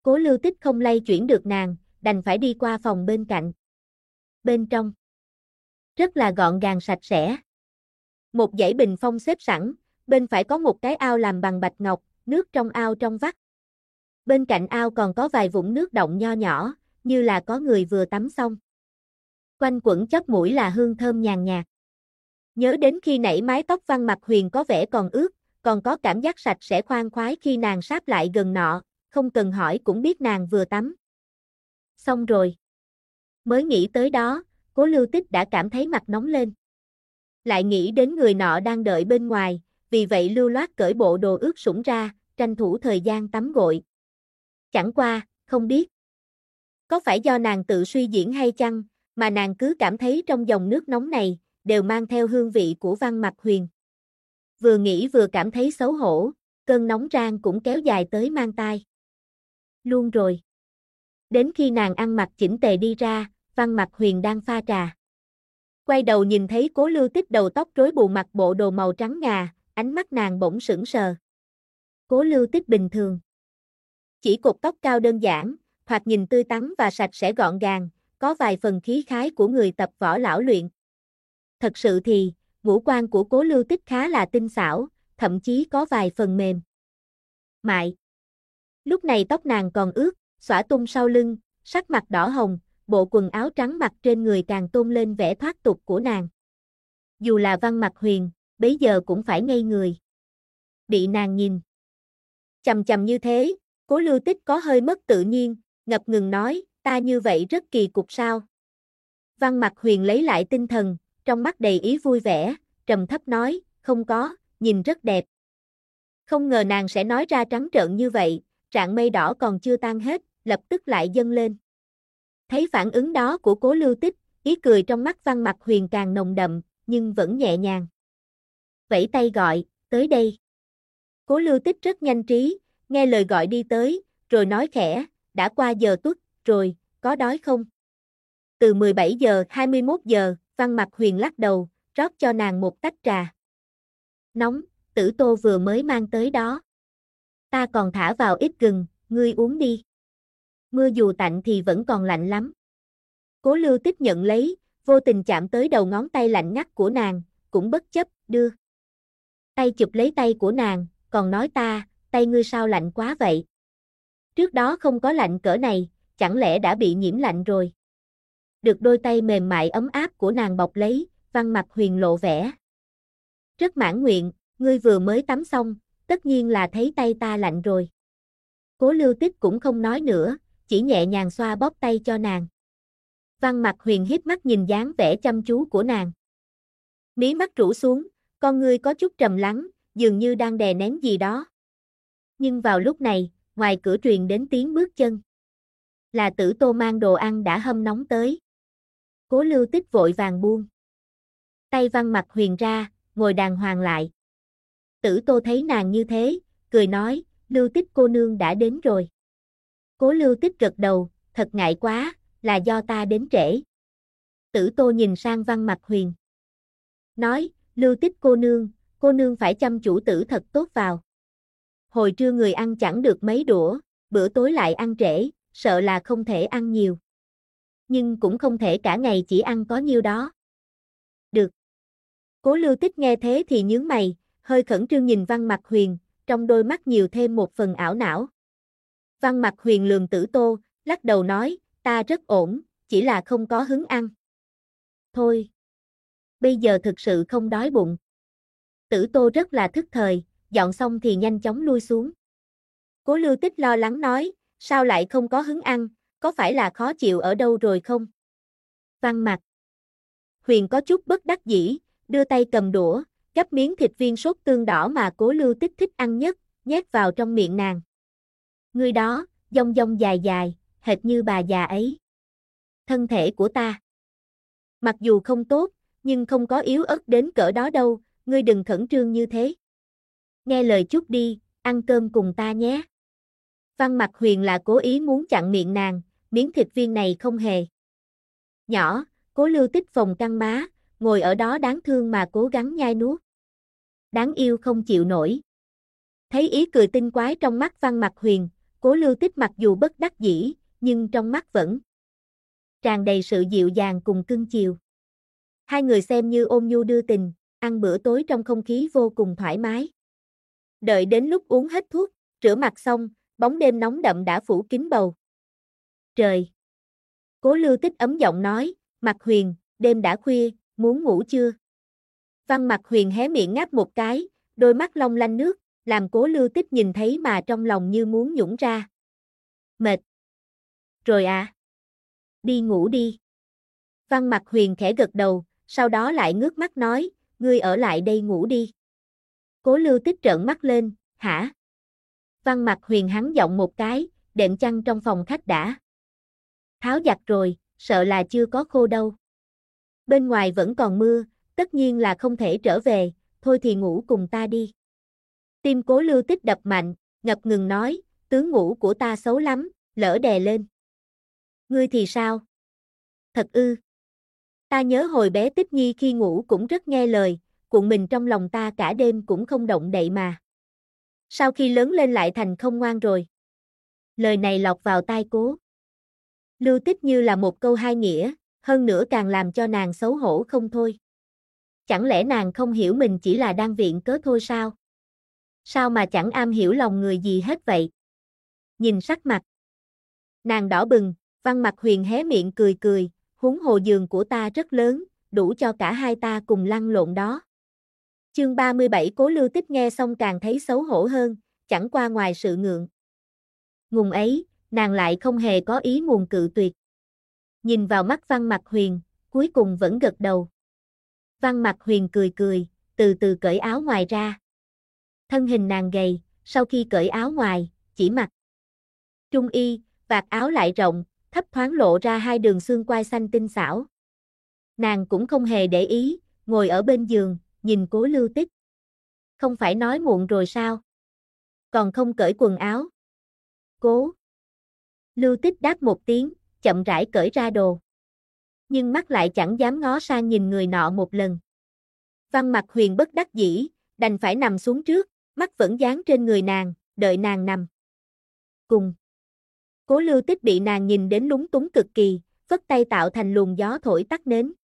Cố Lưu Tích không lay chuyển được nàng, đành phải đi qua phòng bên cạnh. Bên trong, rất là gọn gàng sạch sẽ. Một dãy bình phong xếp sẵn, bên phải có một cái ao làm bằng bạch ngọc, nước trong ao trong vắt. Bên cạnh ao còn có vài vũng nước đọng nho nhỏ, như là có người vừa tắm xong. Quanh quẩn chóp mũi là hương thơm nhàn nhạt. Nhớ đến khi nãy mái tóc Văn Mặc Huyền có vẻ còn ướt, còn có cảm giác sạch sẽ khoan khoái khi nàng sáp lại gần nọ, không cần hỏi cũng biết nàng vừa tắm. Xong rồi. Mới nghĩ tới đó, Cố Lưu Tích đã cảm thấy mặt nóng lên. Lại nghĩ đến người nọ đang đợi bên ngoài, vì vậy lưu loát cởi bộ đồ ướt sũng ra, tranh thủ thời gian tắm gội. Chẳng qua, không biết. Có phải do nàng tự suy diễn hay chăng, mà nàng cứ cảm thấy trong dòng nước nóng này, đều mang theo hương vị của Văn Mặc Huyền. Vừa nghĩ vừa cảm thấy xấu hổ, cơn nóng rang cũng kéo dài tới mang tai. Luôn rồi. Đến khi nàng ăn mặc chỉnh tề đi ra, Văn Mặc Huyền đang pha trà. Quay đầu nhìn thấy Cố Lưu Tích đầu tóc rối bù mặc bộ đồ màu trắng ngà, ánh mắt nàng bỗng sững sờ. Cố Lưu Tích bình thường. Chỉ cột tóc cao đơn giản, thoạt nhìn tươi tắn và sạch sẽ gọn gàng, có vài phần khí khái của người tập võ lão luyện. Thật sự thì, ngũ quan của Cố Lưu Tích khá là tinh xảo, thậm chí có vài phần mềm mại. Lúc này tóc nàng còn ướt, xõa tung sau lưng, sắc mặt đỏ hồng, bộ quần áo trắng mặc trên người càng tôn lên vẻ thoát tục của nàng. Dù là Văn Mặc Huyền, bấy giờ cũng phải ngây người. Bị nàng nhìn chằm chằm như thế, Cố Lưu Tích có hơi mất tự nhiên, ngập ngừng nói, ta như vậy rất kỳ cục sao? Văn Mặc Huyền lấy lại tinh thần, trong mắt đầy ý vui vẻ, trầm thấp nói, không có, nhìn rất đẹp. Không ngờ nàng sẽ nói ra trắng trợn như vậy, rạng mây đỏ còn chưa tan hết, lập tức lại dâng lên. Thấy phản ứng đó của Cố Lưu Tích, ý cười trong mắt Văn Mặc Huyền càng nồng đậm, nhưng vẫn nhẹ nhàng. Vẫy tay gọi, tới đây. Cố Lưu Tích rất nhanh trí, nghe lời gọi đi tới, rồi nói khẽ, đã qua giờ tuất, rồi, có đói không? Từ 17 giờ 21 giờ, Văn Mặc Huyền lắc đầu, rót cho nàng một tách trà. Nóng, Tử Tô vừa mới mang tới đó. Ta còn thả vào ít gừng, ngươi uống đi. Mưa dù tạnh thì vẫn còn lạnh lắm. Cố Lưu Tích nhận lấy, vô tình chạm tới đầu ngón tay lạnh ngắt của nàng, cũng bất chấp, đưa. Tay chụp lấy tay của nàng, còn nói ta, tay ngươi sao lạnh quá vậy? Trước đó không có lạnh cỡ này, chẳng lẽ đã bị nhiễm lạnh rồi? Được đôi tay mềm mại ấm áp của nàng bọc lấy, Văn Mặc Huyền lộ vẻ rất mãn nguyện, ngươi vừa mới tắm xong, tất nhiên là thấy tay ta lạnh rồi. Cố Lưu Tích cũng không nói nữa, chỉ nhẹ nhàng xoa bóp tay cho nàng. Văn Mặc Huyền híp mắt nhìn dáng vẻ chăm chú của nàng. Mí mắt rũ xuống, con ngươi có chút trầm lắng, dường như đang đè nén gì đó. Nhưng vào lúc này, ngoài cửa truyền đến tiếng bước chân. Là Tử Tô mang đồ ăn đã hâm nóng tới. Cố Lưu Tích vội vàng buông tay Văn Mặc Huyền ra, ngồi đàng hoàng lại. Tử Tô thấy nàng như thế, cười nói, Lưu Tích cô nương đã đến rồi. Cố Lưu Tích gật đầu, thật ngại quá, là do ta đến trễ. Tử Tô nhìn sang Văn Mặc Huyền. Nói, Lưu Tích cô nương phải chăm chủ tử thật tốt vào. Hồi trưa người ăn chẳng được mấy đũa, bữa tối lại ăn trễ, sợ là không thể ăn nhiều. Nhưng cũng không thể cả ngày chỉ ăn có nhiêu đó. Được. Cố Lưu Tích nghe thế thì nhướng mày, hơi khẩn trương nhìn Văn Mặc Huyền, trong đôi mắt nhiều thêm một phần ảo não. Văn Mặc Huyền lườm Tử Tô, lắc đầu nói, ta rất ổn, chỉ là không có hứng ăn. Thôi. Bây giờ thực sự không đói bụng. Tử Tô rất là thức thời, dọn xong thì nhanh chóng lui xuống. Cố Lưu Tích lo lắng nói, sao lại không có hứng ăn, có phải là khó chịu ở đâu rồi không? Văn Mặc Huyền có chút bất đắc dĩ, đưa tay cầm đũa, gắp miếng thịt viên sốt tương đỏ mà Cố Lưu Tích thích ăn nhất, nhét vào trong miệng nàng. Người đó, dong dong dài dài, hệt như bà già ấy. Thân thể của ta, mặc dù không tốt, nhưng không có yếu ớt đến cỡ đó đâu, ngươi đừng khẩn trương như thế. Nghe lời chút đi, ăn cơm cùng ta nhé. Văn Mặc Huyền là cố ý muốn chặn miệng nàng, miếng thịt viên này không hề nhỏ, Cố Lưu Tích phồng căng má, ngồi ở đó đáng thương mà cố gắng nhai nuốt. Đáng yêu không chịu nổi. Thấy ý cười tinh quái trong mắt Văn Mặc Huyền, Cố Lưu Tích mặc dù bất đắc dĩ, nhưng trong mắt vẫn tràn đầy sự dịu dàng cùng cưng chiều. Hai người xem như ôn nhu đưa tình, ăn bữa tối trong không khí vô cùng thoải mái. Đợi đến lúc uống hết thuốc, rửa mặt xong, bóng đêm nóng đậm đã phủ kín bầu trời. Cố Lưu Tích ấm giọng nói, Mạc Huyền, đêm đã khuya, muốn ngủ chưa? Văn Mạc Huyền hé miệng ngáp một cái, đôi mắt long lanh nước, làm Cố Lưu Tích nhìn thấy mà trong lòng như muốn nhũng ra. Mệt rồi à? Đi ngủ đi. Văn Mạc Huyền khẽ gật đầu, sau đó lại ngước mắt nói, ngươi ở lại đây ngủ đi. Cố Lưu Tích trợn mắt lên, hả? Văn Mạc Huyền hắn giọng một cái, đệm chăn trong phòng khách đã tháo giặt rồi, sợ là chưa có khô đâu. Bên ngoài vẫn còn mưa, tất nhiên là không thể trở về, thôi thì ngủ cùng ta đi. Tim Cố Lưu Tích đập mạnh, ngập ngừng nói, tướng ngủ của ta xấu lắm, lỡ đè lên. Ngươi thì sao? Thật ư? Ta nhớ hồi bé Tích Nhi khi ngủ cũng rất nghe lời, cuộn mình trong lòng ta cả đêm cũng không động đậy mà. Sau khi lớn lên lại thành không ngoan rồi. Lời này lọt vào tai Cố Lưu Tích như là một câu hai nghĩa, hơn nữa càng làm cho nàng xấu hổ không thôi. Chẳng lẽ nàng không hiểu mình chỉ là đang viện cớ thôi sao? Sao mà chẳng am hiểu lòng người gì hết vậy? Nhìn sắc mặt nàng đỏ bừng, Văn Mạc Huyền hé miệng cười cười, huống hồ giường của ta rất lớn, đủ cho cả hai ta cùng lăn lộn đó. Chương 37 Cố Lưu Tích nghe xong càng thấy xấu hổ hơn, chẳng qua ngoài sự ngượng ngùng ấy, nàng lại không hề có ý muốn cự tuyệt. Nhìn vào mắt Văn Mạc Huyền, cuối cùng vẫn gật đầu. Văn Mạc Huyền cười cười, từ từ cởi áo ngoài ra. Thân hình nàng gầy, sau khi cởi áo ngoài, chỉ mặc trung y, vạt áo lại rộng, thấp thoáng lộ ra hai đường xương quai xanh tinh xảo. Nàng cũng không hề để ý, ngồi ở bên giường, nhìn Cố Lưu Tích. Không phải nói muộn rồi sao? Còn không cởi quần áo. Cố Lưu Tích đáp một tiếng, chậm rãi cởi ra đồ. Nhưng mắt lại chẳng dám ngó sang nhìn người nọ một lần. Văn Mạc Huyền bất đắc dĩ, đành phải nằm xuống trước, mắt vẫn dán trên người nàng, đợi nàng nằm cùng. Cố Lưu Tích bị nàng nhìn đến lúng túng cực kỳ, phất tay tạo thành luồng gió thổi tắt nến.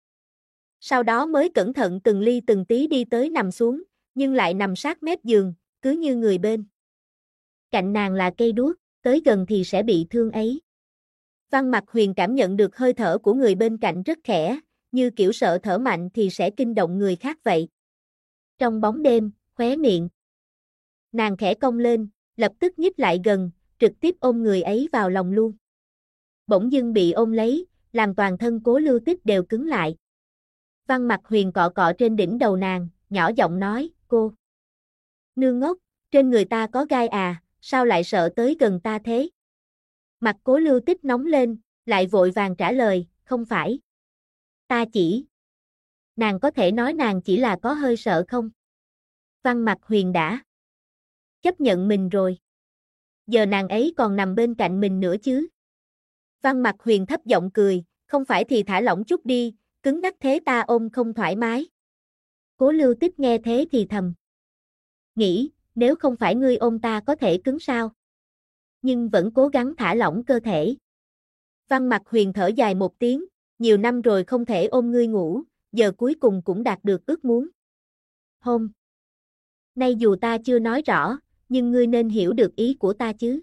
Sau đó mới cẩn thận từng ly từng tí đi tới nằm xuống, nhưng lại nằm sát mép giường, cứ như người bên cạnh nàng là cây đuốc, tới gần thì sẽ bị thương ấy. Văn Mạc Huyền cảm nhận được hơi thở của người bên cạnh rất khẽ, như kiểu sợ thở mạnh thì sẽ kinh động người khác vậy. Trong bóng đêm, khóe miệng nàng khẽ cong lên, lập tức nhích lại gần, trực tiếp ôm người ấy vào lòng luôn. Bỗng dưng bị ôm lấy, làm toàn thân Cố Lưu Tích đều cứng lại. Văn Mạc Huyền cọ cọ trên đỉnh đầu nàng, nhỏ giọng nói, cô nương ngốc, trên người ta có gai à, sao lại sợ tới gần ta thế? Mặt Cố Lưu Tích nóng lên, lại vội vàng trả lời, không phải. Ta chỉ. Nàng có thể nói nàng chỉ là có hơi sợ không? Văn Mạc Huyền đã chấp nhận mình rồi. Giờ nàng ấy còn nằm bên cạnh mình nữa chứ. Văn Mạc Huyền thấp giọng cười, không phải thì thả lỏng chút đi, cứng ngắc thế ta ôm không thoải mái. Cố Lưu Tích nghe thế thì thầm nghĩ, nếu không phải ngươi ôm ta có thể cứng sao? Nhưng vẫn cố gắng thả lỏng cơ thể. Văn Mạc Huyền thở dài một tiếng, nhiều năm rồi không thể ôm ngươi ngủ, giờ cuối cùng cũng đạt được ước muốn. Hôm nay dù ta chưa nói rõ, nhưng ngươi nên hiểu được ý của ta chứ.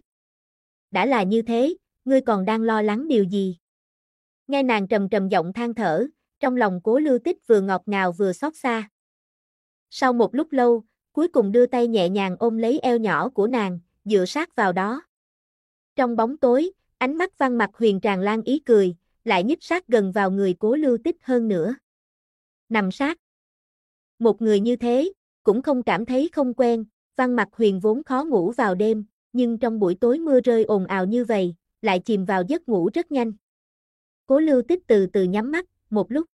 Đã là như thế, ngươi còn đang lo lắng điều gì? Nghe nàng trầm trầm giọng than thở, trong lòng Cố Lưu Tích vừa ngọt ngào vừa xót xa. Sau một lúc lâu, cuối cùng đưa tay nhẹ nhàng ôm lấy eo nhỏ của nàng, dựa sát vào đó. Trong bóng tối, ánh mắt Văn Mạc Huyền tràn lan ý cười, lại nhích sát gần vào người Cố Lưu Tích hơn nữa. Nằm sát một người như thế, cũng không cảm thấy không quen, Văn Mạc Huyền vốn khó ngủ vào đêm, nhưng trong buổi tối mưa rơi ồn ào như vậy, lại chìm vào giấc ngủ rất nhanh. Cố Lưu Tích từ từ nhắm mắt, một lúc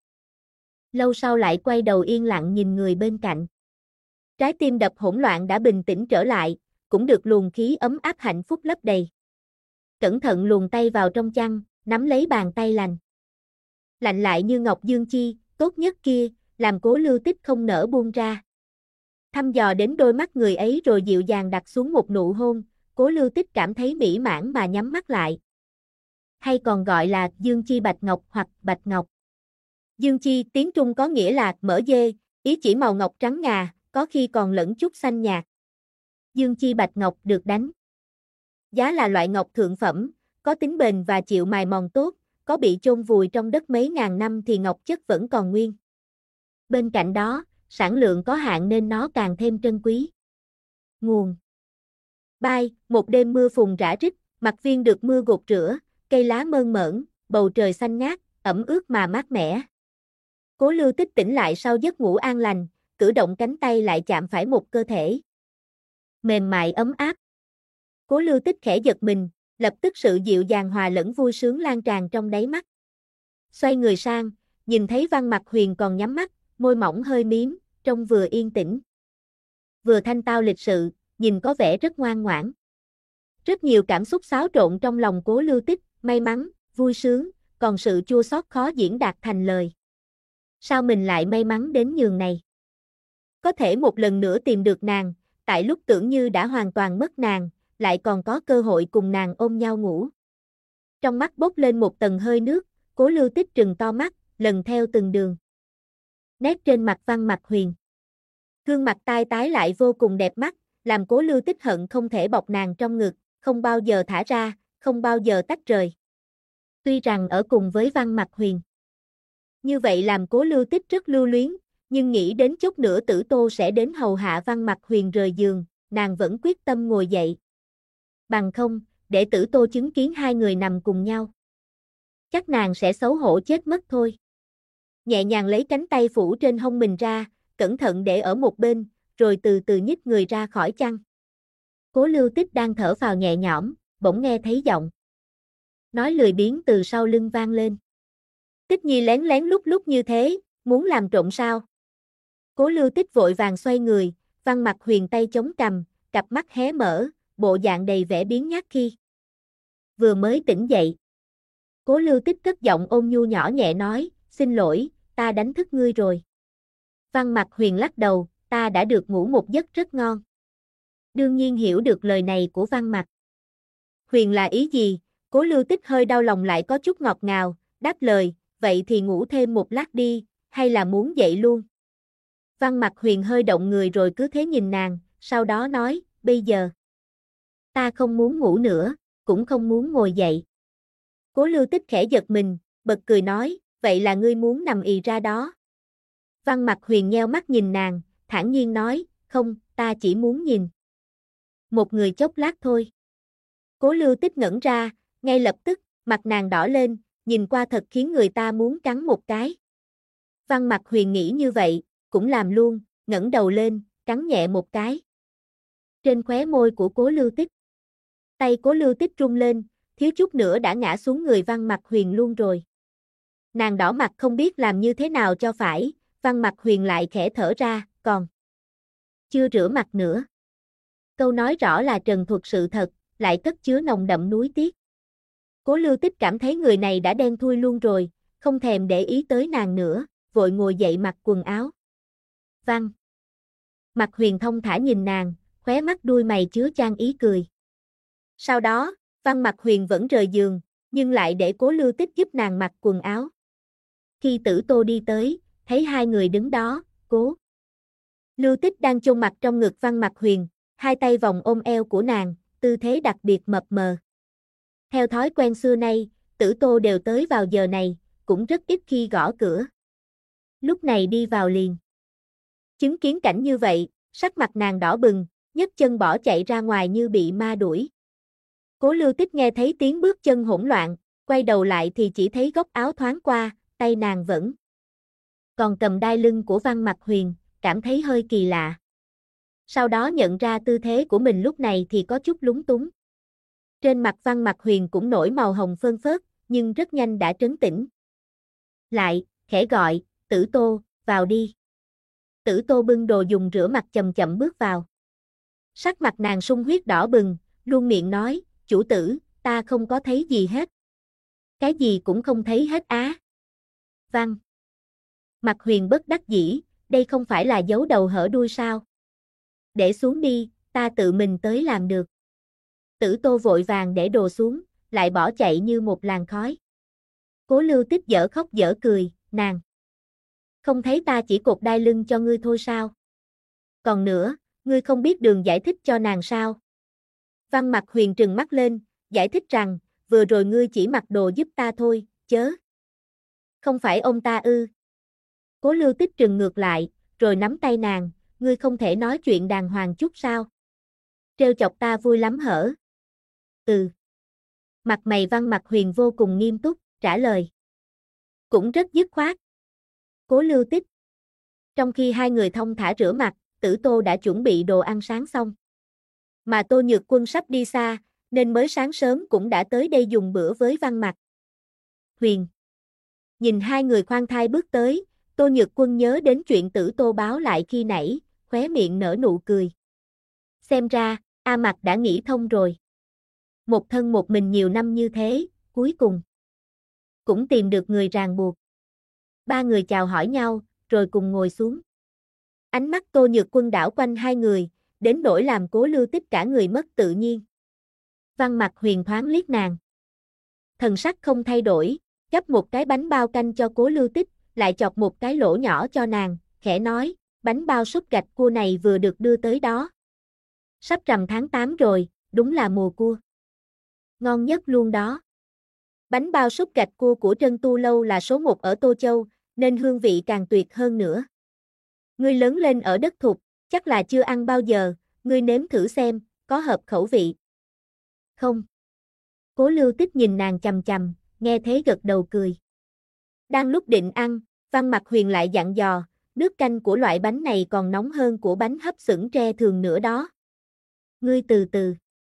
lâu sau lại quay đầu yên lặng nhìn người bên cạnh. Trái tim đập hỗn loạn đã bình tĩnh trở lại, cũng được luồng khí ấm áp hạnh phúc lấp đầy. Cẩn thận luồn tay vào trong chăn, nắm lấy bàn tay lạnh lại như ngọc dương chi, tốt nhất kia, làm Cố Lưu Tích không nỡ buông ra. Thăm dò đến đôi mắt người ấy rồi dịu dàng đặt xuống một nụ hôn, Cố Lưu Tích cảm thấy mỹ mãn mà nhắm mắt lại. Hay còn gọi là dương chi bạch ngọc hoặc bạch ngọc. Dương chi tiếng Trung có nghĩa là mỡ dê, ý chỉ màu ngọc trắng ngà, có khi còn lẫn chút xanh nhạt. Dương chi bạch ngọc được đánh giá là loại ngọc thượng phẩm, có tính bền và chịu mài mòn tốt, có bị chôn vùi trong đất mấy ngàn năm thì ngọc chất vẫn còn nguyên. Bên cạnh đó, sản lượng có hạn nên nó càng thêm trân quý. Nguồn Bai, một đêm mưa phùn rã rít, mặt viên được mưa gột rửa, cây lá mơn mởn, bầu trời xanh ngát, ẩm ướt mà mát mẻ. Cố Lưu Tích tỉnh lại sau giấc ngủ an lành, cử động cánh tay lại chạm phải một cơ thể mềm mại ấm áp. Cố Lưu Tích khẽ giật mình, lập tức sự dịu dàng hòa lẫn vui sướng lan tràn trong đáy mắt. Xoay người sang, nhìn thấy Văn Mặc Huyền còn nhắm mắt, môi mỏng hơi miếm, trông vừa yên tĩnh, vừa thanh tao lịch sự, nhìn có vẻ rất ngoan ngoãn. Rất nhiều cảm xúc xáo trộn trong lòng Cố Lưu Tích, may mắn, vui sướng, còn sự chua xót khó diễn đạt thành lời. Sao mình lại may mắn đến nhường này? Có thể một lần nữa tìm được nàng, tại lúc tưởng như đã hoàn toàn mất nàng, lại còn có cơ hội cùng nàng ôm nhau ngủ. Trong mắt bốc lên một tầng hơi nước, Cố Lưu Tích trừng to mắt, lần theo từng đường nét trên mặt Văn Mặc Huyền. Gương mặt tai tái lại vô cùng đẹp mắt, làm Cố Lưu Tích hận không thể bọc nàng trong ngực, không bao giờ thả ra, không bao giờ tách rời. Tuy rằng ở cùng với Văn Mặc Huyền, như vậy làm Cố Lưu Tích rất lưu luyến, nhưng nghĩ đến chút nữa Tử Tô sẽ đến hầu hạ Văn Mặc Huyền rời giường, nàng vẫn quyết tâm ngồi dậy. Bằng không, để Tử Tô chứng kiến hai người nằm cùng nhau, chắc nàng sẽ xấu hổ chết mất thôi. Nhẹ nhàng lấy cánh tay phủ trên hông mình ra, cẩn thận để ở một bên, rồi từ từ nhích người ra khỏi chăn. Cố Lưu Tích đang thở phào nhẹ nhõm, bỗng nghe thấy giọng nói lười biếng từ sau lưng vang lên. Tích Nhi lén lén lút lút như thế, muốn làm trộm sao? Cố Lưu Tích vội vàng xoay người, Văn Mặc Huyền tay chống cằm, cặp mắt hé mở, bộ dạng đầy vẻ biếng nhác khi vừa mới tỉnh dậy. Cố Lưu Tích cất giọng ôn nhu nhỏ nhẹ nói, xin lỗi, ta đánh thức ngươi rồi. Văn Mặc Huyền lắc đầu, ta đã được ngủ một giấc rất ngon. Đương nhiên hiểu được lời này của Văn Mặc Huyền là ý gì, Cố Lưu Tích hơi đau lòng lại có chút ngọt ngào, đáp lời, vậy thì ngủ thêm một lát đi, hay là muốn dậy luôn? Văn Mặc Huyền hơi động người rồi cứ thế nhìn nàng, sau đó nói, bây giờ ta không muốn ngủ nữa, cũng không muốn ngồi dậy. Cố Lưu Tích khẽ giật mình, bật cười nói, vậy là ngươi muốn nằm ì ra đó. Văn Mặc Huyền nheo mắt nhìn nàng, thản nhiên nói, không, ta chỉ muốn nhìn một người chốc lát thôi. Cố Lưu Tích ngẩn ra, ngay lập tức, mặt nàng đỏ lên, nhìn qua thật khiến người ta muốn cắn một cái. Văn Mặc Huyền nghĩ như vậy, cũng làm luôn, ngẩng đầu lên, cắn nhẹ một cái trên khóe môi của Cố Lưu Tích. Tay Cố Lưu Tích rung lên, thiếu chút nữa đã ngã xuống người Văn Mặc Huyền luôn rồi. Nàng đỏ mặt không biết làm như thế nào cho phải, Văn Mặc Huyền lại khẽ thở ra, còn chưa rửa mặt nữa. Câu nói rõ là trần thuật sự thật, lại cất chứa nồng đậm nuối tiếc. Cố Lưu Tích cảm thấy người này đã đen thui luôn rồi, không thèm để ý tới nàng nữa, vội ngồi dậy mặc quần áo. Văn Mặc Huyền thông thả nhìn nàng, khóe mắt đuôi mày chứa chan ý cười. Sau đó, Văn Mặc Huyền vẫn rời giường, nhưng lại để Cố Lưu Tích giúp nàng mặc quần áo. Khi Tử Tô đi tới, thấy hai người đứng đó, Cố Lưu Tích đang chôn mặt trong ngực Văn Mặc Huyền, hai tay vòng ôm eo của nàng, tư thế đặc biệt mập mờ. Theo thói quen xưa nay, Tử Tô đều tới vào giờ này, cũng rất ít khi gõ cửa. Lúc này đi vào liền. Chứng kiến cảnh như vậy, sắc mặt nàng đỏ bừng, nhấc chân bỏ chạy ra ngoài như bị ma đuổi. Cố Lưu Tích nghe thấy tiếng bước chân hỗn loạn, quay đầu lại thì chỉ thấy góc áo thoáng qua, tay nàng vẫn còn cầm đai lưng của Văn Mặc Huyền, cảm thấy hơi kỳ lạ. Sau đó nhận ra tư thế của mình lúc này thì có chút lúng túng. Trên mặt Văn Mặc Huyền cũng nổi màu hồng phơn phớt, nhưng rất nhanh đã trấn tĩnh lại, khẽ gọi, Tử Tô, vào đi. Tử Tô bưng đồ dùng rửa mặt chậm chậm bước vào. Sắc mặt nàng sung huyết đỏ bừng, luôn miệng nói, chủ tử, ta không có thấy gì hết. Cái gì cũng không thấy hết á. Văn Mặc Huyền bất đắc dĩ, đây không phải là giấu đầu hở đuôi sao? Để xuống đi, ta tự mình tới làm được. Tử Tô vội vàng để đồ xuống, lại bỏ chạy như một làn khói. Cố Lưu Tích dở khóc dở cười, nàng. Không thấy ta chỉ cột đai lưng cho ngươi thôi sao? Còn nữa, ngươi không biết đường giải thích cho nàng sao? Văn Mặc Huyền trừng mắt lên, giải thích rằng, vừa rồi ngươi chỉ mặc đồ giúp ta thôi, chớ. Không phải ông ta ư? Cố Lưu Tích trừng ngược lại, rồi nắm tay nàng, ngươi không thể nói chuyện đàng hoàng chút sao? Trêu chọc ta vui lắm hở? Ừ. Mặt mày Văn Mặc Huyền vô cùng nghiêm túc, trả lời. Cũng rất dứt khoát. Cố Lưu Tích. Trong khi hai người thong thả rửa mặt, Tử Tô đã chuẩn bị đồ ăn sáng xong. Mà Tô Nhược Quân sắp đi xa, nên mới sáng sớm cũng đã tới đây dùng bữa với Văn Mặc Huyền. Nhìn hai người khoan thai bước tới, Tô Nhược Quân nhớ đến chuyện Tử Tô báo lại khi nãy, khóe miệng nở nụ cười. Xem ra, A Mặc đã nghĩ thông rồi. Một thân một mình nhiều năm như thế, cuối cùng cũng tìm được người ràng buộc. Ba người chào hỏi nhau, rồi cùng ngồi xuống. Ánh mắt Tô Nhược Quân đảo quanh hai người, đến nỗi làm Cố Lưu Tích cả người mất tự nhiên. Văn Mặc Huyền thoáng liếc nàng. Thần sắc không thay đổi, gấp một cái bánh bao canh cho Cố Lưu Tích, lại chọc một cái lỗ nhỏ cho nàng, khẽ nói, bánh bao súp gạch cua này vừa được đưa tới đó. Sắp rằm tháng 8 rồi, đúng là mùa cua. Ngon nhất luôn đó. Bánh bao súp gạch cua của Trân Tu Lâu là số 1 ở Tô Châu, nên hương vị càng tuyệt hơn nữa. Ngươi lớn lên ở đất Thục, chắc là chưa ăn bao giờ, ngươi nếm thử xem, có hợp khẩu vị. Không. Cố Lưu Tích nhìn nàng chằm chằm, nghe thế gật đầu cười. Đang lúc định ăn, Văn Mặc Huyền lại dặn dò, nước canh của loại bánh này còn nóng hơn của bánh hấp xửng tre thường nữa đó. Ngươi từ từ.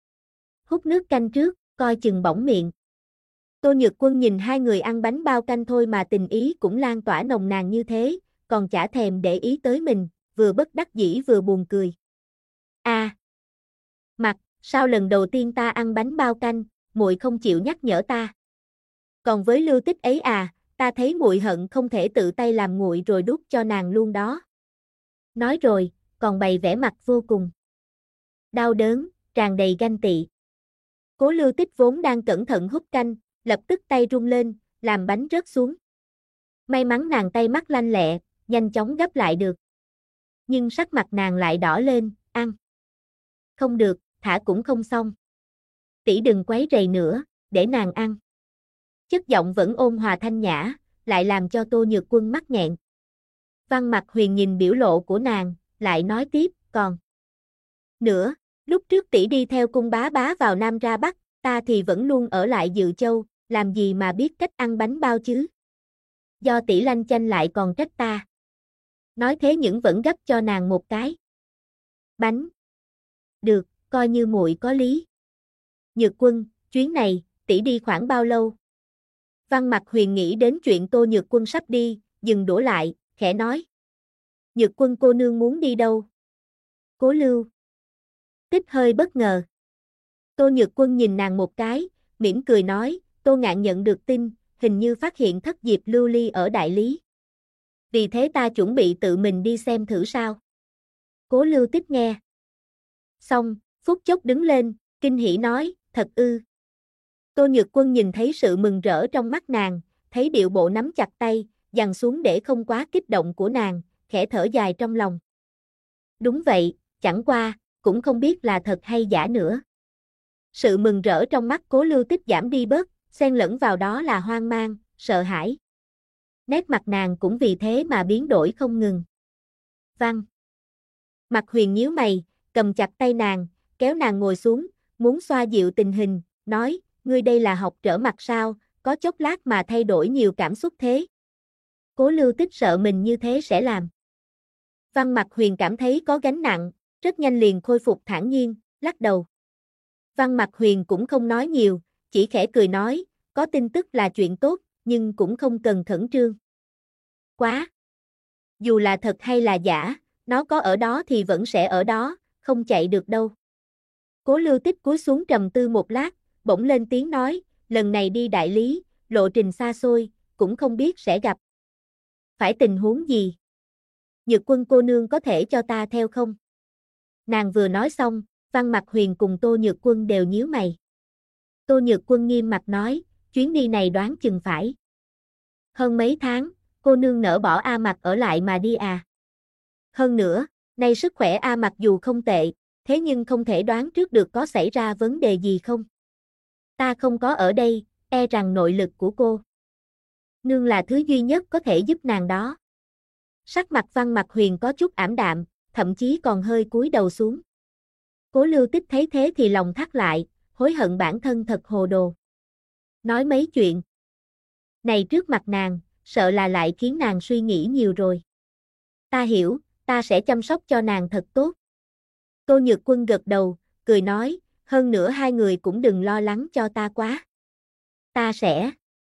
Hút nước canh trước, coi chừng bỏng miệng. Tô Nhược Quân nhìn hai người ăn bánh bao canh thôi mà tình ý cũng lan tỏa nồng nàn như thế, còn chả thèm để ý tới mình, vừa bất đắc dĩ vừa buồn cười. Mặc, sao lần đầu tiên ta ăn bánh bao canh, muội không chịu nhắc nhở ta. Còn với Lưu Tích ấy ta thấy muội hận không thể tự tay làm nguội rồi đút cho nàng luôn đó. Nói rồi, còn bày vẻ mặt vô cùng đau đớn, tràn đầy ganh tị. Cố Lưu Tích vốn đang cẩn thận hút canh, lập tức tay run lên, làm bánh rớt xuống. May mắn nàng tay mắt lanh lẹ, nhanh chóng gấp lại được. Nhưng sắc mặt nàng lại đỏ lên, ăn. Không được, thả cũng không xong. Tỷ đừng quấy rầy nữa, để nàng ăn. Chất giọng vẫn ôn hòa thanh nhã, lại làm cho Tô Nhược Quân mắc nghẹn. Văn Mặc Huyền nhìn biểu lộ của nàng, lại nói tiếp, còn nữa, lúc trước tỷ đi theo cung bá bá vào Nam ra Bắc, ta thì vẫn luôn ở lại Dự Châu, làm gì mà biết cách ăn bánh bao chứ? Do tỷ lanh chanh lại còn trách ta. Nói thế những vẫn gấp cho nàng một cái bánh. Được, coi như muội có lý. Nhược Quân, chuyến này, tỷ đi khoảng bao lâu? Văn Mặc Huyền nghĩ đến chuyện Tô Nhược Quân sắp đi, dừng đũa lại, khẽ nói. Nhược Quân cô nương muốn đi đâu? Cố Lưu Tích hơi bất ngờ. Tô Nhược Quân nhìn nàng một cái, mỉm cười nói, Tô Ngạn nhận được tin, hình như phát hiện thất diệp lưu ly ở Đại Lý. Vì thế ta chuẩn bị tự mình đi xem thử sao. Cố Lưu Tích nghe xong, phút chốc đứng lên, kinh hỉ nói, thật ư. Tô Nhược Quân nhìn thấy sự mừng rỡ trong mắt nàng, thấy điệu bộ nắm chặt tay, dằn xuống để không quá kích động của nàng, khẽ thở dài trong lòng. Đúng vậy, chẳng qua, cũng không biết là thật hay giả nữa. Sự mừng rỡ trong mắt Cố Lưu Tích giảm đi bớt, xen lẫn vào đó là hoang mang, sợ hãi. Nét mặt nàng cũng vì thế mà biến đổi không ngừng. Văn Mặc Huyền nhíu mày, cầm chặt tay nàng, kéo nàng ngồi xuống, muốn xoa dịu tình hình, nói, ngươi đây là học trở mặt sao, có chốc lát mà thay đổi nhiều cảm xúc thế. Cố Lưu Tích sợ mình như thế sẽ làm. Văn Mặc Huyền cảm thấy có gánh nặng, rất nhanh liền khôi phục thản nhiên, lắc đầu. Văn Mặc Huyền cũng không nói nhiều, chỉ khẽ cười nói, có tin tức là chuyện tốt, nhưng cũng không cần khẩn trương. Quá! Dù là thật hay là giả, nó có ở đó thì vẫn sẽ ở đó, không chạy được đâu. Cố Lưu Tích cúi xuống trầm tư một lát, bỗng lên tiếng nói, lần này đi Đại Lý, lộ trình xa xôi, cũng không biết sẽ gặp phải tình huống gì. Nhược Quân cô nương có thể cho ta theo không? Nàng vừa nói xong, Văn Mặc Huyền cùng Tô Nhược Quân đều nhíu mày. Tô Nhược Quân nghiêm mặt nói, chuyến đi này đoán chừng phải hơn mấy tháng, cô nương nỡ bỏ A Mặc ở lại mà đi à? Hơn nữa, nay sức khỏe A Mặc dù không tệ, thế nhưng không thể đoán trước được có xảy ra vấn đề gì không. Ta không có ở đây, e rằng nội lực của cô nương là thứ duy nhất có thể giúp nàng đó. Sắc mặt Văn Mặc Huyền có chút ảm đạm, thậm chí còn hơi cúi đầu xuống. Cố Lưu Tích thấy thế thì lòng thắt lại, hối hận bản thân thật hồ đồ. Nói mấy chuyện này trước mặt nàng, sợ là lại khiến nàng suy nghĩ nhiều rồi. Ta hiểu, ta sẽ chăm sóc cho nàng thật tốt. Tô Nhược Quân gật đầu, cười nói, hơn nữa hai người cũng đừng lo lắng cho ta quá. Ta sẽ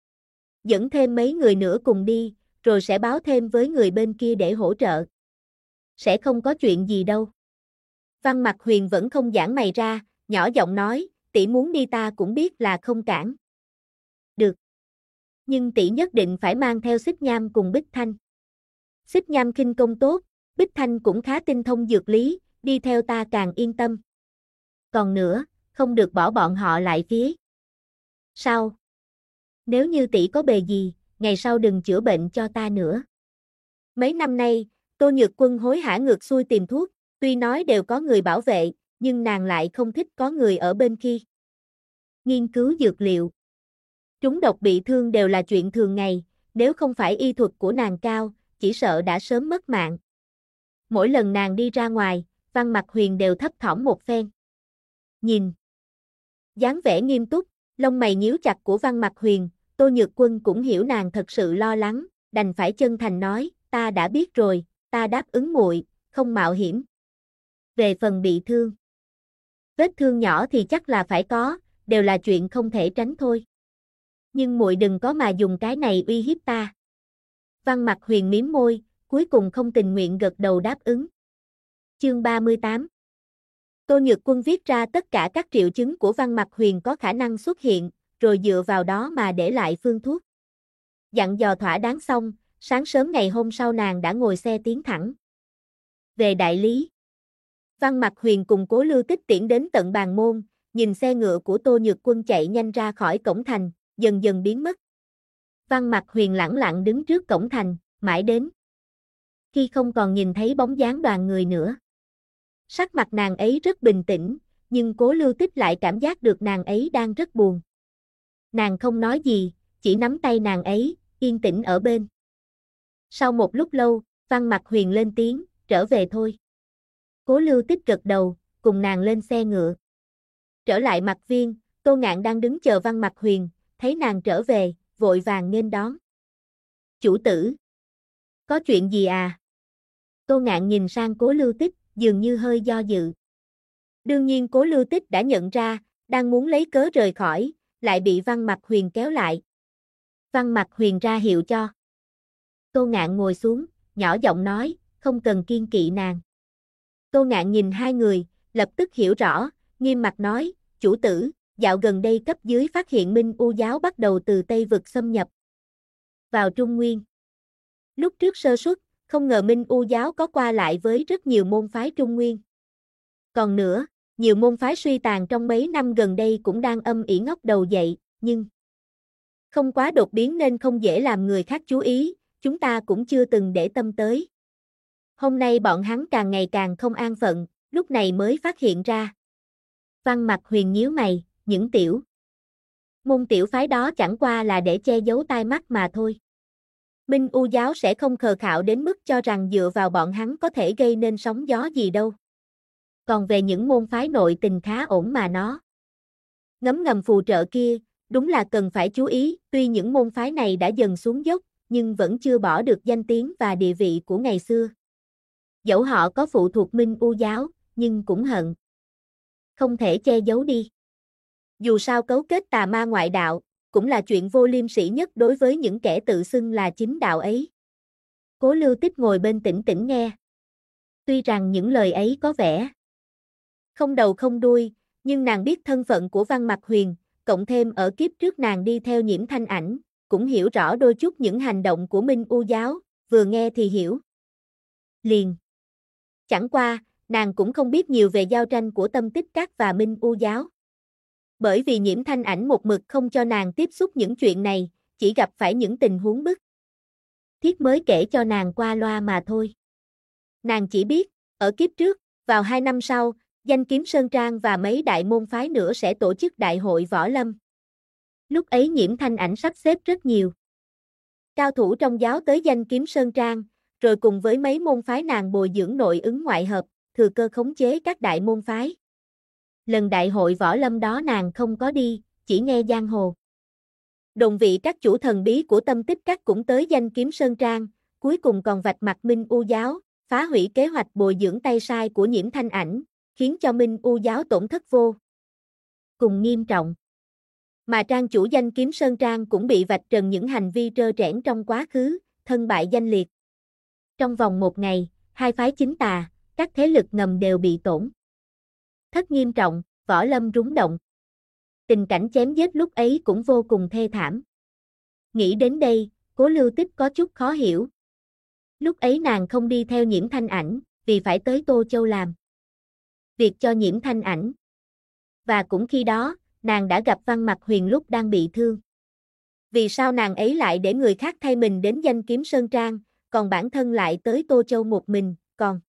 dẫn thêm mấy người nữa cùng đi, rồi sẽ báo thêm với người bên kia để hỗ trợ. Sẽ không có chuyện gì đâu. Văn Mặc Huyền vẫn không giãn mày ra, nhỏ giọng nói, tỷ muốn đi ta cũng biết là không cản. Được. Nhưng tỷ nhất định phải mang theo Xích Nham cùng Bích Thanh. Xích Nham khinh công tốt, Bích Thanh cũng khá tinh thông dược lý, đi theo ta càng yên tâm. Còn nữa, không được bỏ bọn họ lại phía sau. Nếu như tỷ có bề gì, ngày sau đừng chữa bệnh cho ta nữa. Mấy năm nay, Tô Nhược Quân hối hả ngược xuôi tìm thuốc, tuy nói đều có người bảo vệ, nhưng nàng lại không thích có người ở bên khi nghiên cứu dược liệu. Trúng độc bị thương đều là chuyện thường ngày, nếu không phải y thuật của nàng cao, chỉ sợ đã sớm mất mạng. Mỗi lần nàng đi ra ngoài, Văn Mặc Huyền đều thấp thỏm một phen. Nhìn dáng vẻ nghiêm túc, lông mày nhíu chặt của Văn Mặc Huyền, Tô Nhược Quân cũng hiểu nàng thật sự lo lắng, đành phải chân thành nói, ta đã biết rồi, ta đáp ứng muội, không mạo hiểm. Về phần bị thương, vết thương nhỏ thì chắc là phải có, đều là chuyện không thể tránh thôi. Nhưng muội đừng có mà dùng cái này uy hiếp ta. Văn Mặc Huyền mím môi, cuối cùng không tình nguyện gật đầu đáp ứng. Chương 38. Tô Nhược Quân viết ra tất cả các triệu chứng của Văn Mặc Huyền có khả năng xuất hiện, rồi dựa vào đó mà để lại phương thuốc. Dặn dò thỏa đáng xong, sáng sớm ngày hôm sau nàng đã ngồi xe tiến thẳng về đại lý. Văn Mặc Huyền cùng Cố Lưu Tích tiễn đến tận Bàn Môn, nhìn xe ngựa của Tô Nhược Quân chạy nhanh ra khỏi cổng thành, dần dần biến mất. Văn Mặc Huyền lẳng lặng đứng trước cổng thành, mãi đến khi không còn nhìn thấy bóng dáng đoàn người nữa. Sắc mặt nàng ấy rất bình tĩnh, nhưng Cố Lưu Tích lại cảm giác được nàng ấy đang rất buồn. Nàng không nói gì, chỉ nắm tay nàng ấy, yên tĩnh ở bên. Sau một lúc lâu, Văn Mặc Huyền lên tiếng, trở về thôi. Cố Lưu Tích gật đầu, cùng nàng lên xe ngựa. Trở lại Mặc Viên, Tô Ngạn đang đứng chờ Văn Mặc Huyền, thấy nàng trở về, vội vàng nghênh đón. Chủ tử, có chuyện gì à? Tô Ngạn nhìn sang Cố Lưu Tích, dường như hơi do dự. Đương nhiên Cố Lưu Tích đã nhận ra, đang muốn lấy cớ rời khỏi, lại bị Văn Mặc Huyền kéo lại. Văn Mặc Huyền ra hiệu cho. Tô Ngạn ngồi xuống, nhỏ giọng nói, không cần kiêng kỵ nàng. Tô Ngạn nhìn hai người, lập tức hiểu rõ, nghiêm mặt nói, chủ tử, dạo gần đây cấp dưới phát hiện Minh U giáo bắt đầu từ Tây vực xâm nhập vào Trung Nguyên. Lúc trước sơ suất, không ngờ Minh U giáo có qua lại với rất nhiều môn phái Trung Nguyên. Còn nữa, nhiều môn phái suy tàn trong mấy năm gần đây cũng đang âm ỉ ngóc đầu dậy, nhưng không quá đột biến nên không dễ làm người khác chú ý, chúng ta cũng chưa từng để tâm tới. Hôm nay bọn hắn càng ngày càng không an phận, lúc này mới phát hiện ra. Văn Mặc Huyền nhíu mày, những môn tiểu phái đó chẳng qua là để che giấu tai mắt mà thôi. Minh U giáo sẽ không khờ khạo đến mức cho rằng dựa vào bọn hắn có thể gây nên sóng gió gì đâu. Còn về những môn phái nội tình khá ổn mà nó ngấm ngầm phù trợ kia, đúng là cần phải chú ý, tuy những môn phái này đã dần xuống dốc, nhưng vẫn chưa bỏ được danh tiếng và địa vị của ngày xưa. Dẫu họ có phụ thuộc Minh U giáo, nhưng cũng hận không thể che giấu đi. Dù sao cấu kết tà ma ngoại đạo, cũng là chuyện vô liêm sỉ nhất đối với những kẻ tự xưng là chính đạo ấy. Cố Lưu Tích ngồi bên tĩnh tĩnh nghe. Tuy rằng những lời ấy có vẻ không đầu không đuôi, nhưng nàng biết thân phận của Văn Mặc Huyền, cộng thêm ở kiếp trước nàng đi theo Nhiễm Thanh Ảnh, cũng hiểu rõ đôi chút những hành động của Minh U giáo, vừa nghe thì hiểu liền. Chẳng qua, nàng cũng không biết nhiều về giao tranh của Tâm Tích Các và Minh U giáo. Bởi vì Nhiễm Thanh Ảnh một mực không cho nàng tiếp xúc những chuyện này, chỉ gặp phải những tình huống bức thiết mới kể cho nàng qua loa mà thôi. Nàng chỉ biết, ở kiếp trước, vào 2 năm sau, Danh Kiếm Sơn Trang và mấy đại môn phái nữa sẽ tổ chức đại hội võ lâm. Lúc ấy Nhiễm Thanh Ảnh sắp xếp rất nhiều cao thủ trong giáo tới Danh Kiếm Sơn Trang, rồi cùng với mấy môn phái nàng bồi dưỡng nội ứng ngoại hợp, thừa cơ khống chế các đại môn phái. Lần đại hội võ lâm đó nàng không có đi, chỉ nghe giang hồ đồn vị các chủ thần bí của Tâm Tích Các cũng tới Danh Kiếm Sơn Trang, cuối cùng còn vạch mặt Minh U giáo, phá hủy kế hoạch bồi dưỡng tay sai của Nhiễm Thanh Ảnh, khiến cho Minh U giáo tổn thất vô cùng nghiêm trọng. Mà trang chủ Danh Kiếm Sơn Trang cũng bị vạch trần những hành vi trơ trẽn trong quá khứ, thân bại danh liệt. Trong vòng một ngày, hai phái chính tà, các thế lực ngầm đều bị tổn thất nghiêm trọng, võ lâm rúng động. Tình cảnh chém giết lúc ấy cũng vô cùng thê thảm. Nghĩ đến đây, Cố Lưu Tích có chút khó hiểu. Lúc ấy nàng không đi theo Nhiễm Thanh Ảnh, vì phải tới Tô Châu làm việc cho Nhiễm Thanh Ảnh. Và cũng khi đó, nàng đã gặp Văn Mặc Huyền lúc đang bị thương. Vì sao nàng ấy lại để người khác thay mình đến Danh Kiếm Sơn Trang, còn bản thân lại tới Tô Châu một mình, còn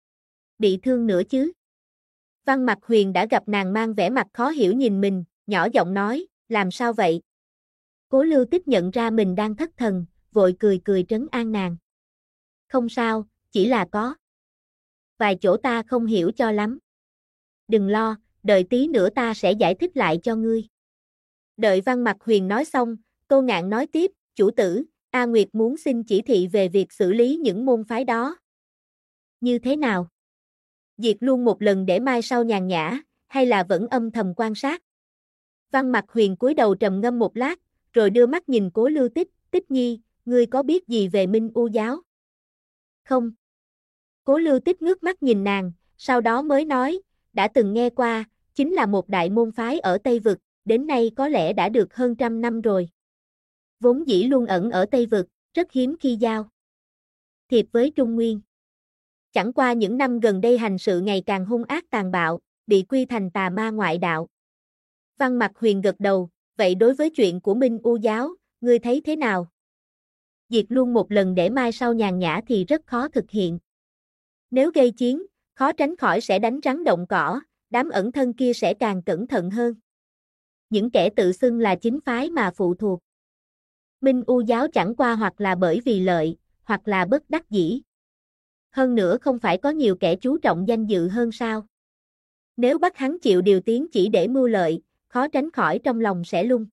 bị thương nữa chứ? Văn Mặc Huyền đã gặp nàng mang vẻ mặt khó hiểu nhìn mình, nhỏ giọng nói, làm sao vậy? Cố Lưu Tích nhận ra mình đang thất thần, vội cười cười trấn an nàng. Không sao, chỉ là có vài chỗ ta không hiểu cho lắm. Đừng lo, đợi tí nữa ta sẽ giải thích lại cho ngươi. Đợi Văn Mặc Huyền nói xong, Tô Ngạn nói tiếp, chủ tử, A Nguyệt muốn xin chỉ thị về việc xử lý những môn phái đó. Như thế nào? Diệt luôn một lần để mai sau nhàn nhã, hay là vẫn âm thầm quan sát? Văn Mặc Huyền cúi đầu trầm ngâm một lát, rồi đưa mắt nhìn Cố Lưu Tích, Tích Nhi, ngươi có biết gì về Minh U giáo? Không. Cố Lưu Tích ngước mắt nhìn nàng, sau đó mới nói, đã từng nghe qua, chính là một đại môn phái ở Tây Vực, đến nay có lẽ đã được hơn 100 năm rồi. Vốn dĩ luôn ẩn ở Tây Vực, rất hiếm khi giao thiệp với Trung Nguyên. Chẳng qua những năm gần đây hành sự ngày càng hung ác tàn bạo, bị quy thành tà ma ngoại đạo. Văn Mặc Huyền gật đầu, vậy đối với chuyện của Minh U giáo, ngươi thấy thế nào? Diệt luôn một lần để mai sau nhàn nhã thì rất khó thực hiện. Nếu gây chiến, khó tránh khỏi sẽ đánh rắn động cỏ, đám ẩn thân kia sẽ càng cẩn thận hơn. Những kẻ tự xưng là chính phái mà phụ thuộc Minh U giáo chẳng qua hoặc là bởi vì lợi, hoặc là bất đắc dĩ. Hơn nữa không phải có nhiều kẻ chú trọng danh dự hơn sao? Nếu bắt hắn chịu điều tiếng chỉ để mưu lợi, khó tránh khỏi trong lòng sẽ lung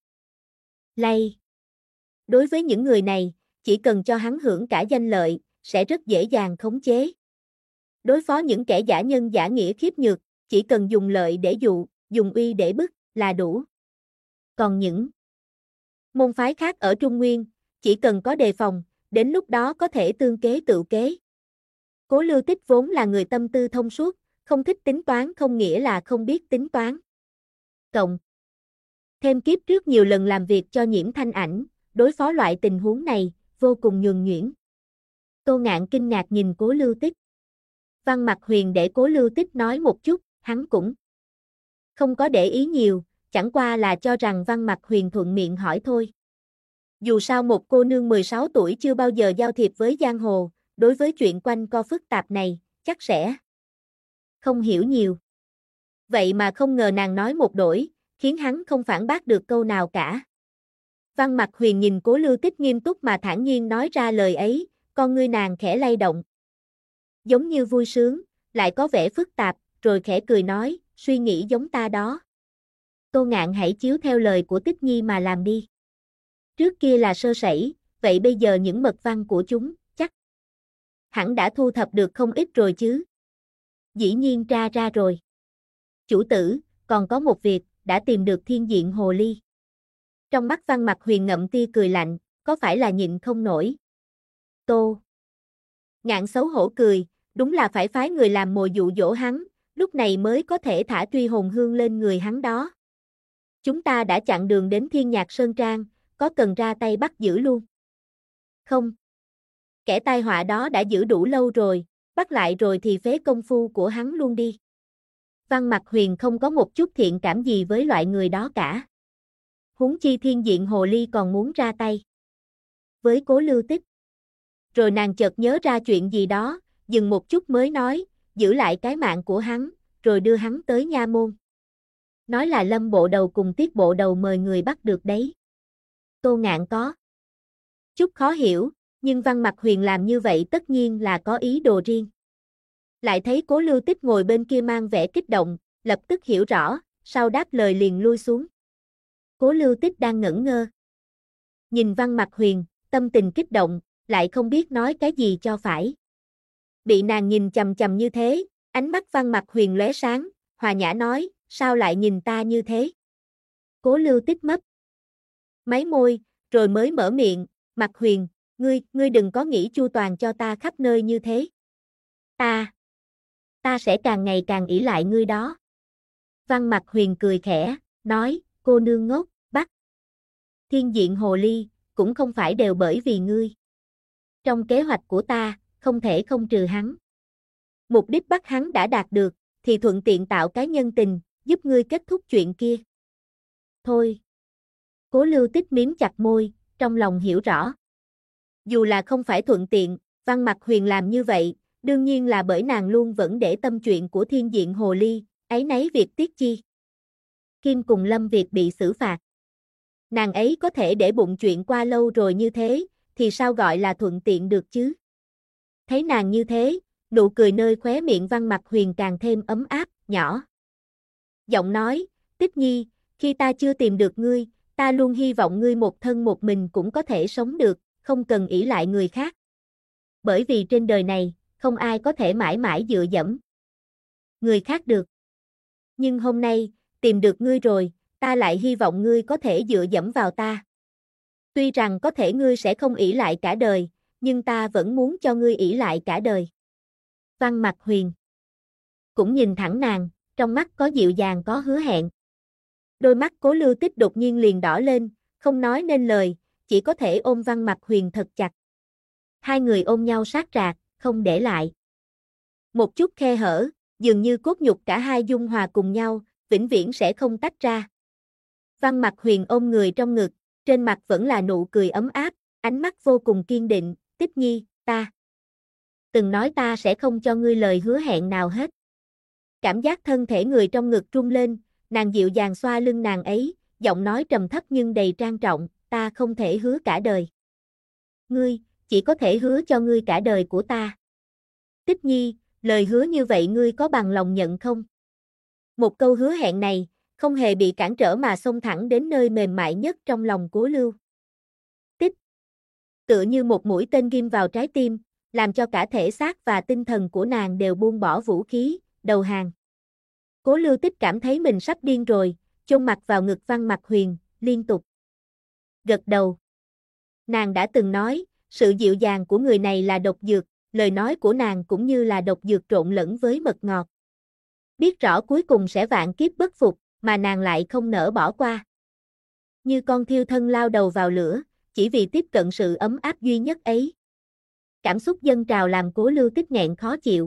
lay. Đối với những người này, chỉ cần cho hắn hưởng cả danh lợi, sẽ rất dễ dàng khống chế. Đối phó những kẻ giả nhân giả nghĩa khiếp nhược, chỉ cần dùng lợi để dụ, dùng uy để bức, là đủ. Còn những môn phái khác ở Trung Nguyên, chỉ cần có đề phòng, đến lúc đó có thể tương kế tự kế. Cố Lưu Tích vốn là người tâm tư thông suốt, không thích tính toán không nghĩa là không biết tính toán. Cộng thêm kiếp trước nhiều lần làm việc cho Nhiễm Thanh Ảnh, đối phó loại tình huống này, vô cùng nhuần nhuyễn. Tô Ngạn kinh ngạc nhìn Cố Lưu Tích. Văn Mặc Huyền để Cố Lưu Tích nói một chút, hắn cũng không có để ý nhiều, chẳng qua là cho rằng Văn Mặc Huyền thuận miệng hỏi thôi. Dù sao một cô nương 16 tuổi chưa bao giờ giao thiệp với giang hồ, đối với chuyện quanh co phức tạp này, chắc sẽ không hiểu nhiều. Vậy mà không ngờ nàng nói một đổi, khiến hắn không phản bác được câu nào cả. Văn Mặc Huyền nhìn Cố Lưu Tích nghiêm túc mà thản nhiên nói ra lời ấy, con ngươi nàng khẽ lay động. Giống như vui sướng, lại có vẻ phức tạp, rồi khẽ cười nói, suy nghĩ giống ta đó. Tô Ngạn hãy chiếu theo lời của Tích Nhi mà làm đi. Trước kia là sơ sẩy, vậy bây giờ những mật văn của chúng, chắc hẳn đã thu thập được không ít rồi chứ. Dĩ nhiên tra ra rồi. Chủ tử, còn có một việc, đã tìm được thiên diện hồ ly. Trong mắt Văn Mặc Huyền ngậm tia cười lạnh, có phải là nhịn không nổi? Tô Ngạn xấu hổ cười, đúng là phải phái người làm mồi dụ dỗ hắn, lúc này mới có thể thả truy hồn hương lên người hắn đó. Chúng ta đã chặn đường đến Thiên Nhạc Sơn Trang, có cần ra tay bắt giữ luôn? Không. Kẻ tai họa đó đã giữ đủ lâu rồi, bắt lại rồi thì phế công phu của hắn luôn đi. Văn Mặc Huyền không có một chút thiện cảm gì với loại người đó cả. Huống chi Thiên Diện Hồ Ly còn muốn ra tay với Cố Lưu Tích. Rồi nàng chợt nhớ ra chuyện gì đó, dừng một chút mới nói, giữ lại cái mạng của hắn, rồi đưa hắn tới nha môn. Nói là Lâm bộ đầu cùng Tiết bộ đầu mời người bắt được đấy. Tô Ngạn có chút khó hiểu, nhưng Văn Mặc Huyền làm như vậy tất nhiên là có ý đồ riêng. Lại thấy Cố Lưu Tích ngồi bên kia mang vẻ kích động, lập tức hiểu rõ, sau đáp lời liền lui xuống. Cố Lưu Tích đang ngẩn ngơ. Nhìn Văn Mặc Huyền, tâm tình kích động, lại không biết nói cái gì cho phải. Bị nàng nhìn chằm chằm như thế, ánh mắt Văn Mặc Huyền lóe sáng, hòa nhã nói, sao lại nhìn ta như thế? Cố Lưu Tích mấp máy môi, rồi mới mở miệng, Mặc Huyền, ngươi đừng có nghĩ chu toàn cho ta khắp nơi như thế. Ta sẽ càng ngày càng ỷ lại ngươi đó. Văn Mặc Huyền cười khẽ, nói, cô nương ngốc, bắt Thiên Diện Hồ Ly, cũng không phải đều bởi vì ngươi. Trong kế hoạch của ta, không thể không trừ hắn. Mục đích bắt hắn đã đạt được, thì thuận tiện tạo cái nhân tình, giúp ngươi kết thúc chuyện kia. Thôi. Cố Lưu Tích miếm chặt môi, trong lòng hiểu rõ. Dù là không phải thuận tiện, Văn Mặc Huyền làm như vậy, đương nhiên là bởi nàng luôn vẫn để tâm chuyện của Thiên Diện Hồ Ly, áy náy việc Tiết Chi Kim cùng Lâm Việt bị xử phạt. Nàng ấy có thể để bụng chuyện qua lâu rồi như thế, thì sao gọi là thuận tiện được chứ? Thấy nàng như thế, nụ cười nơi khóe miệng Văn Mặc Huyền càng thêm ấm áp, nhỏ giọng nói, Tích Nhi, khi ta chưa tìm được ngươi, ta luôn hy vọng ngươi một thân một mình cũng có thể sống được, không cần ỷ lại người khác. Bởi vì trên đời này, không ai có thể mãi mãi dựa dẫm người khác được. Nhưng hôm nay, tìm được ngươi rồi, ta lại hy vọng ngươi có thể dựa dẫm vào ta. Tuy rằng có thể ngươi sẽ không ỷ lại cả đời, nhưng ta vẫn muốn cho ngươi ỷ lại cả đời. Văn Mặc Huyền cũng nhìn thẳng nàng, trong mắt có dịu dàng có hứa hẹn. Đôi mắt Cố Lưu Tích đột nhiên liền đỏ lên, không nói nên lời, chỉ có thể ôm Văn Mặc Huyền thật chặt. Hai người ôm nhau sát rạc, không để lại một chút khe hở, dường như cốt nhục cả hai dung hòa cùng nhau, vĩnh viễn sẽ không tách ra. Văn Mặc Huyền ôm người trong ngực, trên mặt vẫn là nụ cười ấm áp, ánh mắt vô cùng kiên định, Tích Nhi, ta từng nói ta sẽ không cho ngươi lời hứa hẹn nào hết. Cảm giác thân thể người trong ngực rung lên, nàng dịu dàng xoa lưng nàng ấy, giọng nói trầm thấp nhưng đầy trang trọng, ta không thể hứa cả đời. Ngươi, chỉ có thể hứa cho ngươi cả đời của ta. Tích Nhi, lời hứa như vậy ngươi có bằng lòng nhận không? Một câu hứa hẹn này, không hề bị cản trở mà xông thẳng đến nơi mềm mại nhất trong lòng Cố Lưu Tích. Tựa như một mũi tên ghim vào trái tim, làm cho cả thể xác và tinh thần của nàng đều buông bỏ vũ khí, đầu hàng. Cố Lưu Tích cảm thấy mình sắp điên rồi, chôn mặt vào ngực Văn Mặc Huyền, liên tục gật đầu. Nàng đã từng nói, sự dịu dàng của người này là độc dược, lời nói của nàng cũng như là độc dược trộn lẫn với mật ngọt. Biết rõ cuối cùng sẽ vạn kiếp bất phục, mà nàng lại không nỡ bỏ qua. Như con thiêu thân lao đầu vào lửa, chỉ vì tiếp cận sự ấm áp duy nhất ấy. Cảm xúc dâng trào làm Cố Lưu Tích nghẹn khó chịu.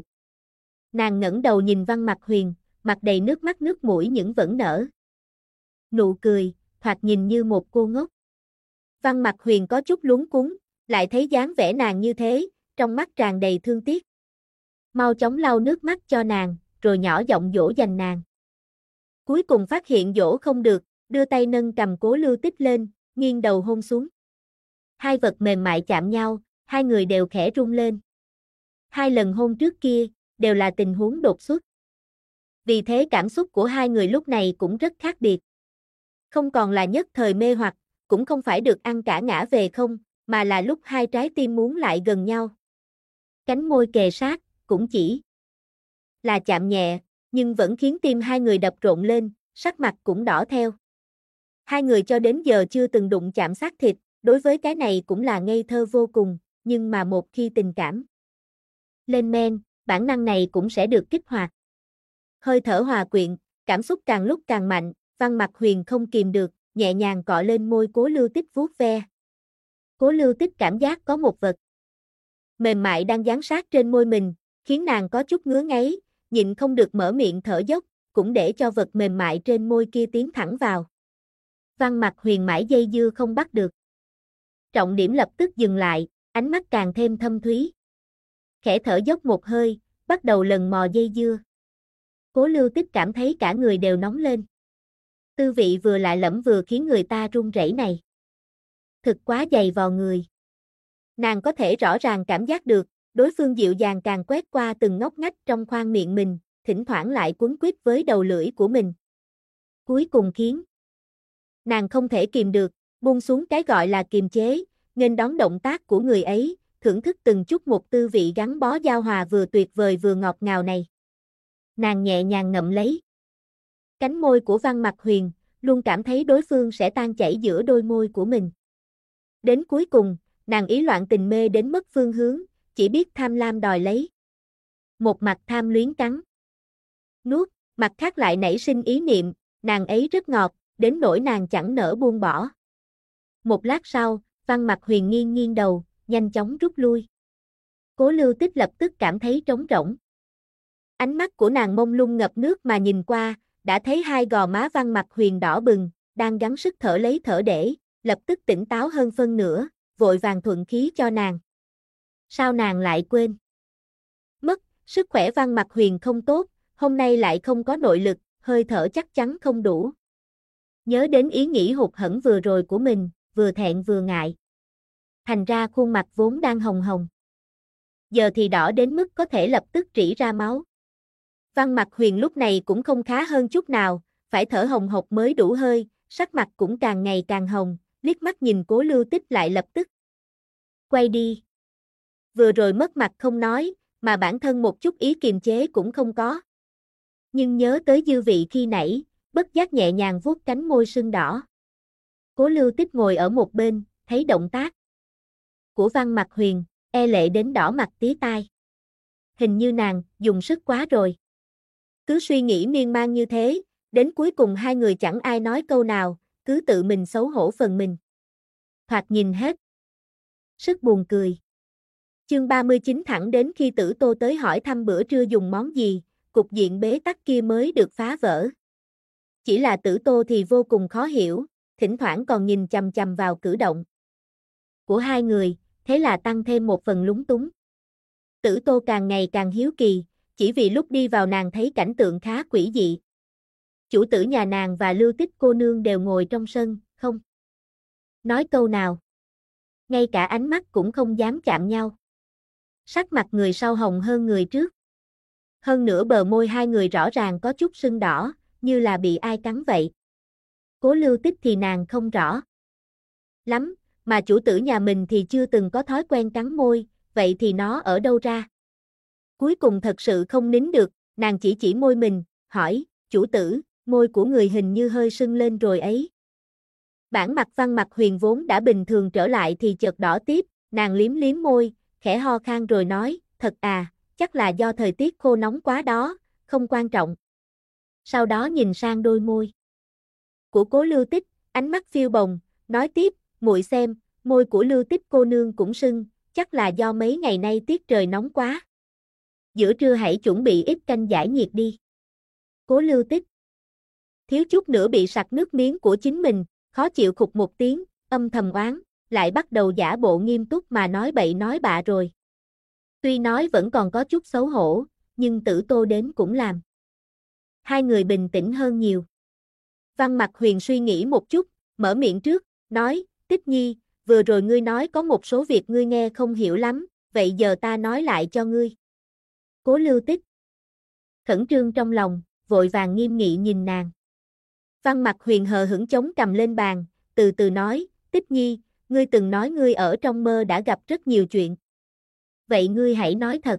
Nàng ngẩng đầu nhìn Văn Mặc Huyền, mặt đầy nước mắt nước mũi những vẫn nở. Nụ cười, thoạt nhìn như một cô ngốc. Văn Mặc Huyền có chút luống cuống, lại thấy dáng vẻ nàng như thế, trong mắt tràn đầy thương tiếc. Mau chóng lau nước mắt cho nàng, rồi nhỏ giọng dỗ dành nàng. Cuối cùng phát hiện dỗ không được, đưa tay nâng cầm Cố Lưu Tích lên, nghiêng đầu hôn xuống. Hai vật mềm mại chạm nhau, hai người đều khẽ rung lên. Hai lần hôn trước kia, đều là tình huống đột xuất. Vì thế cảm xúc của hai người lúc này cũng rất khác biệt. Không còn là nhất thời mê hoặc, cũng không phải được ăn cả ngã về không, mà là lúc hai trái tim muốn lại gần nhau. Cánh môi kề sát, cũng chỉ là chạm nhẹ, nhưng vẫn khiến tim hai người đập rộn lên, sắc mặt cũng đỏ theo. Hai người cho đến giờ chưa từng đụng chạm xác thịt, đối với cái này cũng là ngây thơ vô cùng, nhưng mà một khi tình cảm lên men, bản năng này cũng sẽ được kích hoạt. Hơi thở hòa quyện, cảm xúc càng lúc càng mạnh, Văn Mặc Huyền không kìm được, nhẹ nhàng cọ lên môi Cố Lưu Tích vuốt ve. Cố Lưu Tích cảm giác có một vật mềm mại đang dán sát trên môi mình, khiến nàng có chút ngứa ngáy, nhịn không được mở miệng thở dốc, cũng để cho vật mềm mại trên môi kia tiến thẳng vào. Văn Mặc Huyền mãi dây dưa không bắt được. Trọng điểm lập tức dừng lại, ánh mắt càng thêm thâm thúy. Khẽ thở dốc một hơi, bắt đầu lần mò dây dưa. Cố Lưu Tích cảm thấy cả người đều nóng lên. Tư vị vừa lạ lẫm vừa khiến người ta run rẩy này. Thực quá dày vào người. Nàng có thể rõ ràng cảm giác được, đối phương dịu dàng càng quét qua từng ngóc ngách trong khoang miệng mình, thỉnh thoảng lại quấn quýt với đầu lưỡi của mình. Cuối cùng khiến nàng không thể kìm được, buông xuống cái gọi là kiềm chế, nghênh đón động tác của người ấy, thưởng thức từng chút một tư vị gắn bó giao hòa vừa tuyệt vời vừa ngọt ngào này. Nàng nhẹ nhàng ngậm lấy cánh môi của Văn Mặc Huyền, luôn cảm thấy đối phương sẽ tan chảy giữa đôi môi của mình. Đến cuối cùng, nàng ý loạn tình mê đến mất phương hướng, chỉ biết tham lam đòi lấy. Một mặt tham luyến cắn nuốt, mặt khác lại nảy sinh ý niệm, nàng ấy rất ngọt, đến nỗi nàng chẳng nỡ buông bỏ. Một lát sau, Văn Mặc Huyền nghiêng nghiêng đầu, nhanh chóng rút lui. Cố Lưu Tích lập tức cảm thấy trống rỗng. Ánh mắt của nàng mông lung ngập nước mà nhìn qua, đã thấy hai gò má Văn Mặc Huyền đỏ bừng, đang gắng sức thở lấy thở để, lập tức tỉnh táo hơn phân nửa, vội vàng thuận khí cho nàng. Sao nàng lại quên? Mất, sức khỏe Văn Mặc Huyền không tốt, hôm nay lại không có nội lực, hơi thở chắc chắn không đủ. Nhớ đến ý nghĩ hụt hẫng vừa rồi của mình, vừa thẹn vừa ngại. Thành ra khuôn mặt vốn đang hồng hồng. Giờ thì đỏ đến mức có thể lập tức rỉ ra máu. Văn Mặc Huyền lúc này cũng không khá hơn chút nào, phải thở hồng hộc mới đủ hơi, sắc mặt cũng càng ngày càng hồng, liếc mắt nhìn Cố Lưu Tích lại lập tức quay đi. Vừa rồi mất mặt không nói, mà bản thân một chút ý kiềm chế cũng không có. Nhưng nhớ tới dư vị khi nãy, bất giác nhẹ nhàng vuốt cánh môi sưng đỏ. Cố Lưu Tích ngồi ở một bên, thấy động tác của Văn Mặc Huyền, e lệ đến đỏ mặt tía tai. Hình như nàng dùng sức quá rồi. Cứ suy nghĩ miên man như thế, đến cuối cùng hai người chẳng ai nói câu nào, cứ tự mình xấu hổ phần mình. Thoạt nhìn hết sức buồn cười. Chương 39 thẳng đến khi Tử Tô tới hỏi thăm bữa trưa dùng món gì, cục diện bế tắc kia mới được phá vỡ. Chỉ là Tử Tô thì vô cùng khó hiểu, thỉnh thoảng còn nhìn chằm chằm vào cử động của hai người, thế là tăng thêm một phần lúng túng. Tử Tô càng ngày càng hiếu kỳ, chỉ vì lúc đi vào nàng thấy cảnh tượng khá quỷ dị. Chủ tử nhà nàng và Lưu Tích cô nương đều ngồi trong sân, không nói câu nào. Ngay cả ánh mắt cũng không dám chạm nhau. Sắc mặt người sau hồng hơn người trước. Hơn nữa bờ môi hai người rõ ràng có chút sưng đỏ, như là bị ai cắn vậy. Cố Lưu Tích thì nàng không rõ lắm, mà chủ tử nhà mình thì chưa từng có thói quen cắn môi, vậy thì nó ở đâu ra? Cuối cùng thật sự không nín được, nàng chỉ môi mình, hỏi, chủ tử, môi của người hình như hơi sưng lên rồi ấy. Bản mặt Văn Mặc Huyền vốn đã bình thường trở lại thì chợt đỏ tiếp, nàng liếm liếm môi, khẽ ho khan rồi nói, thật à, chắc là do thời tiết khô nóng quá đó, không quan trọng. Sau đó nhìn sang đôi môi của Cố Lưu Tích, ánh mắt phiêu bồng, nói tiếp, muội xem, môi của Lưu Tích cô nương cũng sưng, chắc là do mấy ngày nay tiết trời nóng quá. Giữa trưa hãy chuẩn bị ít canh giải nhiệt đi. Cố Lưu Tích thiếu chút nữa bị sặc nước miếng của chính mình, khó chịu khục một tiếng, âm thầm oán, lại bắt đầu giả bộ nghiêm túc mà nói bậy nói bạ rồi. Tuy nói vẫn còn có chút xấu hổ, nhưng Tử Tô đến cũng làm hai người bình tĩnh hơn nhiều. Văn Mặc Huyền suy nghĩ một chút, mở miệng trước, nói, Tích Nhi, vừa rồi ngươi nói có một số việc ngươi nghe không hiểu lắm, vậy giờ ta nói lại cho ngươi. Cố Lưu Tích khẩn trương trong lòng, vội vàng nghiêm nghị nhìn nàng. Văn Mặc Huyền hờ hững chống cầm lên bàn, từ từ nói, Tích Nhi, ngươi từng nói ngươi ở trong mơ đã gặp rất nhiều chuyện. Vậy ngươi hãy nói thật.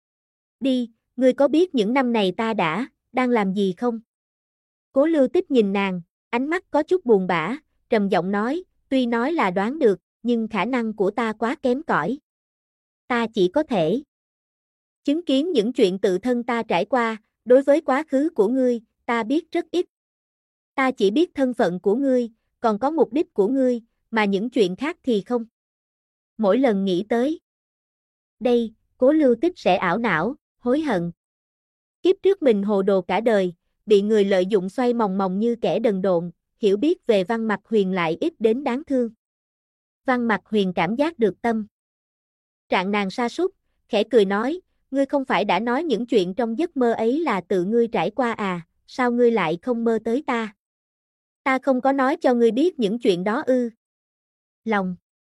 Đi, ngươi có biết những năm này ta đang làm gì không? Cố Lưu Tích nhìn nàng, ánh mắt có chút buồn bã, trầm giọng nói, tuy nói là đoán được, nhưng khả năng của ta quá kém cỏi. Ta chỉ có thể chứng kiến những chuyện tự thân ta trải qua, đối với quá khứ của ngươi, ta biết rất ít. Ta chỉ biết thân phận của ngươi, còn có mục đích của ngươi, mà những chuyện khác thì không. Mỗi lần nghĩ tới đây, Cố Lưu Tích sẽ ảo não, hối hận. Kiếp trước mình hồ đồ cả đời, bị người lợi dụng xoay mòng mòng như kẻ đần độn, hiểu biết về Văn Mặc Huyền lại ít đến đáng thương. Văn Mặc Huyền cảm giác được tâm trạng nàng sa sút, khẽ cười nói, ngươi không phải đã nói những chuyện trong giấc mơ ấy là tự ngươi trải qua à, sao ngươi lại không mơ tới ta? Ta không có nói cho ngươi biết những chuyện đó ư? Lòng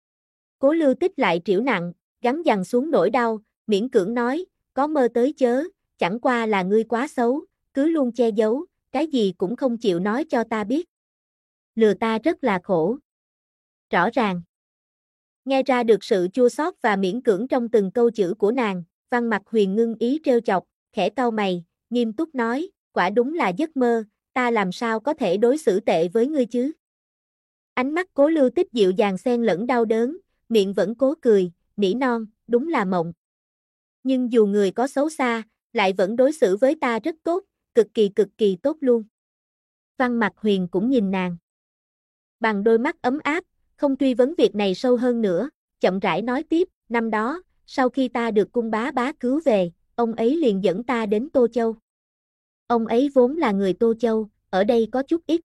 Cố Lưu Tích lại trĩu nặng, gắn dằn xuống nỗi đau, miễn cưỡng nói, có mơ tới chớ, chẳng qua là ngươi quá xấu, cứ luôn che giấu, cái gì cũng không chịu nói cho ta biết. Lừa ta rất là khổ. Rõ ràng. Nghe ra được sự chua xót và miễn cưỡng trong từng câu chữ của nàng, Văn Mặc Huyền ngưng ý trêu chọc, khẽ cau mày, nghiêm túc nói, quả đúng là giấc mơ, ta làm sao có thể đối xử tệ với ngươi chứ? Ánh mắt Cố Lưu Tích dịu dàng xen lẫn đau đớn, miệng vẫn cố cười, nỉ non, đúng là mộng. Nhưng dù người có xấu xa, lại vẫn đối xử với ta rất tốt, cực kỳ tốt luôn. Văn Mặc Huyền cũng nhìn nàng bằng đôi mắt ấm áp, không truy vấn việc này sâu hơn nữa, chậm rãi nói tiếp, năm đó, sau khi ta được cung bá bá cứu về, ông ấy liền dẫn ta đến Tô Châu. Ông ấy vốn là người Tô Châu, ở đây có chút ít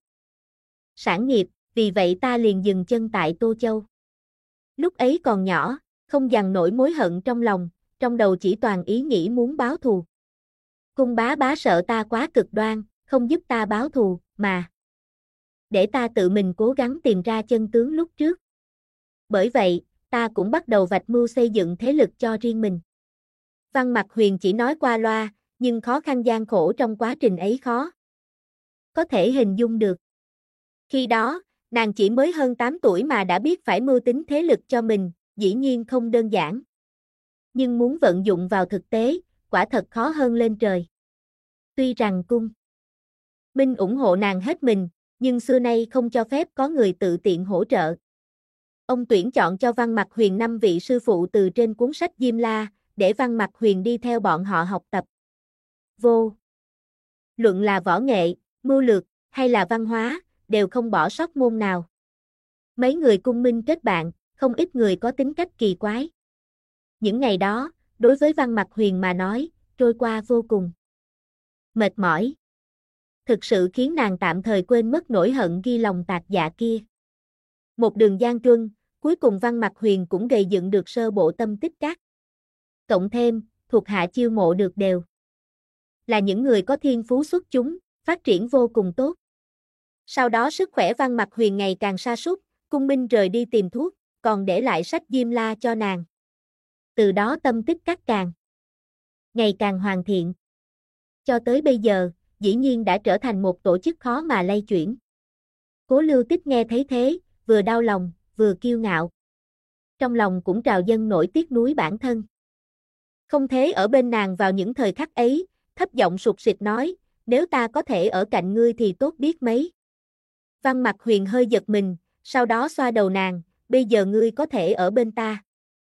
sản nghiệp, vì vậy ta liền dừng chân tại Tô Châu. Lúc ấy còn nhỏ, không dằn nổi mối hận trong lòng, trong đầu chỉ toàn ý nghĩ muốn báo thù. Cung bá bá sợ ta quá cực đoan, không giúp ta báo thù, mà để ta tự mình cố gắng tìm ra chân tướng lúc trước. Bởi vậy, ta cũng bắt đầu vạch mưu xây dựng thế lực cho riêng mình. Văn Mặc Huyền chỉ nói qua loa, nhưng khó khăn gian khổ trong quá trình ấy khó có thể hình dung được. Khi đó, nàng chỉ mới hơn 8 tuổi mà đã biết phải mưu tính thế lực cho mình, dĩ nhiên không đơn giản. Nhưng muốn vận dụng vào thực tế, quả thật khó hơn lên trời. Tuy rằng cung Minh ủng hộ nàng hết mình, nhưng xưa nay không cho phép có người tự tiện hỗ trợ. Ông tuyển chọn cho Văn Mặc Huyền 5 vị sư phụ từ trên cuốn sách Diêm La, để Văn Mặc Huyền đi theo bọn họ học tập. Vô luận là võ nghệ, mưu lược, hay là văn hóa, đều không bỏ sót môn nào. Mấy người cung minh kết bạn, không ít người có tính cách kỳ quái. Những ngày đó, đối với Văn Mặc Huyền mà nói, trôi qua vô cùng mệt mỏi. Thực sự khiến nàng tạm thời quên mất nỗi hận ghi lòng tạc dạ kia. Một đường gian truân, cuối cùng Văn Mặc Huyền cũng gây dựng được sơ bộ tâm tích các. Cộng thêm, thuộc hạ chiêu mộ được đều là những người có thiên phú xuất chúng, phát triển vô cùng tốt. Sau đó sức khỏe Văn Mặc Huyền ngày càng sa sút, cung minh rời đi tìm thuốc, còn để lại sách Diêm La cho nàng. Từ đó tâm tích các ngày càng hoàn thiện. Cho tới bây giờ, dĩ nhiên đã trở thành một tổ chức khó mà lay chuyển. Cố Lưu Tích nghe thấy thế, vừa đau lòng, vừa kiêu ngạo. Trong lòng cũng trào dâng nỗi tiếc nuối bản thân. Không thế ở bên nàng vào những thời khắc ấy, thấp giọng sụt sịt nói, nếu ta có thể ở cạnh ngươi thì tốt biết mấy. Văn Mặc Huyền hơi giật mình, sau đó xoa đầu nàng, bây giờ ngươi có thể ở bên ta.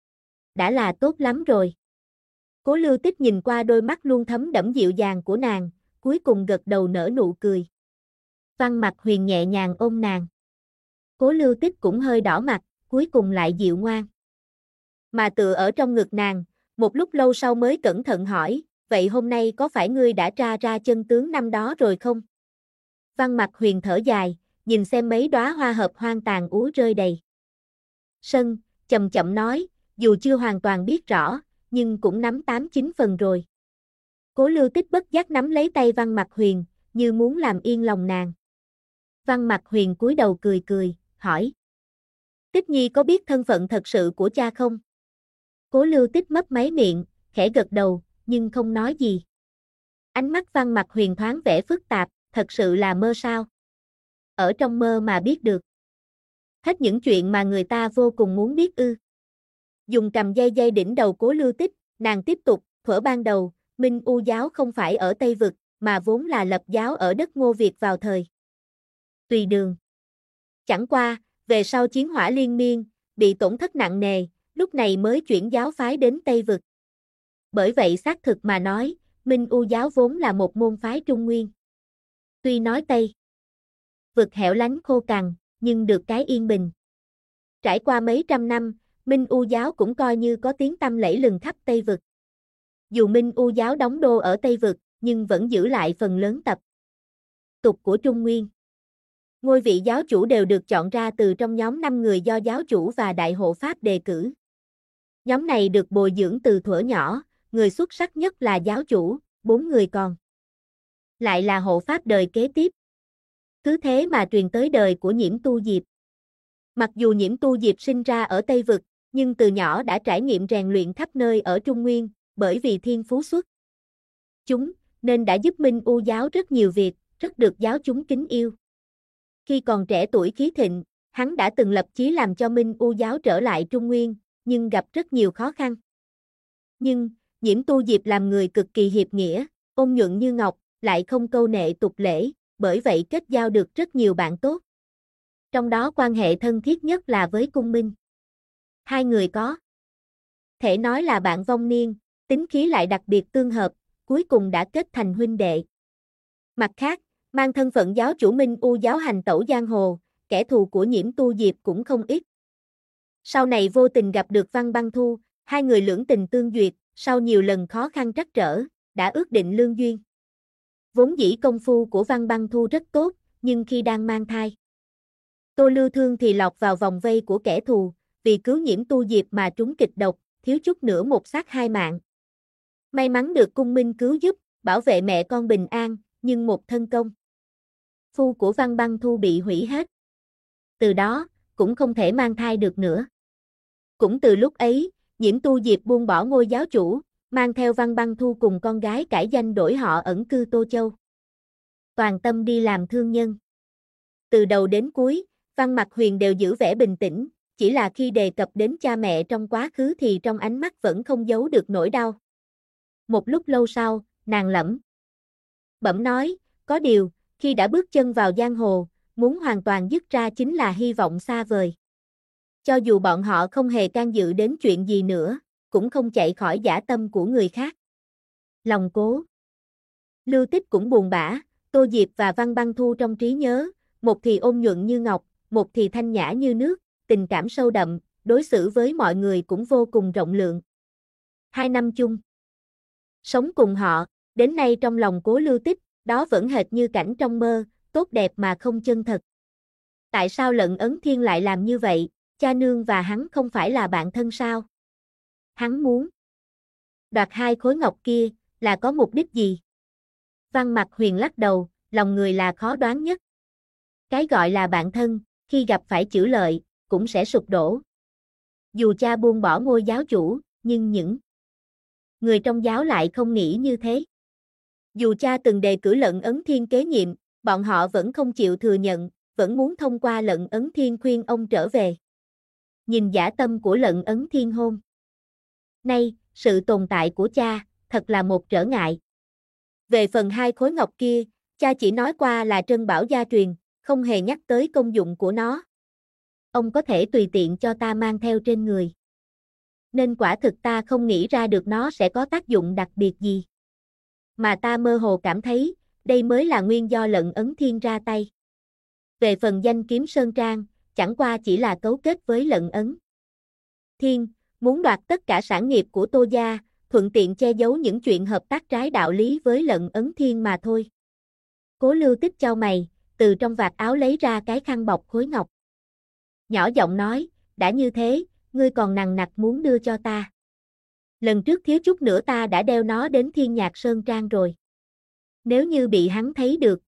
Đã là tốt lắm rồi. Cố Lưu Tích nhìn qua đôi mắt luôn thấm đẫm dịu dàng của nàng, cuối cùng gật đầu nở nụ cười. Văn Mặc Huyền nhẹ nhàng ôm nàng. Cố Lưu Tích cũng hơi đỏ mặt, cuối cùng lại dịu ngoan. Mà tựa ở trong ngực nàng, một lúc lâu sau mới cẩn thận hỏi, vậy hôm nay có phải ngươi đã tra ra chân tướng năm đó rồi không? Văn Mặc Huyền thở dài, nhìn xem mấy đóa hoa hợp hoang tàn úa rơi đầy sân, chậm chậm nói, dù chưa hoàn toàn biết rõ, nhưng cũng nắm 8-9 phần rồi. Cố Lưu Tích bất giác nắm lấy tay Văn Mặc Huyền, như muốn làm yên lòng nàng. Văn Mặc Huyền cúi đầu cười cười, hỏi. Tích Nhi có biết thân phận thật sự của cha không? Cố Lưu Tích mấp máy miệng, khẽ gật đầu, nhưng không nói gì. Ánh mắt Văn Mặc Huyền thoáng vẻ phức tạp, thật sự là mơ sao? Ở trong mơ mà biết được hết những chuyện mà người ta vô cùng muốn biết ư? Dùng cầm dây dây đỉnh đầu Cố Lưu Tích, nàng tiếp tục, thuở ban đầu, Minh U giáo không phải ở Tây Vực, mà vốn là lập giáo ở đất Ngô Việt vào thời Tùy Đường. Chẳng qua, về sau chiến hỏa liên miên, bị tổn thất nặng nề, lúc này mới chuyển giáo phái đến Tây Vực. Bởi vậy xác thực mà nói, Minh U giáo vốn là một môn phái Trung Nguyên. Tuy nói Tây Vực hẻo lánh khô cằn, nhưng được cái yên bình. Trải qua mấy trăm năm, Minh U giáo cũng coi như có tiếng tăm lẫy lừng khắp Tây Vực. Dù Minh U giáo đóng đô ở Tây Vực, nhưng vẫn giữ lại phần lớn tập tục của Trung Nguyên. Ngôi vị giáo chủ đều được chọn ra từ trong nhóm 5 người do giáo chủ và đại hộ pháp đề cử. Nhóm này được bồi dưỡng từ thuở nhỏ, người xuất sắc nhất là giáo chủ, 4 người còn lại là hộ pháp đời kế tiếp. Cứ thế mà truyền tới đời của Nhiễm Tu Diệp. Mặc dù Nhiễm Tu Diệp sinh ra ở Tây Vực, nhưng từ nhỏ đã trải nghiệm rèn luyện khắp nơi ở Trung Nguyên, bởi vì thiên phú xuất chúng, nên đã giúp Minh U giáo rất nhiều việc, rất được giáo chúng kính yêu. Khi còn trẻ tuổi khí thịnh, hắn đã từng lập chí làm cho Minh U giáo trở lại Trung Nguyên, nhưng gặp rất nhiều khó khăn. Nhưng, Nhiễm Tu Diệp làm người cực kỳ hiệp nghĩa, ôn nhuận như ngọc, lại không câu nệ tục lễ, bởi vậy kết giao được rất nhiều bạn tốt. Trong đó quan hệ thân thiết nhất là với Cung Minh. Hai người có thể nói là bạn vong niên, tính khí lại đặc biệt tương hợp, cuối cùng đã kết thành huynh đệ. Mặt khác, mang thân phận giáo chủ Minh U giáo hành tẩu giang hồ, kẻ thù của Nhiễm Tu Diệp cũng không ít. Sau này vô tình gặp được Văn Băng Thu, hai người lưỡng tình tương duyệt, sau nhiều lần khó khăn trắc trở, đã ước định lương duyên. Vốn dĩ công phu của Văn Băng Thu rất tốt, nhưng khi đang mang thai, Tô Lưu Thương thì lọt vào vòng vây của kẻ thù, vì cứu Nhiễm Tu Diệp mà trúng kịch độc, thiếu chút nữa một xác hai mạng. May mắn được Cung Minh cứu giúp, bảo vệ mẹ con bình an, nhưng một thân công phu của Văn Băng Thu bị hủy hết. Từ đó, cũng không thể mang thai được nữa. Cũng từ lúc ấy, Nhiễm Tu Diệp buông bỏ ngôi giáo chủ, mang theo Văn Băng Thu cùng con gái cải danh đổi họ ẩn cư Tô Châu. Toàn tâm đi làm thương nhân. Từ đầu đến cuối, Văn Mặc Huyền đều giữ vẻ bình tĩnh, chỉ là khi đề cập đến cha mẹ trong quá khứ thì trong ánh mắt vẫn không giấu được nỗi đau. Một lúc lâu sau, nàng lẩm bẩm nói, có điều, khi đã bước chân vào giang hồ, muốn hoàn toàn dứt ra chính là hy vọng xa vời. Cho dù bọn họ không hề can dự đến chuyện gì nữa, cũng không chạy khỏi dã tâm của người khác. Lòng Cố Lưu Tích cũng buồn bã, Tô Diệp và Văn Băng Thu trong trí nhớ, một thì ôn nhuận như ngọc, một thì thanh nhã như nước, tình cảm sâu đậm, đối xử với mọi người cũng vô cùng rộng lượng. 2 năm chung sống cùng họ, đến nay trong lòng Cố Lưu Tích, đó vẫn hệt như cảnh trong mơ, tốt đẹp mà không chân thật. Tại sao Lận Ấn Thiên lại làm như vậy, cha nương và hắn không phải là bạn thân sao? Hắn muốn đoạt 2 khối ngọc kia, là có mục đích gì? Văn Mặc Huyền lắc đầu, lòng người là khó đoán nhất. Cái gọi là bạn thân, khi gặp phải chữ lợi, cũng sẽ sụp đổ. Dù cha buông bỏ ngôi giáo chủ, nhưng những người trong giáo lại không nghĩ như thế. Dù cha từng đề cử Lận Ấn Thiên kế nhiệm, bọn họ vẫn không chịu thừa nhận, vẫn muốn thông qua Lận Ấn Thiên khuyên ông trở về. Nhìn dã tâm của Lận Ấn Thiên hôm nay, sự tồn tại của cha, thật là một trở ngại. Về phần 2 khối ngọc kia, cha chỉ nói qua là trân bảo gia truyền, không hề nhắc tới công dụng của nó. Ông có thể tùy tiện cho ta mang theo trên người. Nên quả thực ta không nghĩ ra được nó sẽ có tác dụng đặc biệt gì. Mà ta mơ hồ cảm thấy, đây mới là nguyên do Lận Ấn Thiên ra tay. Về phần danh kiếm Sơn Trang, chẳng qua chỉ là cấu kết với Lận Ấn Thiên, muốn đoạt tất cả sản nghiệp của Tô gia, thuận tiện che giấu những chuyện hợp tác trái đạo lý với Lận Ấn Thiên mà thôi. Cố Lưu Tích chau mày, từ trong vạt áo lấy ra cái khăn bọc khối ngọc. Nhỏ giọng nói, đã như thế, ngươi còn nằng nặc muốn đưa cho ta. Lần trước thiếu chút nữa ta đã đeo nó đến Thiên Nhạc Sơn Trang rồi. Nếu như bị hắn thấy được,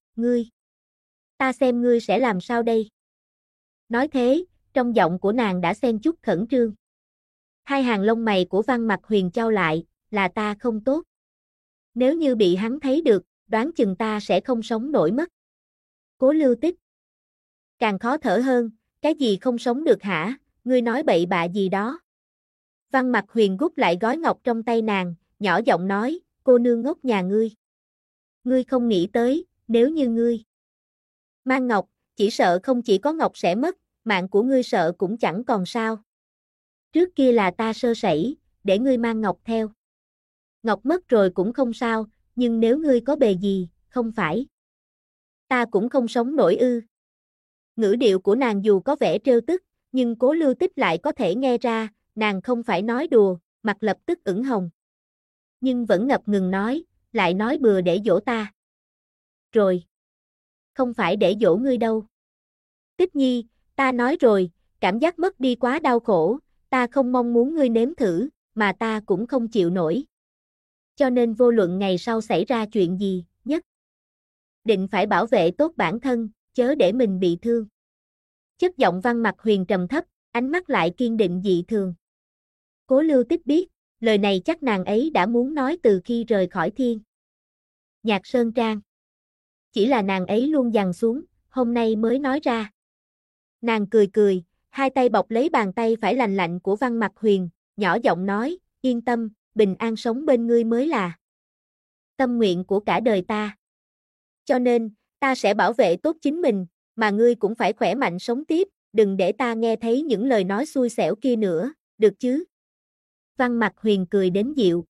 ta xem ngươi sẽ làm sao đây? Nói thế, trong giọng của nàng đã xen chút khẩn trương. 2 hàng lông mày của Văn Mặc Huyền chau lại, là ta không tốt. Nếu như bị hắn thấy được, đoán chừng ta sẽ không sống nổi mất. Cố Lưu Tích càng khó thở hơn, cái gì không sống được hả, ngươi nói bậy bạ gì đó. Văn Mặc Huyền rút lại gói ngọc trong tay nàng, nhỏ giọng nói, cô nương ngốc nhà ngươi. Ngươi không nghĩ tới, nếu như ngươi mang ngọc, chỉ sợ không chỉ có ngọc sẽ mất, mạng của ngươi sợ cũng chẳng còn sao. Trước kia là ta sơ sẩy, để ngươi mang ngọc theo. Ngọc mất rồi cũng không sao, nhưng nếu ngươi có bề gì, không phải ta cũng không sống nổi ư. Ngữ điệu của nàng dù có vẻ trêu tức, nhưng Cố Lưu Tích lại có thể nghe ra, nàng không phải nói đùa, mặt lập tức ửng hồng. nhưng vẫn ngập ngừng nói, lại nói bừa để dỗ ta. Rồi. Không phải để dỗ ngươi đâu. Tích Nhi, ta nói rồi, cảm giác mất đi quá đau khổ, ta không mong muốn ngươi nếm thử, mà ta cũng không chịu nổi. Cho nên vô luận ngày sau xảy ra chuyện gì, nhất định phải bảo vệ tốt bản thân, chớ để mình bị thương. Chất giọng Văn Mặc Huyền trầm thấp, ánh mắt lại kiên định dị thường. Cố Lưu Tích biết, lời này chắc nàng ấy đã muốn nói từ khi rời khỏi Thiên Nhạc Sơn Trang. Chỉ là nàng ấy luôn dằn xuống, hôm nay mới nói ra. Nàng cười cười, hai tay bọc lấy bàn tay phải lành lạnh của Văn Mặc Huyền, nhỏ giọng nói, yên tâm, bình an sống bên ngươi mới là tâm nguyện của cả đời ta. Cho nên, ta sẽ bảo vệ tốt chính mình, mà ngươi cũng phải khỏe mạnh sống tiếp, đừng để ta nghe thấy những lời nói xui xẻo kia nữa, được chứ? Văn Mặc Huyền cười đến dịu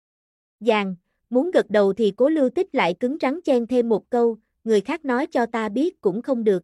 dàng, muốn gật đầu thì Cố Lưu Tích lại cứng rắn chen thêm một câu, người khác nói cho ta biết cũng không được.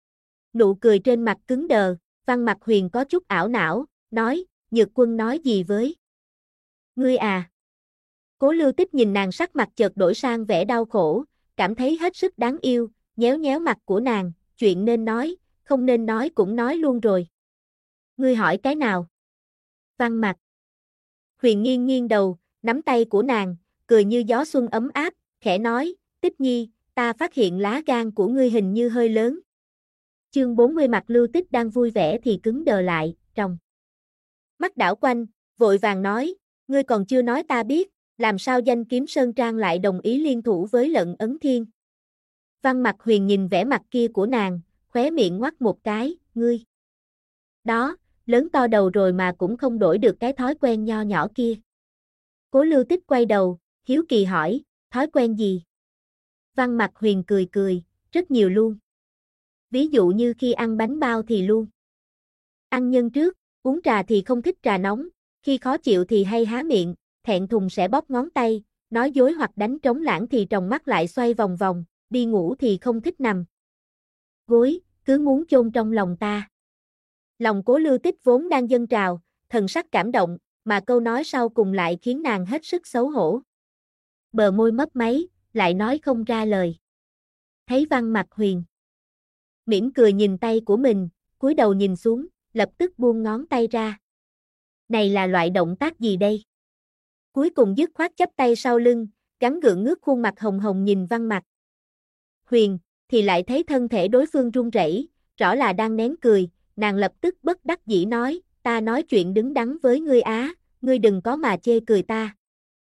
Nụ cười trên mặt cứng đờ, Văn Mặc Huyền có chút ảo não, nói, Nhược Quân nói gì với ngươi à? Cố Lưu Tích nhìn nàng sắc mặt chợt đổi sang vẻ đau khổ, cảm thấy hết sức đáng yêu, nhéo nhéo mặt của nàng, chuyện nên nói, không nên nói cũng nói luôn rồi. Ngươi hỏi cái nào? Văn Mặc Huyền nghiêng nghiêng đầu, nắm tay của nàng, cười như gió xuân ấm áp, khẽ nói, Tích Nhi, ta phát hiện lá gan của ngươi hình như hơi lớn. Chương 40 Mặt Lưu Tích đang vui vẻ thì cứng đờ lại, trong mắt đảo quanh, vội vàng nói, ngươi còn chưa nói ta biết, làm sao Danh Kiếm Sơn Trang lại đồng ý liên thủ với Lận Ấn Thiên. Văn Mặc Huyền nhìn vẻ mặt kia của nàng, khóe miệng ngoắc một cái, ngươi. Đó, lớn to đầu rồi mà cũng không đổi được cái thói quen nho nhỏ kia. Cố Lưu Tích quay đầu, hiếu kỳ hỏi, thói quen gì? Văn Mặc Huyền cười cười, rất nhiều luôn. Ví dụ như khi ăn bánh bao thì luôn ăn nhân trước, uống trà thì không thích trà nóng, khi khó chịu thì hay há miệng, thẹn thùng sẽ bóp ngón tay, nói dối hoặc đánh trống lãng thì tròng mắt lại xoay vòng vòng, đi ngủ thì không thích nằm gối, cứ muốn chôn trong lòng ta. Lòng Cố Lưu Tích vốn đang dâng trào, thần sắc cảm động, mà câu nói sau cùng lại khiến nàng hết sức xấu hổ. Bờ môi mấp máy, lại nói không ra lời. Thấy Văn Mặc Huyền mỉm cười nhìn tay của mình, cúi đầu nhìn xuống, lập tức buông ngón tay ra. Này là loại động tác gì đây? Cuối cùng dứt khoát chắp tay sau lưng, gắng gượng ngước khuôn mặt hồng hồng nhìn Văn Mặc Huyền, thì lại thấy thân thể đối phương run rẩy, rõ là đang nén cười, nàng lập tức bất đắc dĩ nói, ta nói chuyện đứng đắn với ngươi á, ngươi đừng có mà chê cười ta.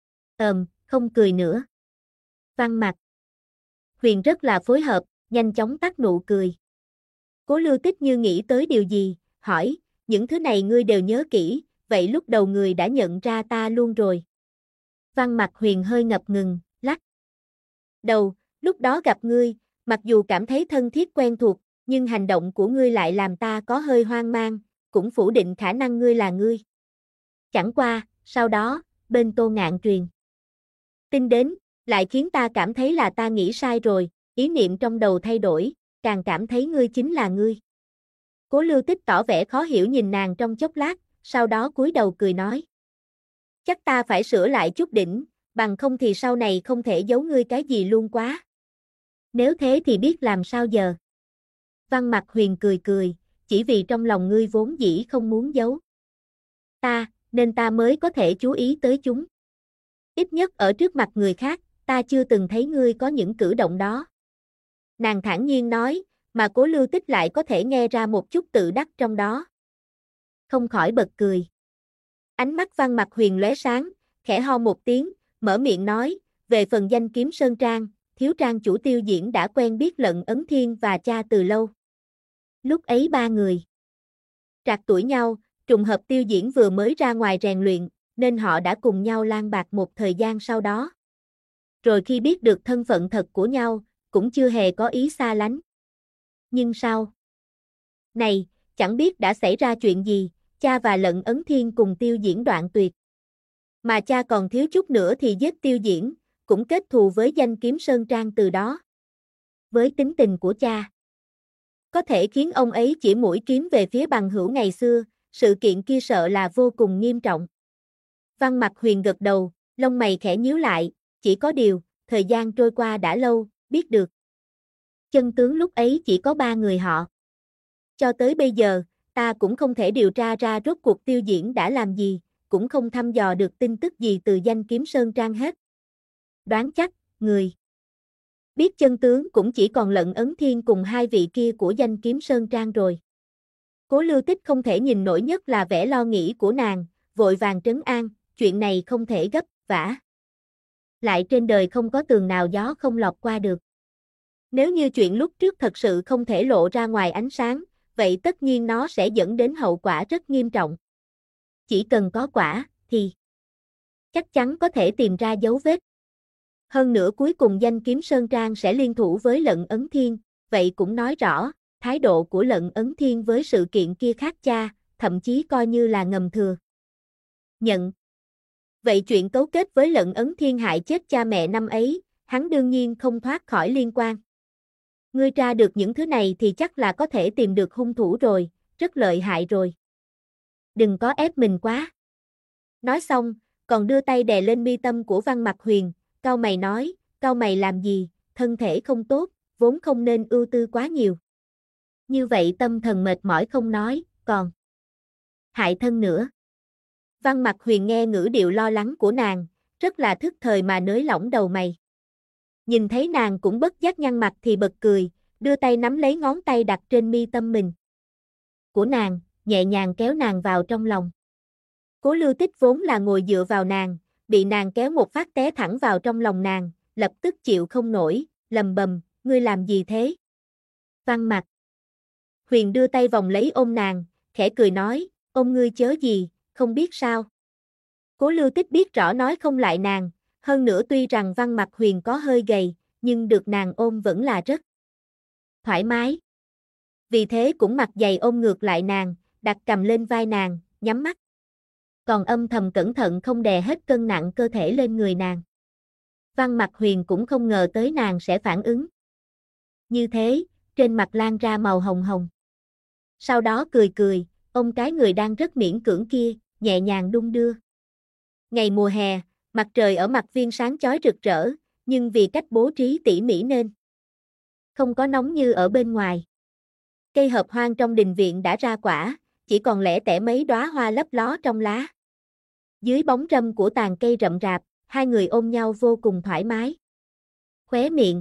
Không cười nữa. Văn Mặc Huyền rất là phối hợp, nhanh chóng tắt nụ cười. Cố Lưu Tích như nghĩ tới điều gì, hỏi, những thứ này ngươi đều nhớ kỹ, vậy lúc đầu ngươi đã nhận ra ta luôn rồi. Văn Mặc Huyền hơi ngập ngừng, lắc đầu, lúc đó gặp ngươi, mặc dù cảm thấy thân thiết quen thuộc, nhưng hành động của ngươi lại làm ta có hơi hoang mang, cũng phủ định khả năng ngươi là ngươi. Chẳng qua, sau đó, bên Tô Ngạn truyền tin đến, lại khiến ta cảm thấy là ta nghĩ sai rồi, ý niệm trong đầu thay đổi, càng cảm thấy ngươi chính là ngươi. Cố Lưu Tích tỏ vẻ khó hiểu nhìn nàng trong chốc lát, sau đó cúi đầu cười nói. Chắc ta phải sửa lại chút đỉnh, bằng không thì sau này không thể giấu ngươi cái gì luôn quá. Nếu thế thì biết làm sao giờ? Văn Mặc Huyền cười cười, chỉ vì trong lòng ngươi vốn dĩ không muốn giấu ta, nên ta mới có thể chú ý tới chúng. Ít nhất ở trước mặt người khác, ta chưa từng thấy ngươi có những cử động đó. Nàng thản nhiên nói, mà Cố Lưu Tích lại có thể nghe ra một chút tự đắc trong đó. Không khỏi bật cười. Ánh mắt Văn Mặc Huyền lóe sáng, khẽ ho một tiếng, mở miệng nói, về phần Danh Kiếm Sơn Trang, thiếu trang chủ Tiêu Diễn đã quen biết Lận Ấn Thiên và cha từ lâu. Lúc ấy ba người trạc tuổi nhau, trùng hợp Tiêu Diễn vừa mới ra ngoài rèn luyện, nên họ đã cùng nhau lang bạc một thời gian sau đó. Rồi khi biết được thân phận thật của nhau, cũng chưa hề có ý xa lánh. Nhưng sau này, chẳng biết đã xảy ra chuyện gì, cha và Lận Ấn Thiên cùng Tiêu Diễn đoạn tuyệt. Mà cha còn thiếu chút nữa thì giết Tiêu Diễn, cũng kết thù với Danh Kiếm Sơn Trang từ đó. Với tính tình của cha, có thể khiến ông ấy chỉ mũi kiếm về phía bằng hữu ngày xưa, sự kiện kia sợ là vô cùng nghiêm trọng. Văn Mặc Huyền gật đầu, Lông mày khẽ nhíu lại, chỉ có điều, thời gian trôi qua đã lâu, biết được. Chân tướng lúc ấy chỉ có 3 người họ. Cho tới bây giờ, ta cũng không thể điều tra ra rốt cuộc Tiêu Diễn đã làm gì, cũng không thăm dò được tin tức gì từ danh kiếm Sơn Trang hết. Đoán chắc, người biết chân tướng cũng chỉ còn Lận Ấn Thiên cùng 2 vị kia của danh kiếm Sơn Trang rồi. Cố Lưu Tích không thể nhìn nổi, nhất là vẻ lo nghĩ của nàng, vội vàng trấn an, chuyện này không thể gấp vã. Lại trên đời không có tường nào gió không lọt qua được. Nếu như chuyện lúc trước thật sự không thể lộ ra ngoài ánh sáng, vậy tất nhiên nó sẽ dẫn đến hậu quả rất nghiêm trọng. Chỉ cần có quả, thì chắc chắn có thể tìm ra dấu vết. Hơn nữa cuối cùng danh kiếm Sơn Trang sẽ liên thủ với Lận Ấn Thiên, vậy cũng nói rõ, thái độ của Lận Ấn Thiên với sự kiện kia khác cha, thậm chí coi như là ngầm thừa nhận. Vậy chuyện cấu kết với Lận Ấn Thiên hại chết cha mẹ năm ấy, hắn đương nhiên không thoát khỏi liên quan. Ngươi tra được những thứ này thì chắc là có thể tìm được hung thủ rồi, rất lợi hại rồi. Đừng có ép mình quá. Nói xong, còn đưa tay đè lên mi tâm của Văn Mặc Huyền, cau mày nói, cau mày làm gì, thân thể không tốt, vốn không nên ưu tư quá nhiều. Như vậy tâm thần mệt mỏi không nói, còn hại thân nữa. Văn Mặc Huyền nghe ngữ điệu lo lắng của nàng, rất là thức thời mà nới lỏng đầu mày. Nhìn thấy nàng cũng bất giác nhăn mặt thì bật cười, đưa tay nắm lấy ngón tay đặt trên mi tâm mình của nàng, nhẹ nhàng kéo nàng vào trong lòng. Cố Lưu Tích vốn là ngồi dựa vào nàng, bị nàng kéo một phát té thẳng vào trong lòng nàng, lập tức chịu không nổi, lầm bầm, ngươi làm gì thế? Văn Mặc Huyền đưa tay vòng lấy ôm nàng, khẽ cười nói, ôm ngươi chớ gì, không biết sao. Cố Lưu Tích biết rõ nói không lại nàng, hơn nữa tuy rằng Văn Mặc Huyền có hơi gầy, nhưng được nàng ôm vẫn là rất thoải mái. Vì thế cũng mặt dày ôm ngược lại nàng, đặt cầm lên vai nàng, nhắm mắt. Còn âm thầm cẩn thận không đè hết cân nặng cơ thể lên người nàng. Văn Mặc Huyền cũng không ngờ tới nàng sẽ phản ứng như thế, trên mặt lan ra màu hồng hồng. Sau đó cười cười, ôm cái người đang rất miễn cưỡng kia, nhẹ nhàng đung đưa. Ngày mùa hè, mặt trời ở Mặc Viên sáng chói rực rỡ, nhưng vì cách bố trí tỉ mỉ nên không có nóng như ở bên ngoài. Cây hợp hoang trong đình viện đã ra quả, chỉ còn lẻ tẻ mấy đóa hoa lấp ló trong lá. Dưới bóng râm của tàn cây rậm rạp, hai người ôm nhau vô cùng thoải mái. Khóe miệng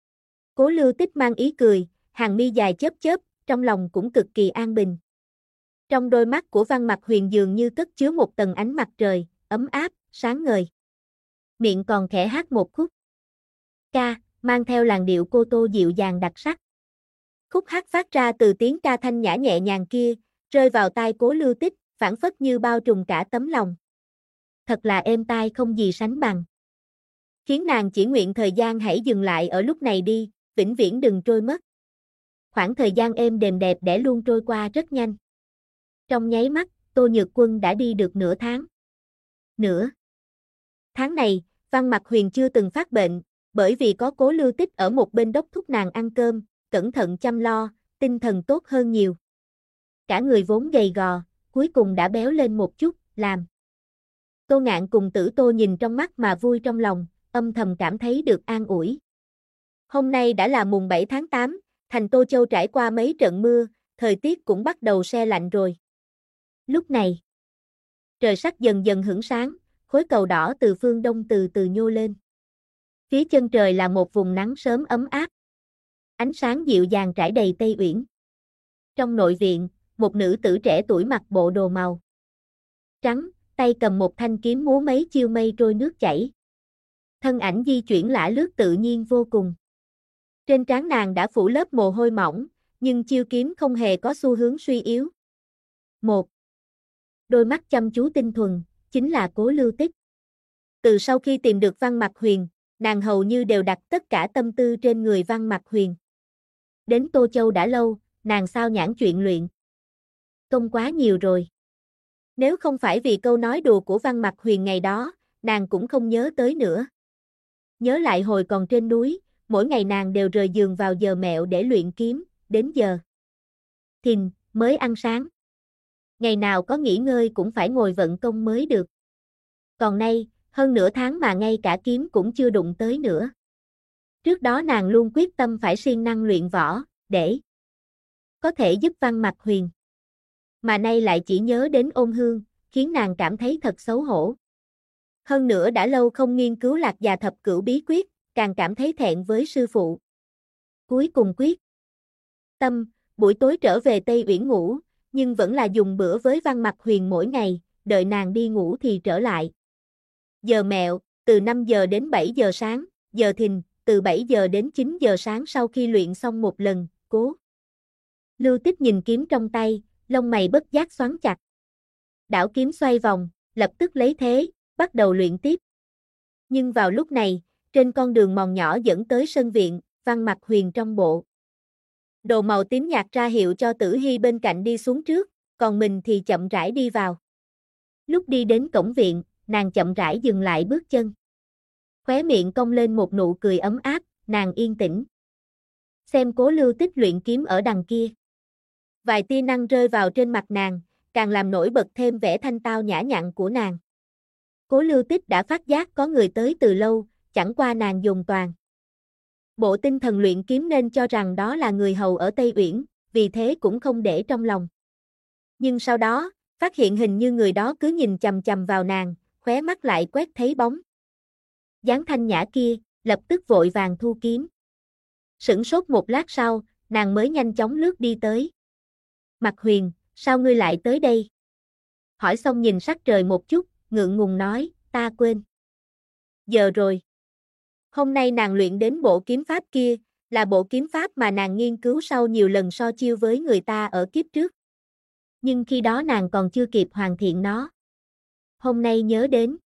Cố Lưu Tích mang ý cười, hàng mi dài chớp chớp, trong lòng cũng cực kỳ an bình. Trong đôi mắt của Văn Mặc Huyền dường như cất chứa một tầng ánh mặt trời, ấm áp, sáng ngời. Miệng còn khẽ hát một khúc ca, mang theo làn điệu cô tô dịu dàng đặc sắc. Khúc hát phát ra từ tiếng ca thanh nhã nhẹ nhàng kia, rơi vào tai Cố Lưu Tích, phảng phất như bao trùm cả tấm lòng. Thật là êm tai không gì sánh bằng. Khiến nàng chỉ nguyện thời gian hãy dừng lại ở lúc này đi, vĩnh viễn đừng trôi mất. Khoảng thời gian êm đềm đẹp đẽ luôn trôi qua rất nhanh. Trong nháy mắt, Tô Nhược Quân đã đi được nửa tháng. Nửa tháng này, Văn Mặc Huyền chưa từng phát bệnh, bởi vì có Cố Lưu Tích ở một bên đốc thúc nàng ăn cơm, cẩn thận chăm lo, tinh thần tốt hơn nhiều. Cả người vốn gầy gò, cuối cùng đã béo lên một chút, làm Tô Ngạn cùng Tử Tô nhìn trong mắt mà vui trong lòng, âm thầm cảm thấy được an ủi. Hôm nay đã là mùng 7 tháng 8, thành Tô Châu trải qua mấy trận mưa, thời tiết cũng bắt đầu se lạnh rồi. Lúc này, trời sắc dần dần hửng sáng, khối cầu đỏ từ phương đông từ từ nhô lên. Phía chân trời là một vùng nắng sớm ấm áp. Ánh sáng dịu dàng trải đầy Tây Uyển. Trong nội viện, một nữ tử trẻ tuổi mặc bộ đồ màu trắng, tay cầm một thanh kiếm múa mấy chiêu mây trôi nước chảy. Thân ảnh di chuyển lả lướt tự nhiên vô cùng. Trên trán nàng đã phủ lớp mồ hôi mỏng, nhưng chiêu kiếm không hề có xu hướng suy yếu. Một đôi mắt chăm chú tinh thuần, chính là Cố Lưu Tích. Từ sau khi tìm được Văn Mặc Huyền, nàng hầu như đều đặt tất cả tâm tư trên người Văn Mặc Huyền. Đến Tô Châu đã lâu, nàng sao nhãng chuyện luyện công quá nhiều rồi. Nếu không phải vì câu nói đùa của Văn Mặc Huyền ngày đó, nàng cũng không nhớ tới nữa. Nhớ lại hồi còn trên núi, mỗi ngày nàng đều rời giường vào giờ mẹo để luyện kiếm, đến giờ thìn mới ăn sáng. Ngày nào có nghỉ ngơi cũng phải ngồi vận công mới được. Còn nay, Hơn nửa tháng mà ngay cả kiếm cũng chưa đụng tới nữa. Trước đó nàng luôn quyết tâm phải siêng năng luyện võ, để có thể giúp Văn Mặc Huyền. Mà nay lại chỉ nhớ đến Ôn Hương, khiến nàng cảm thấy thật xấu hổ. Hơn nữa đã lâu không nghiên cứu Lạc Già Thập Cửu bí quyết, càng cảm thấy thẹn với sư phụ. Cuối cùng quyết tâm, buổi tối trở về Tây Uyển ngủ, nhưng vẫn là dùng bữa với Văn Mặc Huyền mỗi ngày, đợi nàng đi ngủ thì trở lại. Giờ mẹo, từ 5 giờ đến 7 giờ sáng, giờ thìn, từ 7 giờ đến 9 giờ sáng. Sau khi luyện xong một lần, Cố Lưu Tích nhìn kiếm trong tay, lông mày bất giác xoắn chặt. Đảo kiếm xoay vòng, lập tức lấy thế, bắt đầu luyện tiếp. Nhưng vào lúc này, trên con đường mòn nhỏ dẫn tới sân viện, Văn Mặc Huyền trong bộ đồ màu tím nhạt ra hiệu cho Tử Hy bên cạnh đi xuống trước, còn mình thì chậm rãi đi vào. Lúc đi đến cổng viện, nàng chậm rãi dừng lại bước chân. Khóe miệng cong lên một nụ cười ấm áp, nàng yên tĩnh xem Cố Lưu Tích luyện kiếm ở đằng kia. Vài tia năng rơi vào trên mặt nàng, càng làm nổi bật thêm vẻ thanh tao nhã nhặn của nàng. Cố Lưu Tích đã phát giác có người tới từ lâu, chẳng qua nàng dùng toàn bộ tinh thần luyện kiếm nên cho rằng đó là người hầu ở Tây Uyển, vì thế cũng không để trong lòng. Nhưng sau đó, phát hiện hình như người đó cứ nhìn chằm chằm vào nàng, khóe mắt lại quét thấy bóng dáng thanh nhã kia, lập tức vội vàng thu kiếm. Sửng sốt một lát sau, nàng mới nhanh chóng lướt đi tới. Mặc Huyền, sao ngươi lại tới đây? Hỏi xong nhìn sắc trời một chút, ngượng ngùng nói, ta quên. Giờ rồi. Hôm nay nàng luyện đến bộ kiếm pháp kia, là bộ kiếm pháp mà nàng nghiên cứu sau nhiều lần so chiêu với người ta ở kiếp trước. Nhưng khi đó nàng còn chưa kịp hoàn thiện nó. Hôm nay nhớ đến.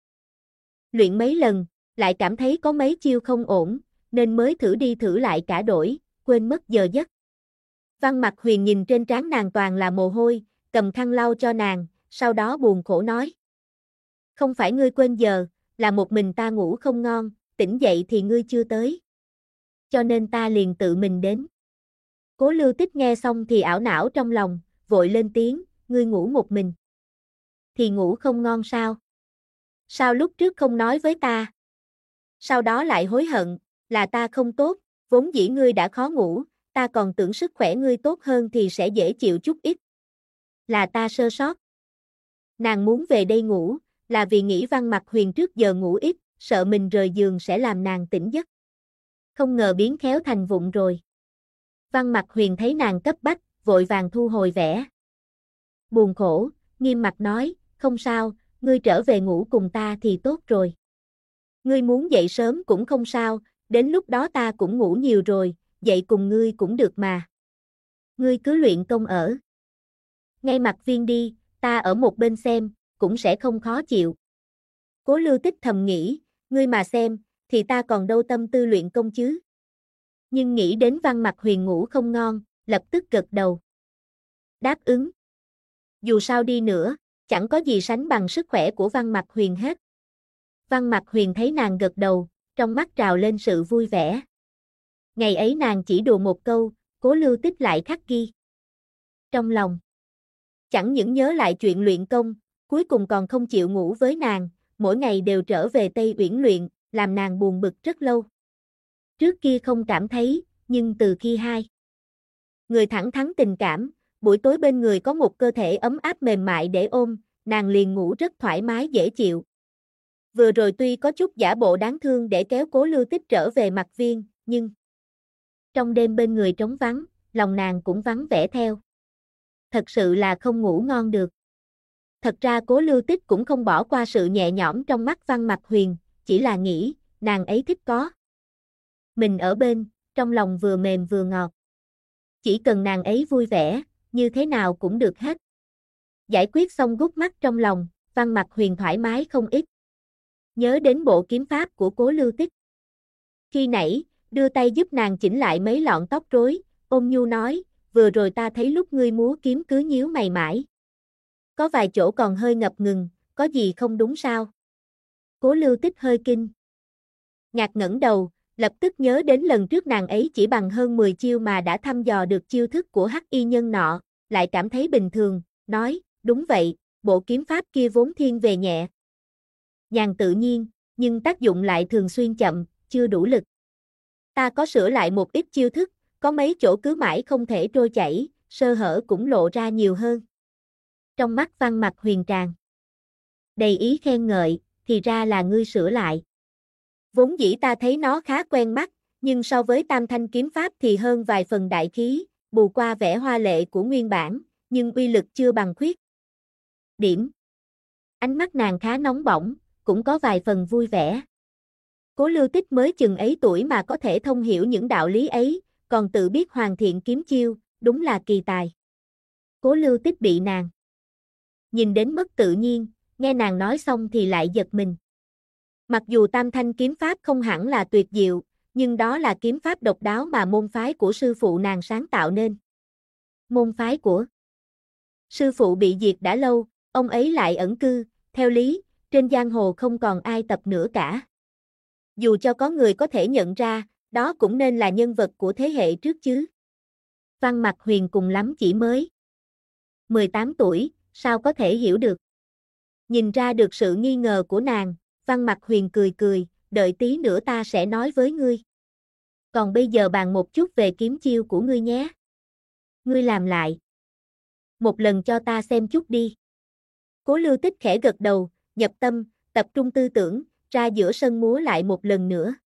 Luyện mấy lần, lại cảm thấy có mấy chiêu không ổn, nên mới thử đi thử lại cả đổi, quên mất giờ giấc. Văn Mặc Huyền nhìn trên trán nàng toàn là mồ hôi, cầm khăn lau cho nàng, sau đó buồn khổ nói. Không phải ngươi quên giờ, là một mình ta ngủ không ngon, tỉnh dậy thì ngươi chưa tới. Cho nên ta liền tự mình đến. Cố Lưu Tích nghe xong thì ảo não trong lòng, vội lên tiếng, ngươi ngủ một mình. Thì ngủ không ngon sao? Sao lúc trước không nói với ta? Sau đó lại hối hận, là ta không tốt, vốn dĩ ngươi đã khó ngủ, ta còn tưởng sức khỏe ngươi tốt hơn thì sẽ dễ chịu chút ít. Là ta sơ sót. Nàng muốn về đây ngủ, là vì nghĩ Văn Mặc Huyền trước giờ ngủ ít, sợ mình rời giường sẽ làm nàng tỉnh giấc. Không ngờ biến khéo thành vụng rồi. Văn Mặc Huyền thấy nàng cấp bách, vội vàng thu hồi vẻ buồn khổ, nghiêm mặt nói, không sao, ngươi trở về ngủ cùng ta thì tốt rồi. Ngươi muốn dậy sớm cũng không sao, đến lúc đó ta cũng ngủ nhiều rồi, dậy cùng ngươi cũng được mà. Ngươi cứ luyện công ở ngay Mặc Viên đi, ta ở một bên xem, cũng sẽ không khó chịu. Cố Lưu Tích thầm nghĩ, ngươi mà xem, thì ta còn đâu tâm tư luyện công chứ. Nhưng nghĩ đến Văn Mặc Huyền ngủ không ngon, lập tức gật đầu. Đáp ứng. Dù sao đi nữa, chẳng có gì sánh bằng sức khỏe của Văn Mặc Huyền hết. Văn Mặc Huyền thấy nàng gật đầu, trong mắt trào lên sự vui vẻ. Ngày ấy nàng chỉ đùa một câu, Cố Lưu Tích lại khắc ghi trong lòng. Chẳng những nhớ lại chuyện luyện công, cuối cùng còn không chịu ngủ với nàng, mỗi ngày đều trở về Tây Uyển luyện, làm nàng buồn bực rất lâu. Trước kia không cảm thấy, nhưng từ khi hai người thẳng thắn tình cảm, buổi tối bên người có một cơ thể ấm áp mềm mại để ôm, nàng liền ngủ rất thoải mái dễ chịu. Vừa rồi tuy có chút giả bộ đáng thương để kéo Cố Lưu Tích trở về Mặc Viên, nhưng trong đêm bên người trống vắng, lòng nàng cũng vắng vẻ theo. Thật sự là không ngủ ngon được. Thật ra Cố Lưu Tích cũng không bỏ qua sự nhẹ nhõm trong mắt Văn Mặc Huyền, chỉ là nghĩ, nàng ấy thích có mình ở bên, trong lòng vừa mềm vừa ngọt. Chỉ cần nàng ấy vui vẻ, như thế nào cũng được hết. Giải quyết xong gút mắt trong lòng, Văn Mặc Huyền thoải mái không ít. Nhớ đến bộ kiếm pháp của Cố Lưu Tích. Khi nãy, đưa tay giúp nàng chỉnh lại mấy lọn tóc rối, ôn nhu nói, vừa rồi ta thấy lúc ngươi múa kiếm cứ nhíu mày mãi. Có vài chỗ còn hơi ngập ngừng, có gì không đúng sao? Cố Lưu Tích hơi kinh ngạc ngẩng đầu, lập tức nhớ đến lần trước nàng ấy chỉ bằng hơn 10 chiêu mà đã thăm dò được chiêu thức của hắc y nhân nọ, lại cảm thấy bình thường, nói, đúng vậy, bộ kiếm pháp kia vốn thiên về nhẹ nhàng tự nhiên, nhưng tác dụng lại thường xuyên chậm, chưa đủ lực. Ta có sửa lại một ít chiêu thức, có mấy chỗ cứ mãi không thể trôi chảy, sơ hở cũng lộ ra nhiều hơn. Trong mắt Văn Mặc Huyền tràn đầy ý khen ngợi, thì ra là ngươi sửa lại. Vốn dĩ ta thấy nó khá quen mắt, nhưng so với Tam Thanh kiếm pháp thì hơn vài phần đại khí, bù qua vẻ hoa lệ của nguyên bản, nhưng uy lực chưa bằng khuyết điểm. Ánh mắt nàng khá nóng bỏng, cũng có vài phần vui vẻ. Cố Lưu Tích mới chừng ấy tuổi mà có thể thông hiểu những đạo lý ấy, còn tự biết hoàn thiện kiếm chiêu, đúng là kỳ tài. Cố Lưu Tích bị nàng nhìn đến mất tự nhiên, nghe nàng nói xong thì lại giật mình. Mặc dù Tam Thanh kiếm pháp không hẳn là tuyệt diệu, nhưng đó là kiếm pháp độc đáo mà môn phái của sư phụ nàng sáng tạo nên. Môn phái của sư phụ bị diệt đã lâu, ông ấy lại ẩn cư, theo lý, trên giang hồ không còn ai tập nữa cả. Dù cho có người có thể nhận ra, đó cũng nên là nhân vật của thế hệ trước chứ. Văn Mặc Huyền cùng lắm chỉ mới 18 tuổi, sao có thể hiểu được. Nhìn ra được sự nghi ngờ của nàng, Văn Mặc Huyền cười cười, đợi tí nữa ta sẽ nói với ngươi. Còn bây giờ bàn một chút về kiếm chiêu của ngươi nhé. Ngươi làm lại một lần cho ta xem chút đi. Cố Lưu Tích khẽ gật đầu, nhập tâm, tập trung tư tưởng, ra giữa sân múa lại một lần nữa.